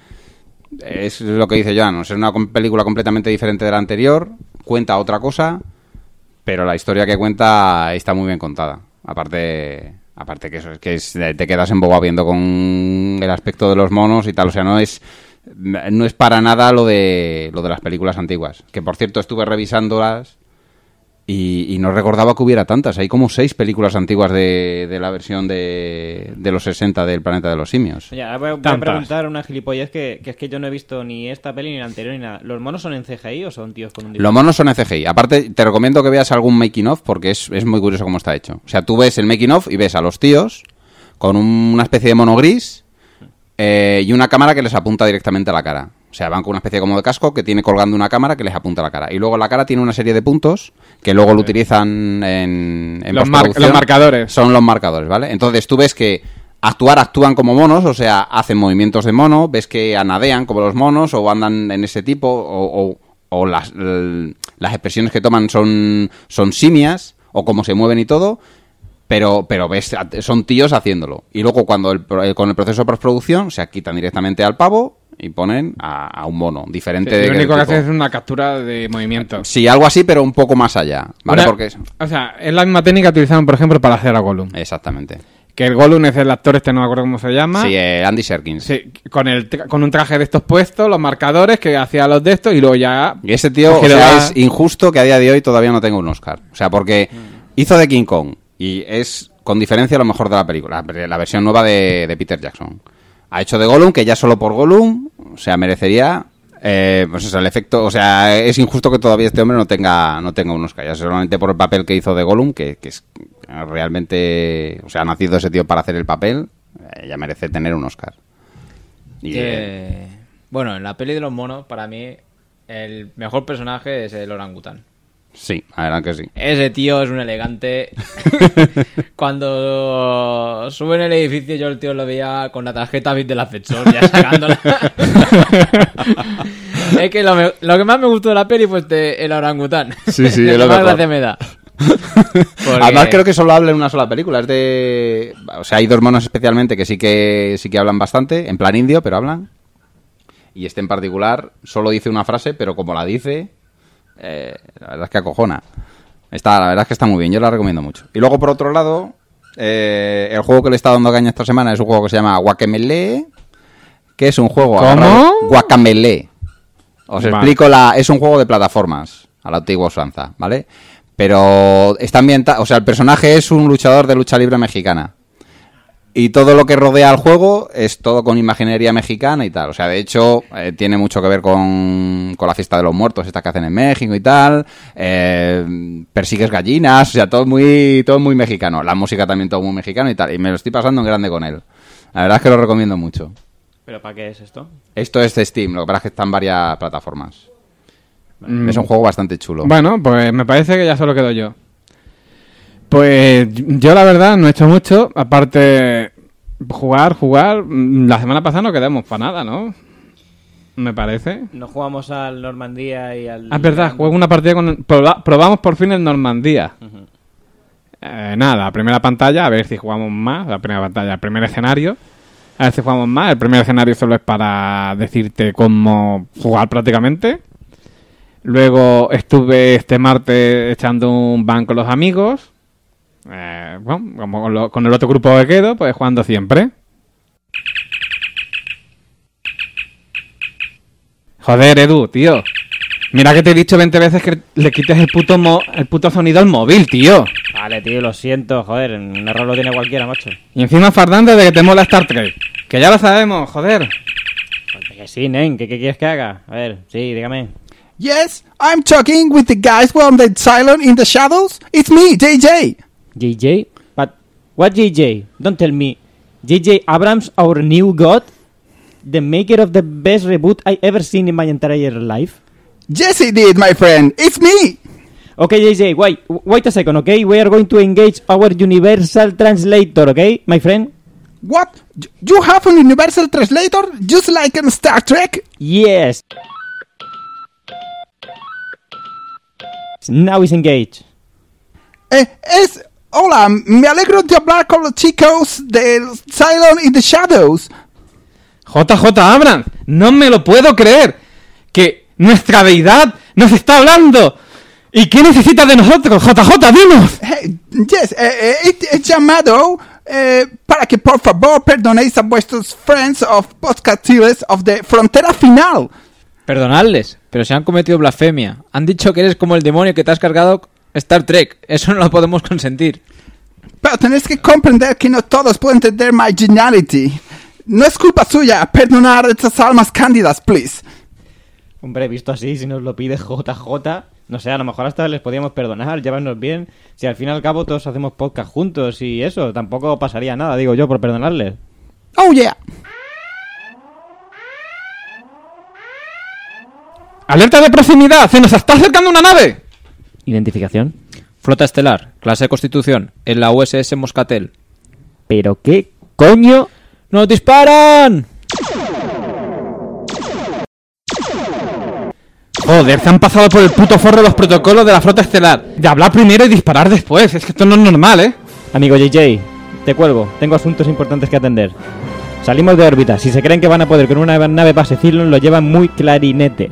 es lo que dice Joan. Es una com- película completamente diferente de la anterior. Cuenta otra cosa, pero la historia que cuenta está muy bien contada. Aparte, aparte que eso es que es- te quedas embobado viendo con el aspecto de los monos y tal. O sea, no es no es para nada lo de lo de las películas antiguas. Que por cierto estuve revisándolas. Y, y no recordaba que hubiera tantas. Hay como seis películas antiguas de, de la versión de, de los sesenta del Planeta de los Simios. Oye, ahora voy a, voy a Tantas. preguntar una gilipollez que, que es que yo no he visto ni esta peli ni la anterior ni nada. ¿Los monos son en C G I o son tíos con un dibujo? Los monos son en C G I. Aparte, te recomiendo que veas algún making of porque es, es muy curioso cómo está hecho. O sea, tú ves el making of y ves a los tíos con un- una especie de mono gris eh, y una cámara que les apunta directamente a la cara. O sea, van con una especie como de casco que tiene colgando una cámara que les apunta a la cara. Y luego la cara tiene una serie de puntos que luego lo utilizan en, en Los, mar- postproducción. los marcadores. Son los marcadores, ¿vale? Entonces tú ves que actuar actúan como monos, o sea, hacen movimientos de mono, ves que anadean como los monos o andan en ese tipo, o, o- o las, l- las expresiones que toman son, son simias, o cómo se mueven y todo, pero, pero ves, son tíos haciéndolo. Y luego cuando el, pro- con el proceso de postproducción se quitan directamente al pavo y ponen a, a un mono, diferente de lo que único del que tipo. hace es una captura de movimiento. Sí, algo así, pero un poco más allá, ¿vale? Una- Porque es- O sea, es la misma técnica que utilizaron, por ejemplo, para hacer a Gollum. Exactamente. Que el Gollum es el actor este, no me acuerdo cómo se llama. Sí, eh, Andy Serkins. Sí, con, el tra- con un traje de estos puestos, los marcadores que hacía los de estos y luego ya... Y ese tío, o Cogido sea, la- es injusto que a día de hoy todavía no tenga un Oscar. O sea, porque hizo de King Kong y es, con diferencia, lo mejor de la película. La, la versión nueva de, de Peter Jackson. Ha hecho de Gollum, que ya solo por Gollum, o sea, merecería... Eh, pues eso, el efecto... O sea, es injusto que todavía este hombre no tenga no tenga un Oscar. Ya solamente por el papel que hizo de Gollum, que, que es realmente... O sea, ha nacido ese tío para hacer el papel, eh, ya merece tener un Oscar. Y, eh, Que- Bueno, en la peli de los monos, para mí, el mejor personaje es el orangután. sí, la verdad que sí. Ese tío es un elegante. Cuando sube en el edificio, yo el tío lo veía con la tarjeta B I C del ascensor, ya sacándola. Es que lo, me- lo que más me gustó de la peli fue este, el orangután. Sí, sí, Lo es que lo más mejor. gracia me da. Porque- Además creo que solo habla en una sola película, es de... O sea, hay dos monos especialmente que sí que sí que hablan bastante, en plan indio, pero hablan. Y este en particular solo dice una frase, pero como la dice, eh, la verdad es que acojona. Está, la verdad es que está muy bien, yo la recomiendo mucho. Y luego, por otro lado, eh, el juego que le está dando caña esta semana es un juego que se llama Guacamelee, que es un juego... ¿Cómo? agarrado- Guacamelee. Os Vale. explico la... Es un juego de plataformas, a la antigua usanza, ¿vale? Pero está ambientado... O sea, el personaje es un luchador de lucha libre mexicana. Y todo lo que rodea al juego es todo con imaginería mexicana y tal. O sea, de hecho, eh, tiene mucho que ver con, con la fiesta de los muertos, esta que hacen en México y tal. Eh, persigues gallinas, o sea, todo muy, todo muy mexicano. La música también todo muy mexicano y tal. Y me lo estoy pasando en grande con él. La verdad es que lo recomiendo mucho. ¿Pero para qué es esto? Esto es de Steam, lo que pasa es que está en varias plataformas. Mm, Es un juego bastante chulo. Bueno, pues me parece que ya solo quedo yo. Pues yo la verdad no he hecho mucho, aparte jugar, jugar. mm, La semana pasada no quedamos para nada, ¿no? Me parece. Nos jugamos al Normandía y al... Ah, es verdad, juego una partida con... proba- probamos por fin el Normandía. Eh, nada, la primera pantalla, a ver si jugamos más. La primera pantalla, el primer escenario. A ver si jugamos más. El primer escenario solo es para decirte cómo jugar prácticamente. Luego estuve este martes echando un ban con los amigos. Eh, bueno, como con, lo- con el otro grupo que quedo, pues jugando siempre. Joder, Edu, tío. Mira que te he dicho veinte veces que le quites el puto, mo- el puto sonido al móvil, tío. Vale, tío, lo siento, joder, un error lo tiene cualquiera, macho. Y encima fardando de que te mola Star Trek. Que ya lo sabemos, joder. Joder, que sí, nen, ¿qué, qué quieres que haga? A ver, sí, dígame. Yes, I'm talking with the guys from the Cylon in the Shadows. It's me, J J. J J? But what J J? Don't tell me. J J Abrams, our new god? The maker of the best reboot I ever seen in my entire life? Yes, it did, my friend. It's me. Okay, J J, wait, wait a second, okay? We are going to engage our universal translator, okay, my friend? What? You have an universal translator? Just like in Star Trek? Yes. Now is engaged. Eh, es... Hola, me alegro de hablar con los chicos del Cylon in the Shadows. J J Abrams, no me lo puedo creer. Que nuestra deidad nos está hablando. ¿Y qué necesita de nosotros, J J? ¡Dinos! Hey, yes, eh, eh, he, he llamado eh, para que por favor perdonéis a vuestros friends of podcasters of the Frontera Final. Perdonadles, pero se han cometido blasfemia. Han dicho que eres como el demonio que te has cargado Star Trek. Eso no lo podemos consentir. Pero tenéis que comprender que no todos pueden entender my geniality. No es culpa suya. Perdonar a estas almas cándidas, please. Hombre, visto así, si nos lo pide J J, no sé, a lo mejor hasta les podíamos perdonar, llevarnos bien. Si al fin y al cabo todos hacemos podcast juntos y eso, tampoco pasaría nada, digo yo, por perdonarles. Oh, yeah. ¡Alerta de proximidad! ¡Se nos está acercando una nave! ¿Identificación? Flota estelar, clase de Constitución, en la U S S Moscatel. ¿Pero qué coño? ¡Nos disparan! Joder, se han pasado por el puto forro los protocolos de la flota estelar. De hablar primero y disparar después. Es que esto no es normal, ¿eh? Amigo J J, te cuelgo. Tengo asuntos importantes que atender. Salimos de órbita. Si se creen que van a poder con una nave base Cylon, lo llevan muy clarinete.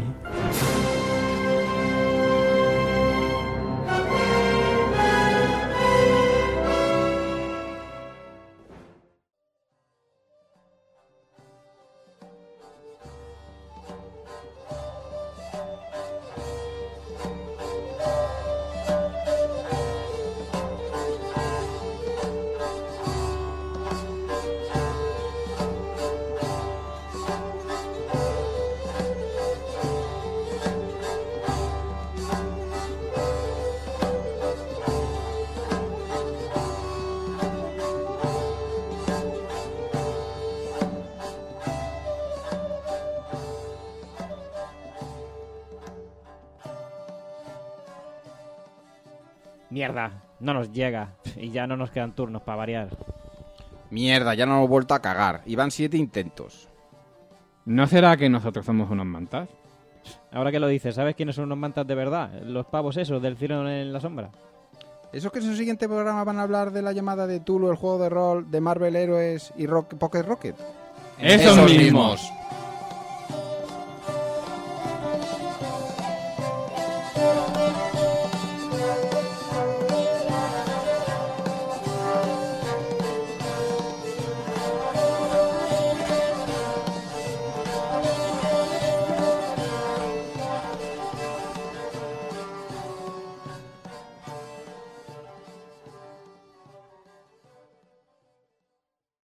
Mierda, no nos llega. Y ya no nos quedan turnos para variar. Mierda, ya no hemos vuelto a cagar. Iban siete intentos. ¿No será que nosotros somos unos mantas? Ahora que lo dices, ¿sabes quiénes son unos mantas de verdad? Los pavos esos del Cylon en la sombra. ¿Esos que en su siguiente programa van a hablar de la llamada de Tulu, el juego de rol, de Marvel Heroes y Rock, Pocket Rocket? ¡Esos mismos!